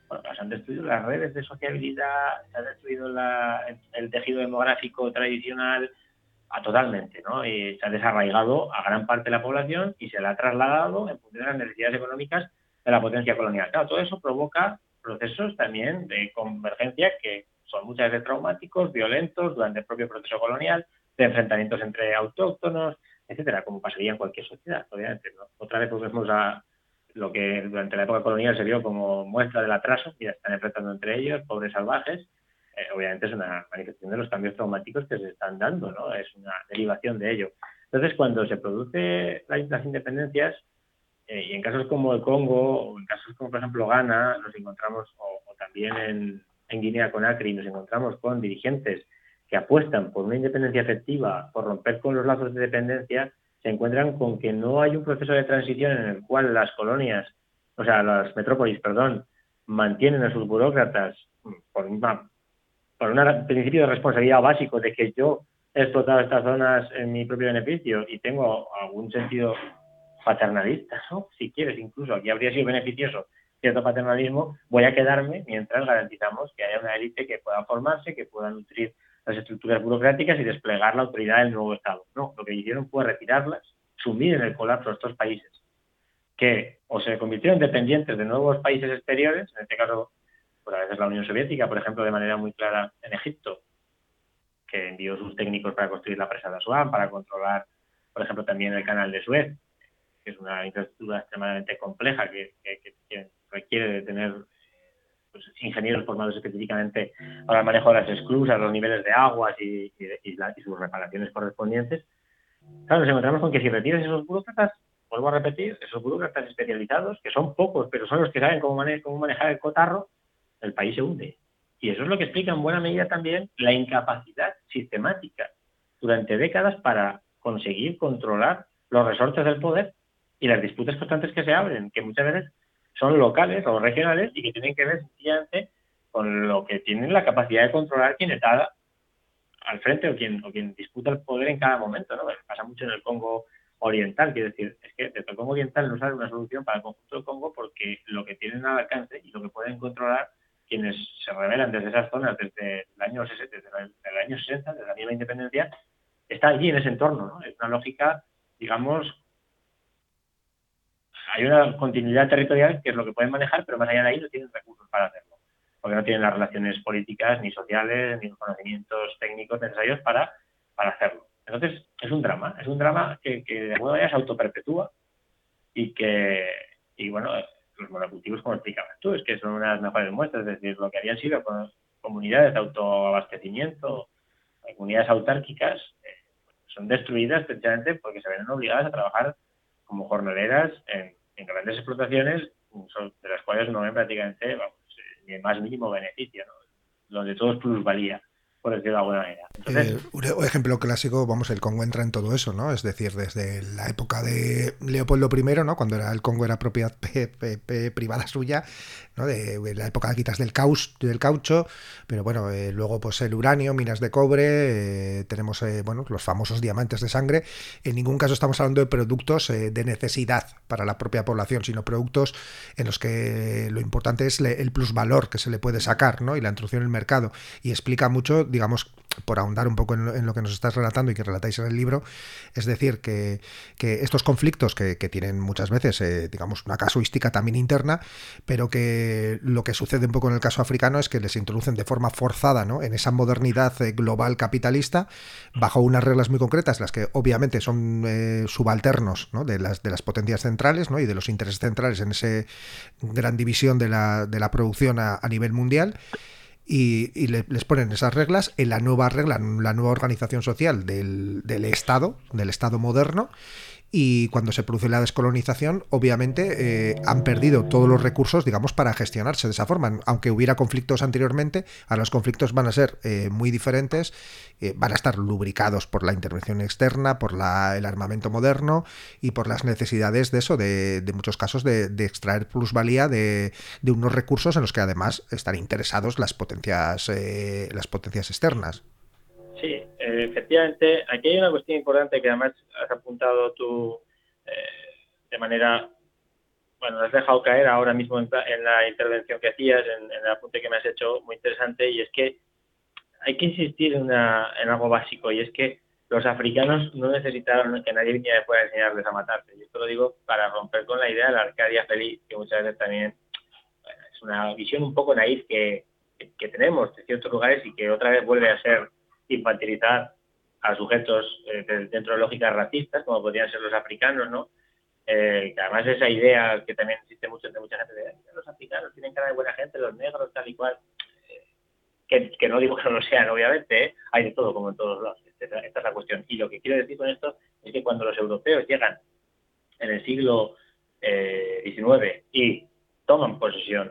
Bueno, se han destruido las redes de sociabilidad, se ha destruido el tejido demográfico tradicional totalmente, ¿no? Y se ha desarraigado a gran parte de la población y se la ha trasladado en función de las necesidades económicas de la potencia colonial. Claro, todo eso provoca procesos también de convergencia que son muchas veces traumáticos, violentos durante el propio proceso colonial, de enfrentamientos entre autóctonos, etcétera, como pasaría en cualquier sociedad, obviamente, ¿no? Otra vez volvemos a lo que durante la época colonial se vio como muestra del atraso, y ya están enfrentando entre ellos, pobres salvajes. Obviamente es una manifestación de los cambios traumáticos que se están dando, ¿no? Es una derivación de ello. Entonces, cuando se produce las independencias, y en casos como el Congo, o en casos como, por ejemplo, Ghana, nos encontramos, o también en Guinea-Conakry, nos encontramos con dirigentes que apuestan por una independencia efectiva, por romper con los lazos de dependencia, se encuentran con que no hay un proceso de transición en el cual las colonias, o sea, las metrópolis, mantienen a sus burócratas por un principio de responsabilidad básico de que yo he explotado estas zonas en mi propio beneficio y tengo algún sentido paternalista, ¿no? Si quieres, incluso aquí habría sido beneficioso cierto paternalismo, voy a quedarme mientras garantizamos que haya una élite que pueda formarse, que pueda nutrir las estructuras burocráticas y desplegar la autoridad del nuevo Estado. No, lo que hicieron fue retirarlas, sumir en el colapso a estos países que o se convirtieron dependientes de nuevos países exteriores, en este caso, pues a veces la Unión Soviética, por ejemplo, de manera muy clara en Egipto, que envió sus técnicos para construir la presa de Asuán, para controlar, por ejemplo, también el canal de Suez, que es una infraestructura extremadamente compleja que requiere de tener ingenieros formados específicamente para el manejo de las esclusas, los niveles de aguas y sus reparaciones correspondientes. Claro, nos encontramos con que si retiras esos burócratas, vuelvo a repetir, esos burócratas especializados, que son pocos, pero son los que saben cómo manejar el cotarro, el país se hunde. Y eso es lo que explica en buena medida también la incapacidad sistemática durante décadas para conseguir controlar los resortes del poder y las disputas constantes que se abren, que muchas veces son locales o regionales y que tienen que ver sencillamente con lo que tienen la capacidad de controlar quien está al frente o quien disputa el poder en cada momento, ¿no? Pasa mucho en el Congo oriental, quiero decir, es que desde el Congo oriental no sale una solución para el conjunto del Congo porque lo que tienen al alcance y lo que pueden controlar quienes se rebelan desde esas zonas desde el año 60, desde la misma independencia, está allí en ese entorno, ¿no? Es una lógica, digamos, hay una continuidad territorial que es lo que pueden manejar, pero más allá de ahí no tienen recursos para hacerlo, porque no tienen las relaciones políticas, ni sociales, ni los conocimientos técnicos necesarios para hacerlo. Entonces, es un drama que de alguna manera se autoperpetúa y bueno, los monocultivos, como explicabas tú, es que son unas mejores muestras, es decir, lo que habían sido comunidades de autoabastecimiento, comunidades autárquicas, son destruidas precisamente porque se ven obligadas a trabajar como jornaleras en grandes explotaciones, de las cuales no ven prácticamente ni el más mínimo beneficio, ¿no? Donde todo es plusvalía, por decirlo de alguna manera. Entonces, un ejemplo clásico, el Congo entra en todo eso, ¿no? Es decir, desde la época de Leopoldo I, ¿no? Cuando el Congo era propiedad privada suya, ¿no? De la época de quitas del caucho, pero bueno, luego pues el uranio, minas de cobre, tenemos los famosos diamantes de sangre. En ningún caso estamos hablando de productos de necesidad para la propia población, sino productos en los que lo importante es el plusvalor que se le puede sacar, ¿no? Y la introducción en el mercado. Y explica mucho, digamos, por ahondar un poco en lo que nos estás relatando y que relatáis en el libro, es decir, que estos conflictos que tienen muchas veces, digamos, una casuística también interna, pero que lo que sucede un poco en el caso africano es que les introducen de forma forzada, ¿no? En esa modernidad global capitalista, bajo unas reglas muy concretas, las que obviamente son subalternos, ¿no? de las potencias centrales, ¿no? Y de los intereses centrales en esa gran división de la producción a nivel mundial. Y les ponen esas reglas en la nueva organización social del Estado moderno. Y cuando se produce la descolonización, obviamente han perdido todos los recursos, digamos, para gestionarse de esa forma. Aunque hubiera conflictos anteriormente, ahora los conflictos van a ser muy diferentes, van a estar lubricados por la intervención externa, por el armamento moderno y por las necesidades de eso, de muchos casos de extraer plusvalía de unos recursos en los que además están interesados las potencias externas. Sí, efectivamente, aquí hay una cuestión importante que además has apuntado tú de manera bueno, has dejado caer ahora mismo en la intervención que hacías, en el apunte que me has hecho, muy interesante, y es que hay que insistir en algo básico, y es que los africanos no necesitaron que nadie viniera fuera a enseñarles a matarse. Y esto lo digo para romper con la idea de la Arcadia feliz, que muchas veces también es una visión un poco naif que tenemos de ciertos lugares y que otra vez vuelve a ser infantilizar a sujetos dentro de lógicas racistas, como podrían ser los africanos, ¿no? Que además esa idea que también existe mucho entre mucha gente de los africanos tienen cara de buena gente, los negros, tal y cual, que no digo que no lo sean, obviamente, hay de todo, como en todos lados. Esta es la cuestión. Y lo que quiero decir con esto es que cuando los europeos llegan en el siglo XIX y toman posesión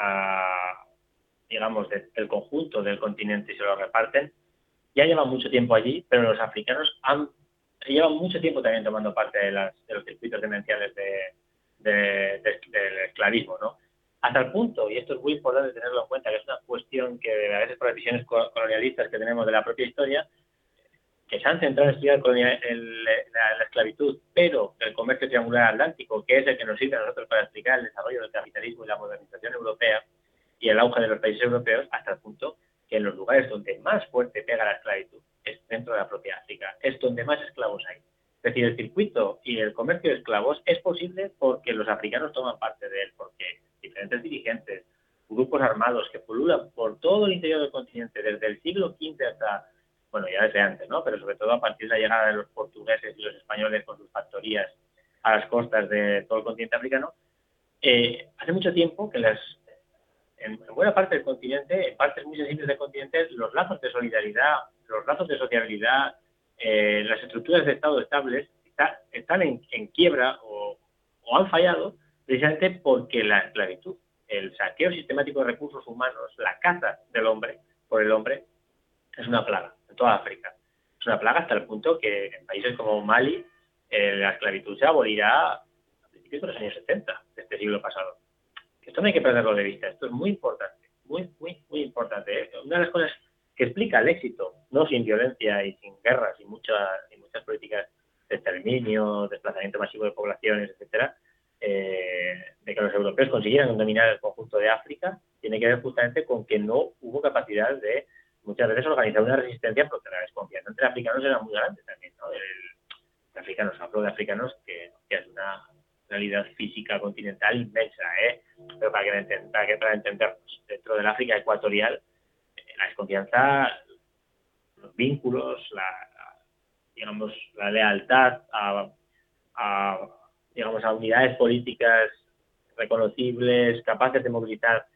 digamos, del conjunto del continente y se lo reparten, ya llevan mucho tiempo allí, pero los africanos llevan mucho tiempo también tomando parte de los circuitos demenciales del esclavismo, ¿no? Hasta el punto, y esto es muy importante tenerlo en cuenta, que es una cuestión que a veces por las visiones colonialistas que tenemos de la propia historia, que se han centrado en estudiar la esclavitud, pero el comercio triangular atlántico, que es el que nos sirve a nosotros para explicar el desarrollo del capitalismo y la modernización europea y el auge de los países europeos, hasta el punto que en los lugares donde más fuerte pega la esclavitud es dentro de la propia África, es donde más esclavos hay. Es decir, el circuito y el comercio de esclavos es posible porque los africanos toman parte de él, porque diferentes dirigentes, grupos armados que pululan por todo el interior del continente desde el siglo XV hasta, bueno, ya desde antes, ¿no? Pero sobre todo a partir de la llegada de los portugueses y los españoles con sus factorías a las costas de todo el continente africano, hace mucho tiempo que en buena parte del continente, en partes muy sensibles del continente, los lazos de solidaridad, los lazos de sociabilidad, las estructuras de Estado estables están en quiebra o han fallado precisamente porque la esclavitud, el saqueo sistemático de recursos humanos, la caza del hombre por el hombre, es una plaga en toda África. Es una plaga hasta el punto que en países como Mali la esclavitud se abolirá a principios de los años 70 de este siglo pasado. Esto no hay que perderlo de vista, esto es muy importante, muy importante. Una de las cosas que explica el éxito, no sin violencia y sin guerras y muchas políticas de exterminio, desplazamiento masivo de poblaciones, etcétera, de que los europeos consiguieran dominar el conjunto de África, tiene que ver justamente con que no hubo capacidad de muchas veces organizar una resistencia porque la desconfianza entre africanos era muy grande también, ¿no? Hablo de africanos que es una realidad física continental inmensa, pero para entendernos, dentro del África ecuatorial, la desconfianza, los vínculos, la lealtad a unidades políticas reconocibles, capaces de movilizar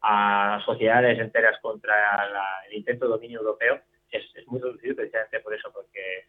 a sociedades enteras contra el intento de dominio europeo, es muy reducido precisamente por eso, porque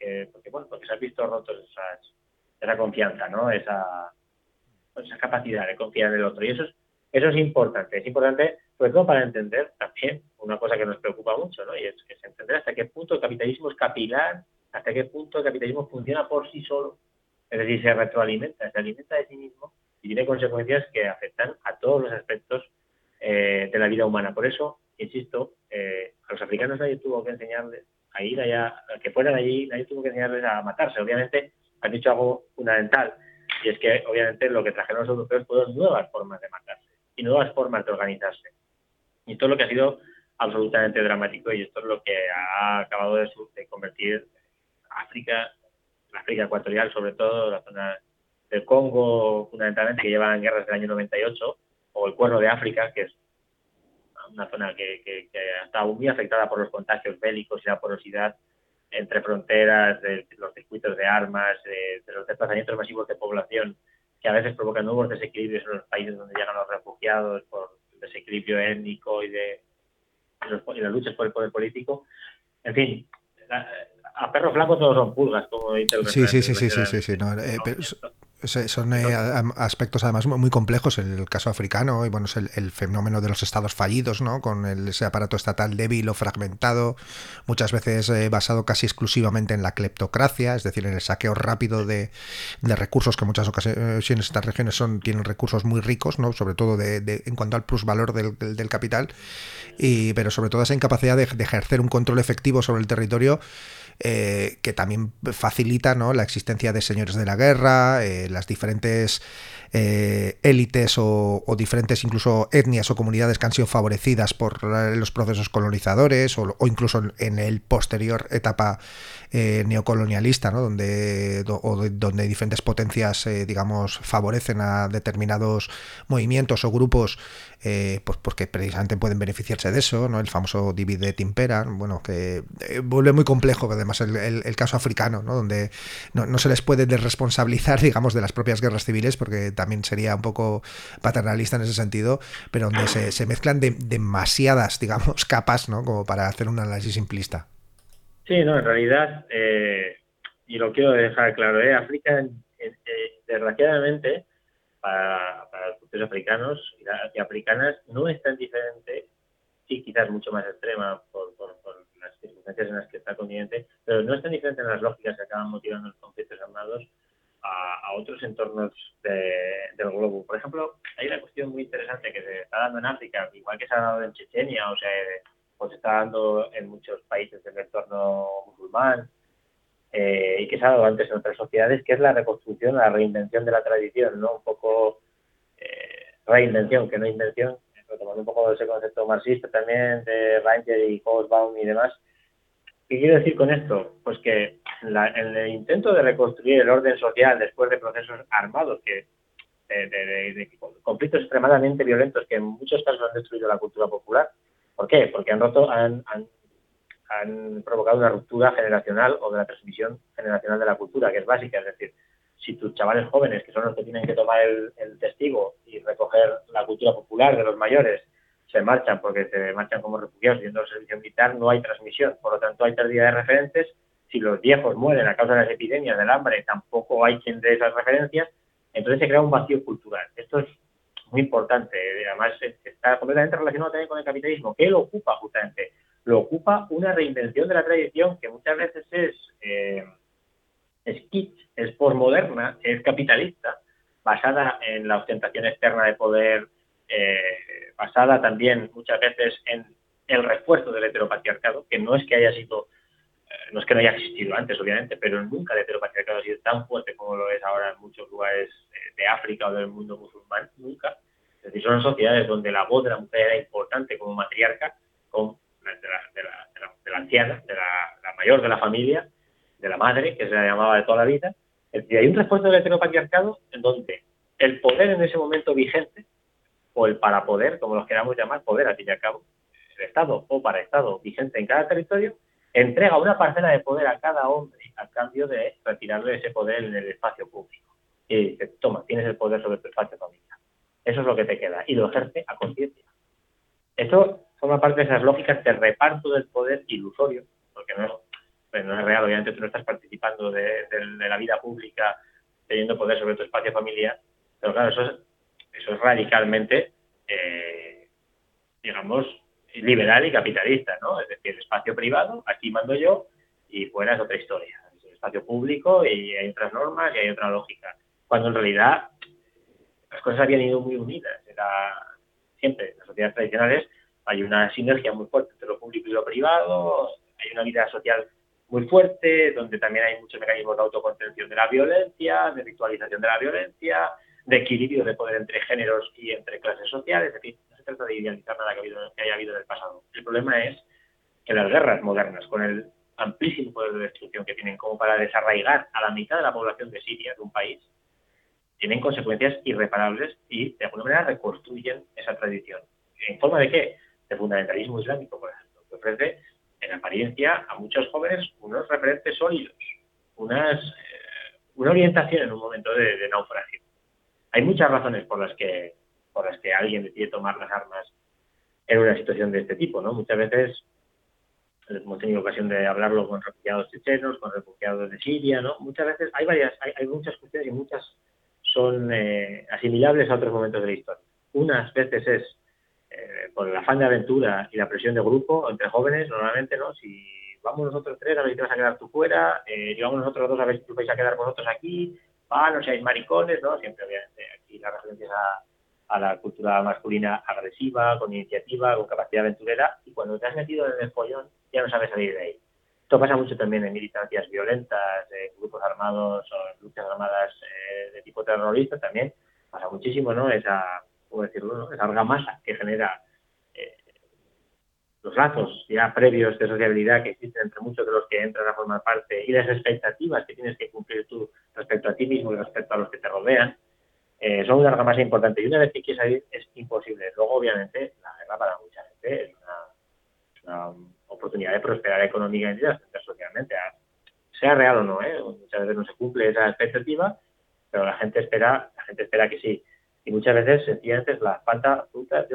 se han visto rotos esa confianza, ¿no? Esa capacidad de confiar en el otro. Y eso es importante sobre todo para entender también una cosa que nos preocupa mucho, ¿no? Y es entender hasta qué punto el capitalismo es capilar, hasta qué punto el capitalismo funciona por sí solo, es decir, se alimenta de sí mismo y tiene consecuencias que afectan a todos los aspectos de la vida humana. Por eso, insisto, a los africanos nadie tuvo que enseñarles a ir allá, que fueran allí, nadie tuvo que enseñarles a matarse. Obviamente, han dicho algo fundamental, y es que obviamente lo que trajeron los europeos fueron nuevas formas de matarse y nuevas formas de organizarse. Y esto es lo que ha sido absolutamente dramático, y esto es lo que ha acabado de convertir África, la África ecuatorial, sobre todo la zona del Congo, fundamentalmente, que llevan guerras del año 98, o el Cuerno de África, que es una zona que ha estado muy afectada por los contagios bélicos y la porosidad entre fronteras, de los circuitos de armas, de los desplazamientos masivos de población, que a veces provocan nuevos desequilibrios en los países donde llegan los refugiados por el desequilibrio étnico y las luchas por el poder político. En fin, a perros flacos todos son pulgas, como dice el refrán. Sí. No, son aspectos además muy complejos. El caso africano, y bueno, es el fenómeno de los estados fallidos, ¿no? Con ese aparato estatal débil o fragmentado, muchas veces basado casi exclusivamente en la cleptocracia, es decir, en el saqueo rápido de recursos, que en muchas ocasiones estas regiones tienen recursos muy ricos, ¿no? Sobre todo en cuanto al plusvalor del capital, pero sobre todo esa incapacidad de ejercer un control efectivo sobre el territorio, que también facilita, ¿no?, la existencia de señores de la guerra, las diferentes élites o diferentes incluso etnias o comunidades que han sido favorecidas por los procesos colonizadores o incluso en el posterior etapa neocolonialista, ¿no? donde diferentes potencias digamos favorecen a determinados movimientos o grupos pues porque precisamente pueden beneficiarse de eso, ¿no? El famoso divide et impera, bueno, que vuelve muy complejo además el caso africano, ¿no? Donde no se les puede desresponsabilizar digamos de las propias guerras civiles porque también sería un poco paternalista en ese sentido, pero donde se mezclan demasiadas digamos capas, ¿no? Como para hacer un análisis simplista. Sí, no, en realidad, y lo quiero dejar claro, África, desgraciadamente, para los culturas africanos y africanas, no es tan diferente, sí, quizás mucho más extrema por las circunstancias en las que está el continente, pero no es tan diferente en las lógicas que acaban motivando los conflictos armados a otros entornos del globo. Por ejemplo, hay una cuestión muy interesante que se está dando en África, igual que se ha dado en Chechenia, o se está dando en muchos países del entorno musulmán, y que se ha dado antes en otras sociedades, que es la reconstrucción, la reinvención de la tradición, ¿no? Un poco reinvención, que no invención, retomando un poco ese concepto marxista también de Ranger y Hobsbawm y demás. ¿Qué quiero decir con esto? Pues que en el intento de reconstruir el orden social después de procesos armados, de conflictos extremadamente violentos que en muchos casos han destruido la cultura popular. ¿Por qué? Porque han provocado una ruptura generacional o de la transmisión generacional de la cultura, que es básica. Es decir, si tus chavales jóvenes, que son los que tienen que tomar el testigo y recoger la cultura popular de los mayores, se marchan porque se marchan como refugiados yendo al servicio militar, no hay transmisión. Por lo tanto, hay pérdida de referentes. Si los viejos mueren a causa de las epidemias, del hambre, tampoco hay quien dé esas referencias. Entonces se crea un vacío cultural. Esto es muy importante. Además, está completamente relacionado también con el capitalismo. ¿Qué lo ocupa justamente? Lo ocupa una reinvención de la tradición que muchas veces es kitsch, es posmoderna, es capitalista, basada en la ostentación externa de poder, basada también muchas veces en el refuerzo del heteropatriarcado, que no es que haya sido, no es que no haya existido antes, obviamente, pero nunca el heteropatriarcado ha sido tan fuerte como lo es ahora en muchos lugares de África o del mundo musulmán, nunca. Es decir, son sociedades donde la voz de la mujer era importante como matriarca, como de la anciana, de la mayor de la familia, de la madre, que se la llamaba de toda la vida. Es decir, hay un refuerzo del heteropatriarcado en donde el poder en ese momento vigente, o el parapoder, como los queramos llamar, poder al fin y al cabo, el Estado o paraestado vigente en cada territorio, entrega una parcela de poder a cada hombre a cambio de retirarle ese poder en el espacio público. Y dice, toma, tienes el poder sobre tu espacio familiar. Eso es lo que te queda. Y lo ejerce a conciencia. Esto forma parte de esas lógicas de reparto del poder ilusorio, porque no es real, obviamente tú no estás participando de la vida pública teniendo poder sobre tu espacio familiar, pero claro, eso es radicalmente, digamos, liberal y capitalista, ¿no? Es decir, el espacio privado, aquí mando yo, y fuera es otra historia. Es el espacio público y hay otras normas y hay otra lógica. Cuando en realidad las cosas habían ido muy unidas. Siempre en las sociedades tradicionales hay una sinergia muy fuerte entre lo público y lo privado, hay una vida social muy fuerte, donde también hay muchos mecanismos de autocontención de la violencia, de ritualización de la violencia, de equilibrio de poder entre géneros y entre clases sociales. Es decir, no se trata de idealizar nada que haya habido en el pasado. El problema es que las guerras modernas, con el amplísimo poder de destrucción que tienen como para desarraigar a la mitad de la población de Siria, de un país, tienen consecuencias irreparables y de alguna manera reconstruyen esa tradición. ¿En forma de qué? De fundamentalismo islámico, por ejemplo, que ofrece en apariencia a muchos jóvenes unos referentes sólidos, una orientación en un momento de naufragio. Hay muchas razones por las que alguien decide tomar las armas en una situación de este tipo, ¿no? Muchas veces hemos tenido ocasión de hablarlo con refugiados chechenos, con refugiados de Siria, ¿no? Muchas veces hay muchas cuestiones y muchas son asimilables a otros momentos de la historia. Unas veces es por el afán de aventura y la presión de grupo entre jóvenes, normalmente, ¿no? Si vamos nosotros tres a ver si te vas a quedar tú fuera, y vamos nosotros dos a ver si tú vais a quedar vosotros aquí, no seáis maricones, ¿no? Siempre, obviamente, aquí las referencias a la cultura masculina agresiva, con iniciativa, con capacidad aventurera, y cuando te has metido en el follón ya no sabes salir de ahí. Esto pasa mucho también en militancias violentas, grupos armados o luchas armadas de tipo terrorista también. pasa muchísimo, ¿no? Esa, ¿cómo decirlo?, ¿no? Esa argamasa que genera los lazos ya previos de sociabilidad que existen entre muchos de los que entran a formar parte y las expectativas que tienes que cumplir tú respecto a ti mismo y respecto a los que te rodean, son una argamasa importante. Y una vez que quieres salir es imposible. Luego, obviamente, la guerra para mucha gente es una oportunidad de prosperar económicamente y de ascender socialmente. Sea real o no, muchas veces no se cumple esa expectativa, pero la gente espera que sí. Y muchas veces sencillamente es la falta de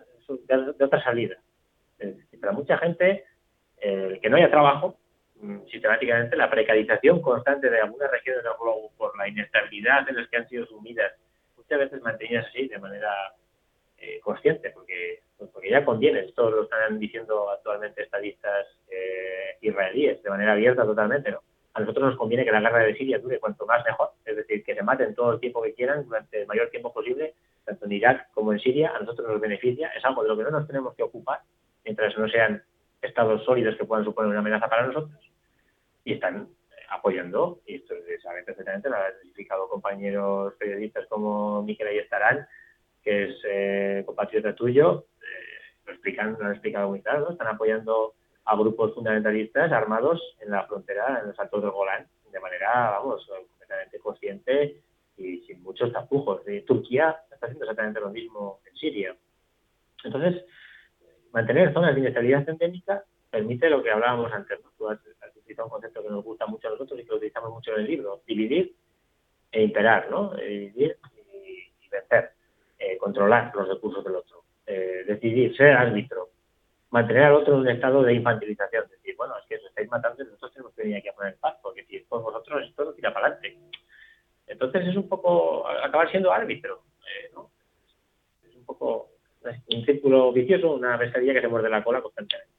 otra salida. Para mucha gente, que no haya trabajo, sistemáticamente la precarización constante de algunas regiones del globo por la inestabilidad en las que han sido sumidas, muchas veces mantenidas así de manera consciente, porque ya conviene. Esto lo están diciendo actualmente estadistas israelíes de manera abierta totalmente, ¿no? A nosotros nos conviene que la guerra de Siria dure cuanto más mejor, es decir, que se maten todo el tiempo que quieran durante el mayor tiempo posible, tanto en Irak como en Siria. A nosotros nos beneficia, es algo de lo que no nos tenemos que ocupar mientras no sean estados sólidos que puedan suponer una amenaza para nosotros, y están apoyando, y esto se sabe perfectamente, lo han identificado compañeros periodistas como Mikel Ayestarán, que es compatriota tuyo, lo han explicado muy claro, ¿no? Están apoyando a grupos fundamentalistas armados en la frontera, en los altos del Golán, de manera, vamos, completamente consciente y sin muchos tapujos. Turquía está haciendo exactamente lo mismo en Siria. Entonces, mantener zonas de inestabilidad endémica permite lo que hablábamos antes, ¿no? Tú has utilizado un concepto que nos gusta mucho a nosotros y que lo utilizamos mucho en el libro: dividir e imperar, ¿no? Dividir y vencer, controlar los recursos del otro, decidir, ser árbitro, mantener al otro en un estado de infantilización, decir, bueno, es que os estáis matando y nosotros tenemos que venir aquí a poner paz, porque si es por vosotros esto no tira para adelante. Entonces es un poco acabar siendo árbitro, ¿no? Es un poco un círculo vicioso, una pescadilla que se muerde la cola constantemente.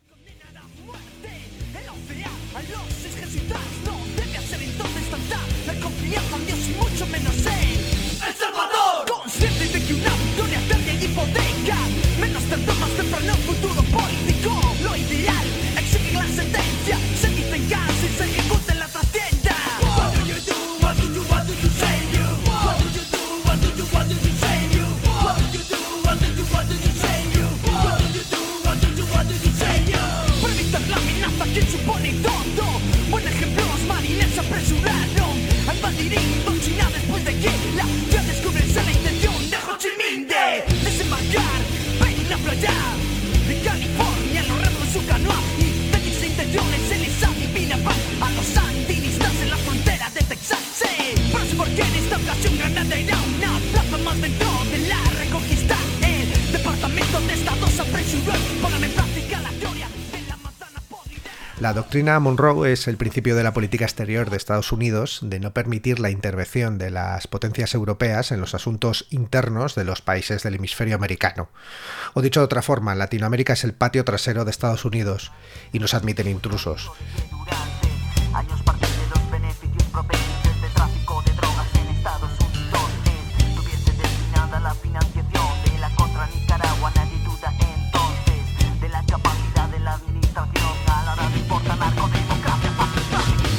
¡El Salvador! Consciente de que una victoria tarde y hipoteca, menos tarde, más temprano, futuro político. Lo ideal exige la sentencia, se dice en casa y se ejecuta en la trastienda. What do you do? What do you say you? What do you do? What do you say you? What do you do? What do you say you? What do you do? What do you say you? Para evitar la amenaza que supone todo, buen ejemplo, los marines se apresuraron a invadir y China después de que ya descubrirse la intención de Ho Chi Minh de desembarcar en la playa de California. Los remos su canoa y de sus intenciones se les adivina paz a los sandinistas en la frontera de Texas. Pero sé por qué en esta ocasión Granada era una plaza más dentro de la reconquista. El Departamento de Estado se apresuró en poner en práctica la teoría de la manzana podrida. La doctrina Monroe es el principio de la política exterior de Estados Unidos de no permitir la intervención de las potencias europeas en los asuntos internos de los países del hemisferio americano. O dicho de otra forma, Latinoamérica es el patio trasero de Estados Unidos y no se admiten intrusos. Años parte de los beneficios provenientes de tráfico de drogas en Estados Unidos estuviese destinada a la financiación de la contra Nicaragua. Nadie duda entonces de la capacidad de la administración a la hora de importar narcodemocracia fascista.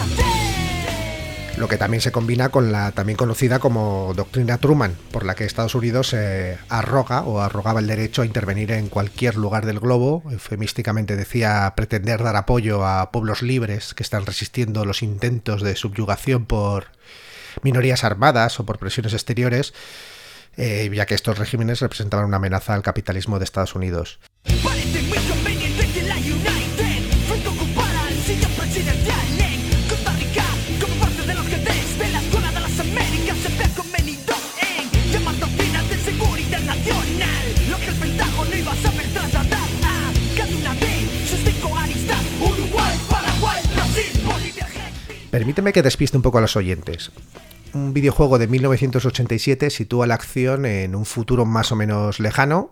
Lo que también se combina con la también conocida como doctrina Truman, por la que Estados Unidos arrogaba el derecho a intervenir en cualquier lugar del globo. Eufemísticamente decía pretender dar apoyo a pueblos libres que están resistiendo los intentos de subyugación por minorías armadas o por presiones exteriores, ya que estos regímenes representaban una amenaza al capitalismo de Estados Unidos. Parece muy conveniente que la United frente ocupara el sitio presidencial en Costa Rica como parte de los jefes de la zona de las Américas. Se ve convenido en llamar doctrinas de seguridad nacional, lo que el Pentágono iba a saber trasladar a cada una de sus 5 aristas: Uruguay, Paraguay, Brasil, Bolivia, Argentina. Permíteme que despiste un poco a los oyentes. Un videojuego de 1987 sitúa la acción en un futuro más o menos lejano,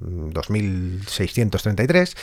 2633,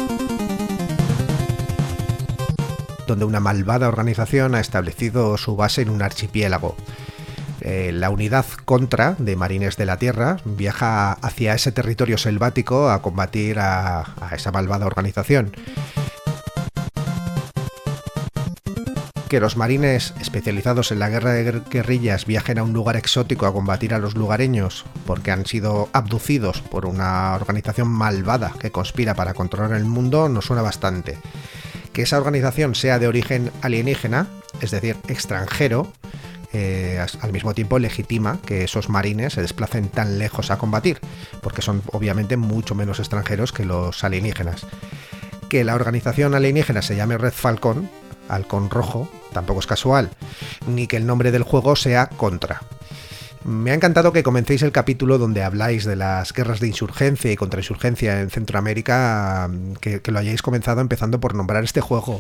donde una malvada organización ha establecido su base en un archipiélago. La unidad Contra de Marines de la Tierra viaja hacia ese territorio selvático a combatir a esa malvada organización. que los marines especializados en la guerra de guerrillas viajen a un lugar exótico a combatir a los lugareños porque han sido abducidos por una organización malvada que conspira para controlar el mundo nos suena bastante. Que esa organización sea de origen alienígena, es decir, extranjero, al mismo tiempo legitima que esos marines se desplacen tan lejos a combatir, porque son obviamente mucho menos extranjeros que los alienígenas. Que la organización alienígena se llame Red Falcon, Halcón Rojo, tampoco es casual, ni que el nombre del juego sea Contra. Me ha encantado que comencéis el capítulo donde habláis de las guerras de insurgencia y contrainsurgencia en Centroamérica, que lo hayáis comenzado empezando por nombrar este juego.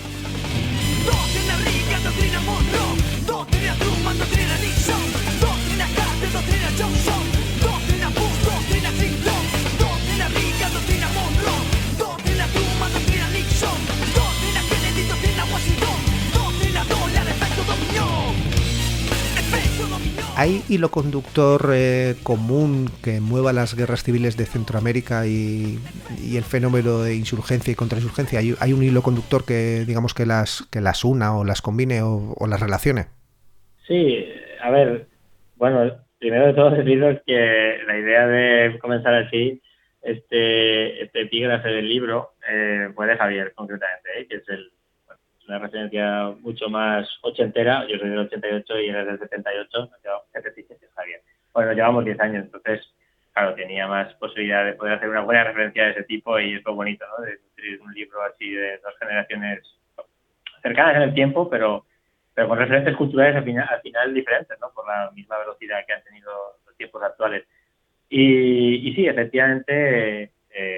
¿Hay hilo conductor común que mueva las guerras civiles de Centroamérica y el fenómeno de insurgencia y contrainsurgencia? ¿Hay un hilo conductor que digamos que las una o las combine o las relacione? Sí, a ver, bueno, primero de todo deciros que la idea de comenzar así este epígrafe del libro fue de Javier, concretamente, que es una referencia mucho más ochentera. Yo soy del 88 y él es del 78, Javier. Bueno, nos llevamos 10 años, entonces, claro, tenía más posibilidad de poder hacer una buena referencia de ese tipo y es lo bonito, ¿no? De escribir un libro así de dos generaciones cercanas en el tiempo, pero con referentes culturales al final diferentes, ¿no? Por la misma velocidad que han tenido los tiempos actuales. Y sí, efectivamente,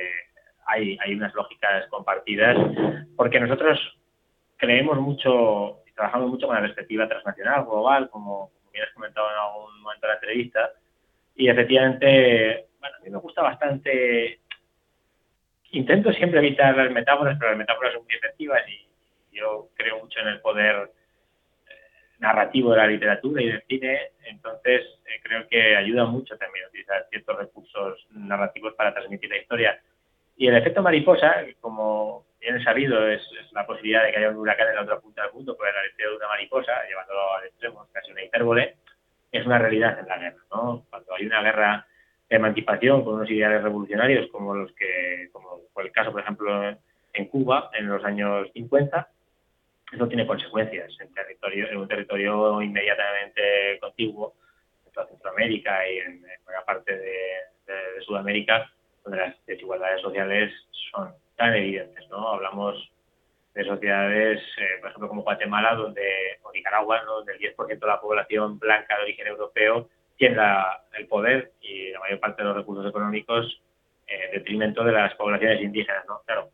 hay unas lógicas compartidas, porque nosotros creemos mucho y trabajamos mucho con la perspectiva transnacional, global, como bien has comentado en algún momento de la entrevista, y efectivamente, bueno, a mí me gusta bastante, intento siempre evitar las metáforas, pero las metáforas son muy efectivas y yo creo mucho en el poder narrativo de la literatura y del cine, entonces creo que ayuda mucho también utilizar ciertos recursos narrativos para transmitir la historia. Y el efecto mariposa, como bien es sabido, es la posibilidad de que haya un huracán en la otra punta del mundo por el aleteo de una mariposa, llevándolo al extremo, es casi una hipérbole, es una realidad en la guerra, ¿no? Cuando hay una guerra de emancipación con unos ideales revolucionarios como fue el caso, por ejemplo, en Cuba en los años 50, eso tiene consecuencias en un territorio inmediatamente contiguo, en toda Centroamérica y en buena parte de Sudamérica, donde las desigualdades sociales son tan evidentes, ¿no? Hablamos de sociedades, por ejemplo, como Guatemala, o Nicaragua, ¿no? Donde el 10% de la población blanca de origen europeo tiene el poder y la mayor parte de los recursos económicos en detrimento de las poblaciones indígenas, ¿no? Claro,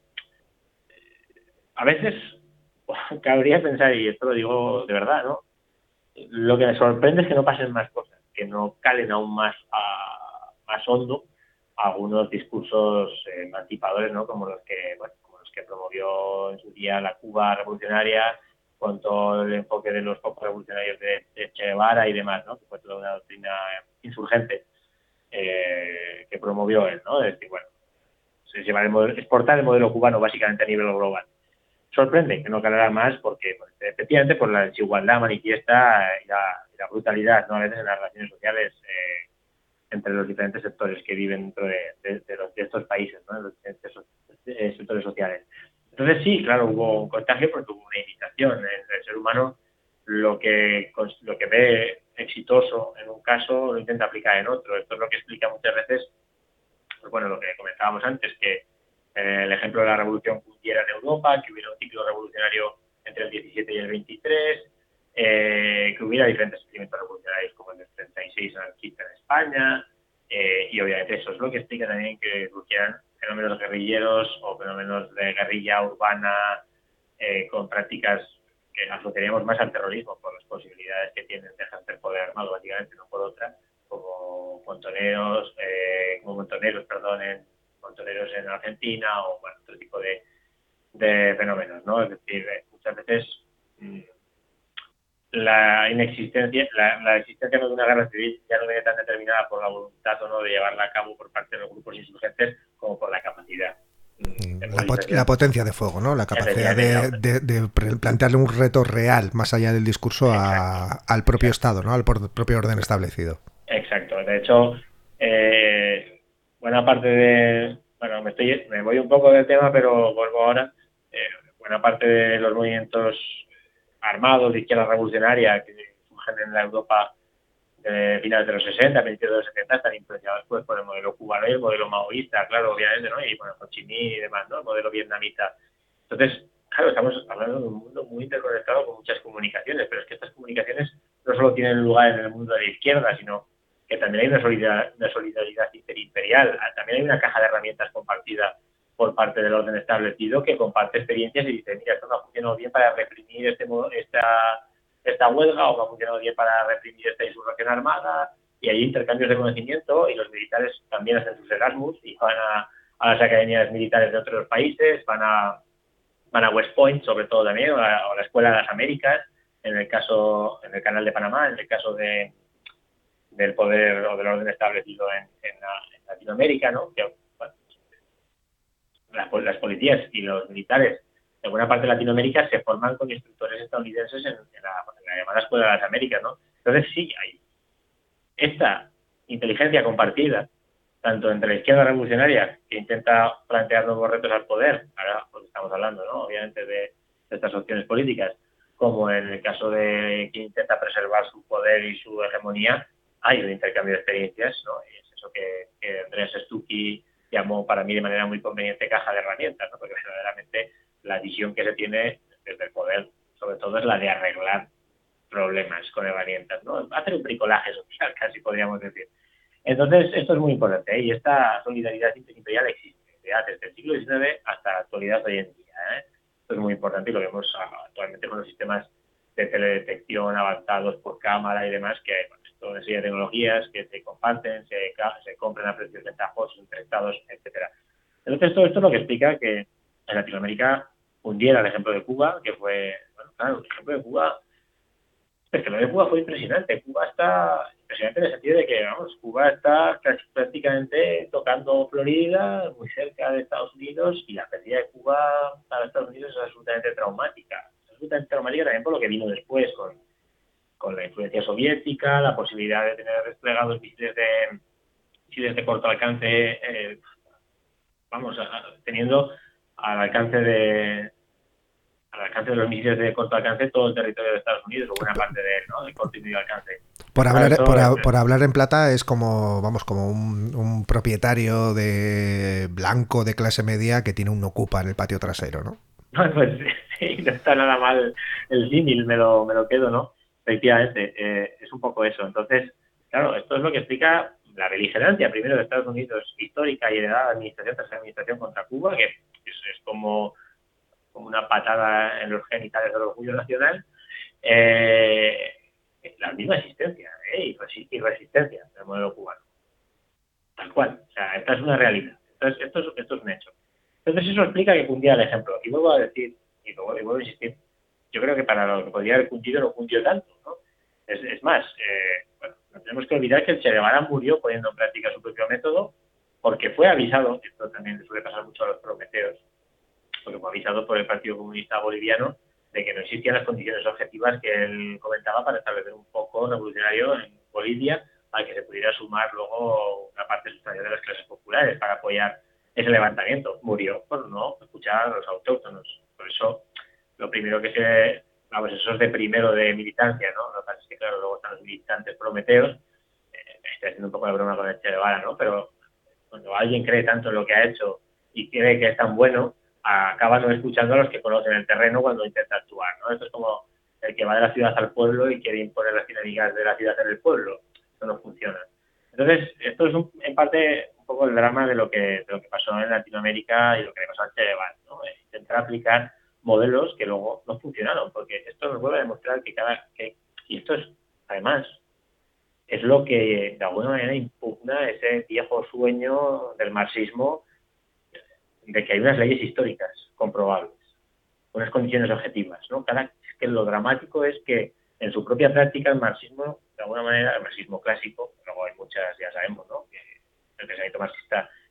a veces cabría pensar, y esto lo digo de verdad, ¿no? Lo que me sorprende es que no pasen más cosas, que no calen aún más hondo algunos discursos emancipadores, ¿no? Como los que promovió en su día la Cuba revolucionaria, con todo el enfoque de los focos revolucionarios de Che Guevara y demás, ¿no? Que fue toda una doctrina insurgente que promovió él, ¿no? Es decir, bueno, exportar el modelo cubano básicamente a nivel global. Sorprende que no calará más porque efectivamente por la desigualdad manifiesta y la brutalidad, ¿no? A veces en las relaciones sociales entre los diferentes sectores que viven dentro de estos países, ¿no? En los diferentes sectores sociales. Entonces sí, claro, hubo un contagio porque hubo una imitación. El ser humano lo que ve exitoso en un caso lo intenta aplicar en otro. Esto es lo que explica muchas veces, pues bueno, lo que comentábamos antes, que el ejemplo de la revolución cundiera en Europa, que hubiera un ciclo revolucionario entre el 17 y el 23, que hubiera diferentes experimentos revolucionarios como el del 36 anarquista en España, y obviamente eso es lo que explica también que surgieran fenómenos guerrilleros o fenómenos de guerrilla urbana con prácticas que asociaríamos más al terrorismo por las posibilidades que tienen de ejercer poder armado, básicamente, no por otra, como montoneros en Argentina o bueno, otro tipo de fenómenos, ¿no? Es decir, muchas veces la existencia de una guerra civil ya no viene tan determinada por la voluntad o no de llevarla a cabo por parte de los grupos insurgentes como por la capacidad. La potencia de fuego, ¿no? La capacidad de plantearle un reto real más allá del discurso al propio Estado, ¿no? Al propio orden establecido. Exacto. De hecho, buena parte de... Bueno, me voy un poco del tema, pero vuelvo ahora. Buena parte de los movimientos armados de izquierda revolucionaria que surgen en la Europa de finales de los 60, principios de los 70, están influenciados pues, por el modelo cubano y el modelo maoísta, claro, obviamente, ¿no? Y bueno, Ho Chi Minh y demás, ¿no? El modelo vietnamita. Entonces, claro, estamos hablando de un mundo muy interconectado con muchas comunicaciones, pero es que estas comunicaciones no solo tienen lugar en el mundo de la izquierda, sino que también hay una solidaridad interimperial, también hay una caja de herramientas compartida por parte del orden establecido que comparte experiencias y dice, mira, esto no ha funcionado bien para reprimir esta huelga, o no ha funcionado bien para reprimir esta insurrección armada, y hay intercambios de conocimiento, y los militares también hacen sus Erasmus y van a las academias militares de otros países, van a West Point, sobre todo también, o a la Escuela de las Américas, en el Canal de Panamá, en el caso del poder o del orden establecido en Latinoamérica, ¿no? Que, bueno, las policías y los militares de buena parte de Latinoamérica se forman con instructores estadounidenses en la llamada Escuela de las Américas, ¿no? Entonces sí hay esta inteligencia compartida, tanto entre la izquierda revolucionaria, que intenta plantear nuevos retos al poder, ahora pues estamos hablando, ¿no? Obviamente de estas opciones políticas, como en el caso de quien intenta preservar su poder y su hegemonía, hay un intercambio de experiencias, ¿no? Y es eso que Andrés Stucky llamó para mí de manera muy conveniente caja de herramientas, ¿no? Porque verdaderamente la visión que se tiene desde el poder, sobre todo, es la de arreglar problemas con herramientas, ¿no? Hacer un bricolaje social, casi podríamos decir. Entonces, esto es muy importante, ¿eh? Y esta solidaridad interimperial existe ya desde el siglo XIX hasta la actualidad de hoy en día, ¿eh? Esto es muy importante y lo vemos actualmente con los sistemas de teledetección avanzados por cámara y demás, que hay una serie de tecnologías que se comparten, se compran a precios ventajosos entre estados, etcétera. Entonces, todo esto es lo que explica que en Latinoamérica hundiera el ejemplo de Cuba, que fue, bueno, claro, el ejemplo de Cuba, es que lo de Cuba fue impresionante. Cuba está impresionante en el sentido de que, vamos, Cuba está prácticamente tocando Florida, muy cerca de Estados Unidos, y la pérdida de Cuba para Estados Unidos es absolutamente traumática. Es absolutamente traumática también por lo que vino después, con la influencia soviética, la posibilidad de tener desplegados misiles de corto alcance, teniendo al alcance de los misiles de corto alcance todo el territorio de Estados Unidos, o buena parte de él, ¿no? De corto y medio alcance. Por hablar en plata, es como un propietario de blanco de clase media que tiene un Ocupa en el patio trasero, ¿no? Pues sí, no está nada mal el símil, me lo quedo, ¿no? Efectivamente, es un poco eso. Entonces, claro, esto es lo que explica la beligerancia, primero de Estados Unidos, histórica y heredada administración tras administración contra Cuba, que es como una patada en los genitales del orgullo nacional, la misma existencia y resistencia del modelo cubano. Tal cual. O sea, esta es una realidad. Entonces, esto es un hecho. Entonces, eso explica que cundía el ejemplo. Y vuelvo a decir, y vuelvo a insistir, yo creo que para lo que podría haber cundido no cundió tanto, ¿no? Es más, no tenemos que olvidar que el Che Guevara murió poniendo en práctica su propio método porque fue avisado, esto también le suele pasar mucho a los prometeos, porque fue avisado por el Partido Comunista Boliviano de que no existían las condiciones objetivas que él comentaba para establecer un foco revolucionario en Bolivia, al que se pudiera sumar luego una parte sustancial de las clases populares para apoyar ese levantamiento. Murió por no escuchar a los autóctonos. Por eso, lo primero que eso es de primero de militancia, ¿no? Lo que pasa es que, claro, luego están los militantes prometeos. Estoy haciendo un poco de broma con el Che Guevara, ¿no? Pero cuando alguien cree tanto en lo que ha hecho y cree que es tan bueno, acaba no escuchando a los que conocen el terreno cuando intenta actuar, ¿no? Esto es como el que va de la ciudad al pueblo y quiere imponer las dinámicas de la ciudad en el pueblo. Esto no funciona. Entonces, esto es en parte un poco el drama de lo que pasó en Latinoamérica y lo que le pasó al Che Guevara, ¿no? Intentar aplicar modelos que luego no funcionaron, porque esto nos vuelve a demostrar y esto es, además, es lo que de alguna manera impugna ese viejo sueño del marxismo de que hay unas leyes históricas comprobables, unas condiciones objetivas, ¿no? Que lo dramático es que en su propia práctica el marxismo, de alguna manera, el marxismo clásico, luego hay muchas, ya sabemos, ¿no? Que el pensamiento marxista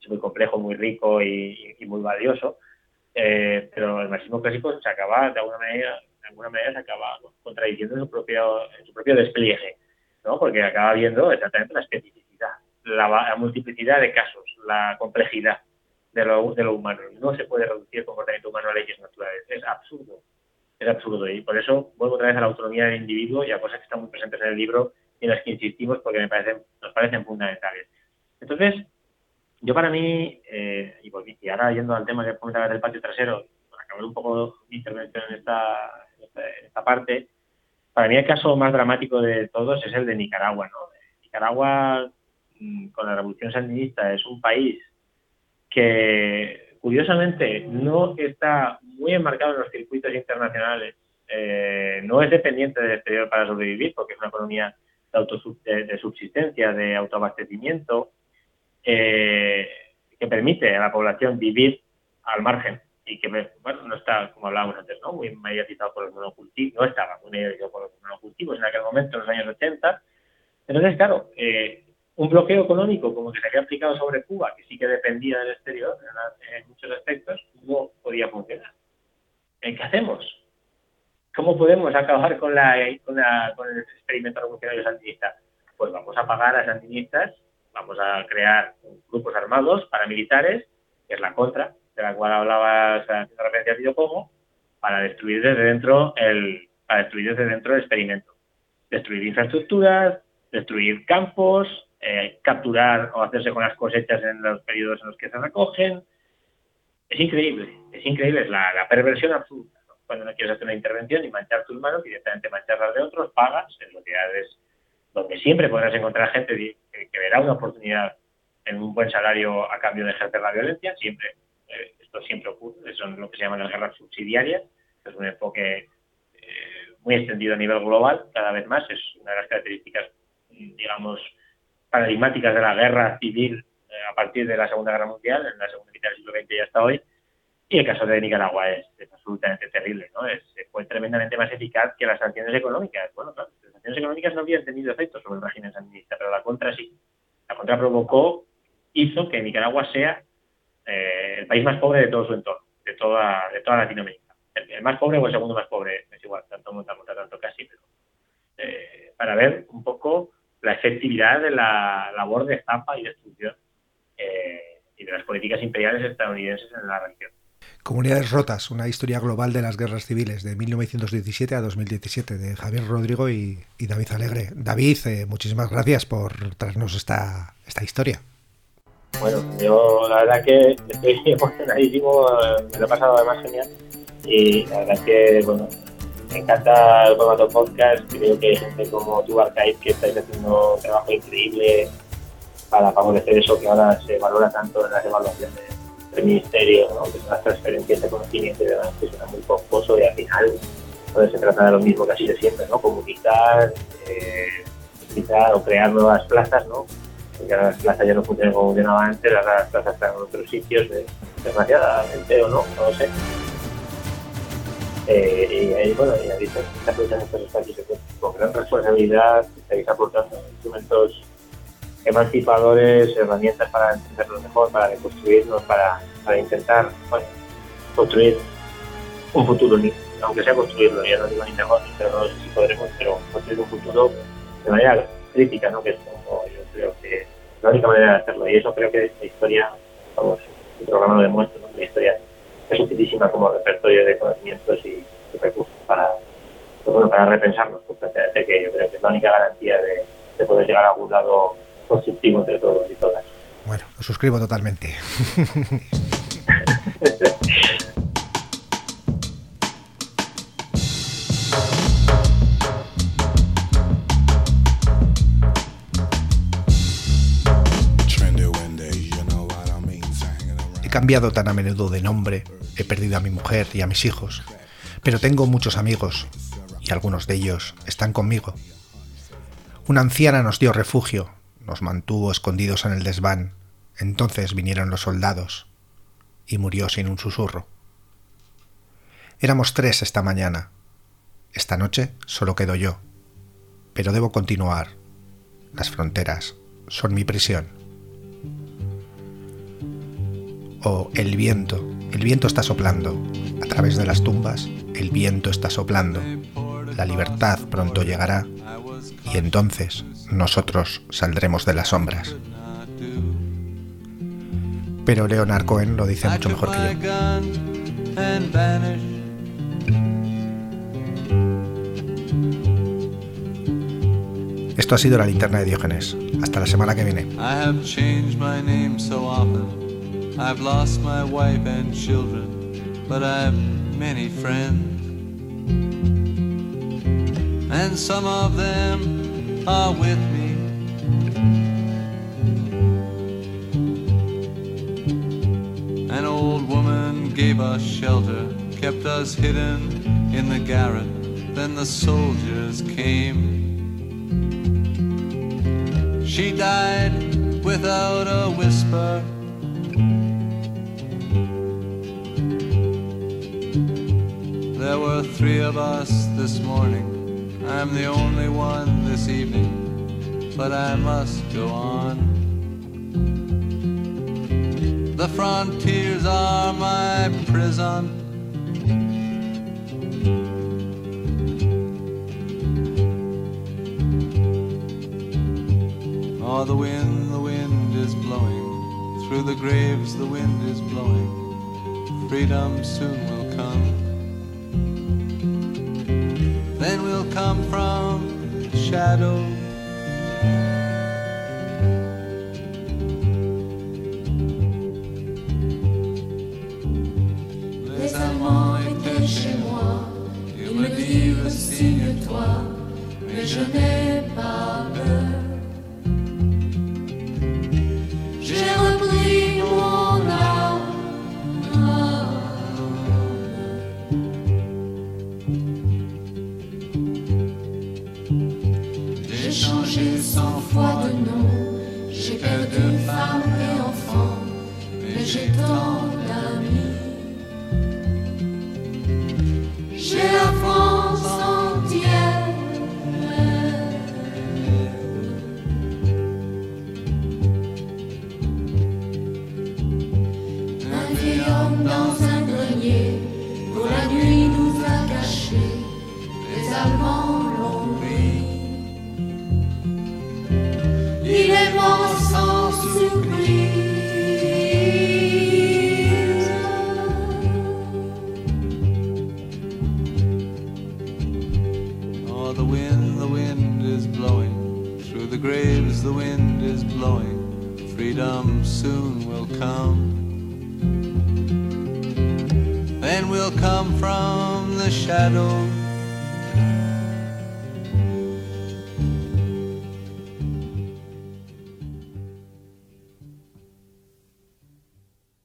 es muy complejo, muy rico y muy valioso, pero el marxismo clásico se acaba, de alguna manera se acaba contradiciendo en su propio despliegue, ¿no? Porque acaba viendo exactamente la especificidad, la multiplicidad de casos, la complejidad de lo humano. No se puede reducir el comportamiento humano a leyes naturales. Es absurdo. Y por eso vuelvo otra vez a la autonomía del individuo y a cosas que están muy presentes en el libro y en las que insistimos porque nos parecen fundamentales. Entonces, yo para mí, y ahora yendo al tema que comentaba del patio trasero, para acabar un poco mi intervención en esta parte, para mí el caso más dramático de todos es el de Nicaragua, ¿no? Nicaragua, con la revolución sandinista, es un país que, curiosamente, no está muy enmarcado en los circuitos internacionales, no es dependiente del exterior para sobrevivir, porque es una economía de subsistencia, de autoabastecimiento, que permite a la población vivir al margen y que, bueno, no está, como hablábamos antes, ¿no? Muy mediatizado por los monocultivos, no estaba muy mediatizado por los monocultivos en aquel momento, en los años 80. Entonces, claro, un bloqueo económico como que se había aplicado sobre Cuba, que sí que dependía del exterior en muchos aspectos, no podía funcionar. ¿Qué hacemos? ¿Cómo podemos acabar con el experimento revolucionario sandinista? Pues vamos a pagar a sandinistas, vamos a crear grupos armados paramilitares, que es la contra, de la cual hablabas haciendo referencia a Tito Como, para destruir desde dentro el experimento. Destruir infraestructuras, destruir campos, capturar o hacerse con las cosechas en los periodos en los que se recogen. Es increíble, es la perversión absoluta, ¿no? Cuando no quieres hacer una intervención y manchar tus manos, directamente manchar las de otros, pagas en localidades donde siempre podrás encontrar gente que verá una oportunidad en un buen salario a cambio de ejercer la violencia, siempre. Esto siempre ocurre, son lo que se llaman las guerras subsidiarias, que es un enfoque muy extendido a nivel global, cada vez más, es una de las características, digamos, paradigmáticas de la guerra civil a partir de la Segunda Guerra Mundial, en la segunda mitad del siglo XX y hasta hoy, y el caso de Nicaragua es absolutamente terrible, ¿no? Fue tremendamente más eficaz que las sanciones económicas. Bueno, claro, las sanciones económicas no habían tenido efecto sobre el régimen sandinista, pero la contra sí. La contra hizo que Nicaragua sea el país más pobre de todo su entorno, de toda Latinoamérica. El más pobre o el segundo más pobre, es igual, tanto casi, pero para ver un poco la efectividad de la labor de estampa y destrucción y de las políticas imperiales estadounidenses en la región. Comunidades rotas, una historia global de las guerras civiles de 1917 a 2017, de Javier Rodrigo y David Alegre. David, muchísimas gracias por traernos esta historia. Bueno, yo la verdad que estoy emocionadísimo, me lo he pasado además genial y la verdad que, bueno, me encanta el formato podcast. Creo que hay gente como tú, Archive, que estáis haciendo un trabajo increíble para favorecer eso que ahora se valora tanto en las evaluaciones del ministerio, ¿no? Que son las transferencias de conocimiento y demás, que suena muy pomposo y al final pues, se trata de lo mismo que así de siempre, ¿no? Comunicar o crear nuevas plazas, ¿no? Porque ahora las plazas ya no funcionan como funcionaban antes, ahora las plazas están en otros sitios, desgraciadamente o no lo sé. Y bueno, ya dices, se aprovechan estos espacios con gran responsabilidad, estáis aportando instrumentos emancipadores, herramientas para entenderlo mejor, para reconstruirnos, para intentar, bueno, construir un futuro, aunque sea construirlo, ya no digo ni mejor, pero no sé si podremos, pero construir un futuro de manera crítica, ¿no? Que es como yo creo que es la única manera de hacerlo, y eso creo que la historia, vamos, el programa lo demuestra, ¿no? La historia es utilísima como repertorio de conocimientos y recursos para repensarnos completamente, que yo creo que es la única garantía de poder llegar a algún lado constructivo entre todos y todas. Bueno, lo suscribo totalmente. He cambiado tan a menudo de nombre, he perdido a mi mujer y a mis hijos, pero tengo muchos amigos y algunos de ellos están conmigo. Una anciana nos dio refugio, nos mantuvo escondidos en el desván. Entonces vinieron los soldados y murió sin un susurro. Éramos 3 esta mañana. Esta noche solo quedo yo, pero debo continuar. Las fronteras son mi prisión. o el viento está soplando, a través de las tumbas, el viento está soplando, la libertad pronto llegará y entonces nosotros saldremos de las sombras. Pero Leonard Cohen lo dice mucho mejor que yo. Esto ha sido La Linterna de Diógenes. Hasta la semana que viene. I've lost my wife and children, but I've many friends, and some of them are with me. An old woman gave us shelter, kept us hidden in the garret. Then the soldiers came. She died without a whisper. There were 3 of us this morning. I'm the only one this evening, but I must go on. The frontiers are my prison. Oh, the wind is blowing. Through the graves the wind is blowing. Freedom soon will come. Then we'll come from shadow. Les Allemands étaient chez moi. Ils me dirent signe-toi, mais je n'ai pas peur. J'ai repris mon âme. J'ai changé 100 fois de nom, j'ai perdu femme et enfant, mais j'ai tant d'amis. J'ai la France entière. Un vieil homme dans un grenier, pour la nuit nous a cachés, les Allemands l'ont pris. Il est mort sans surprise. Oh, the wind is blowing. Through the graves the wind is blowing. Freedom soon will come. Then we'll come from the shadow.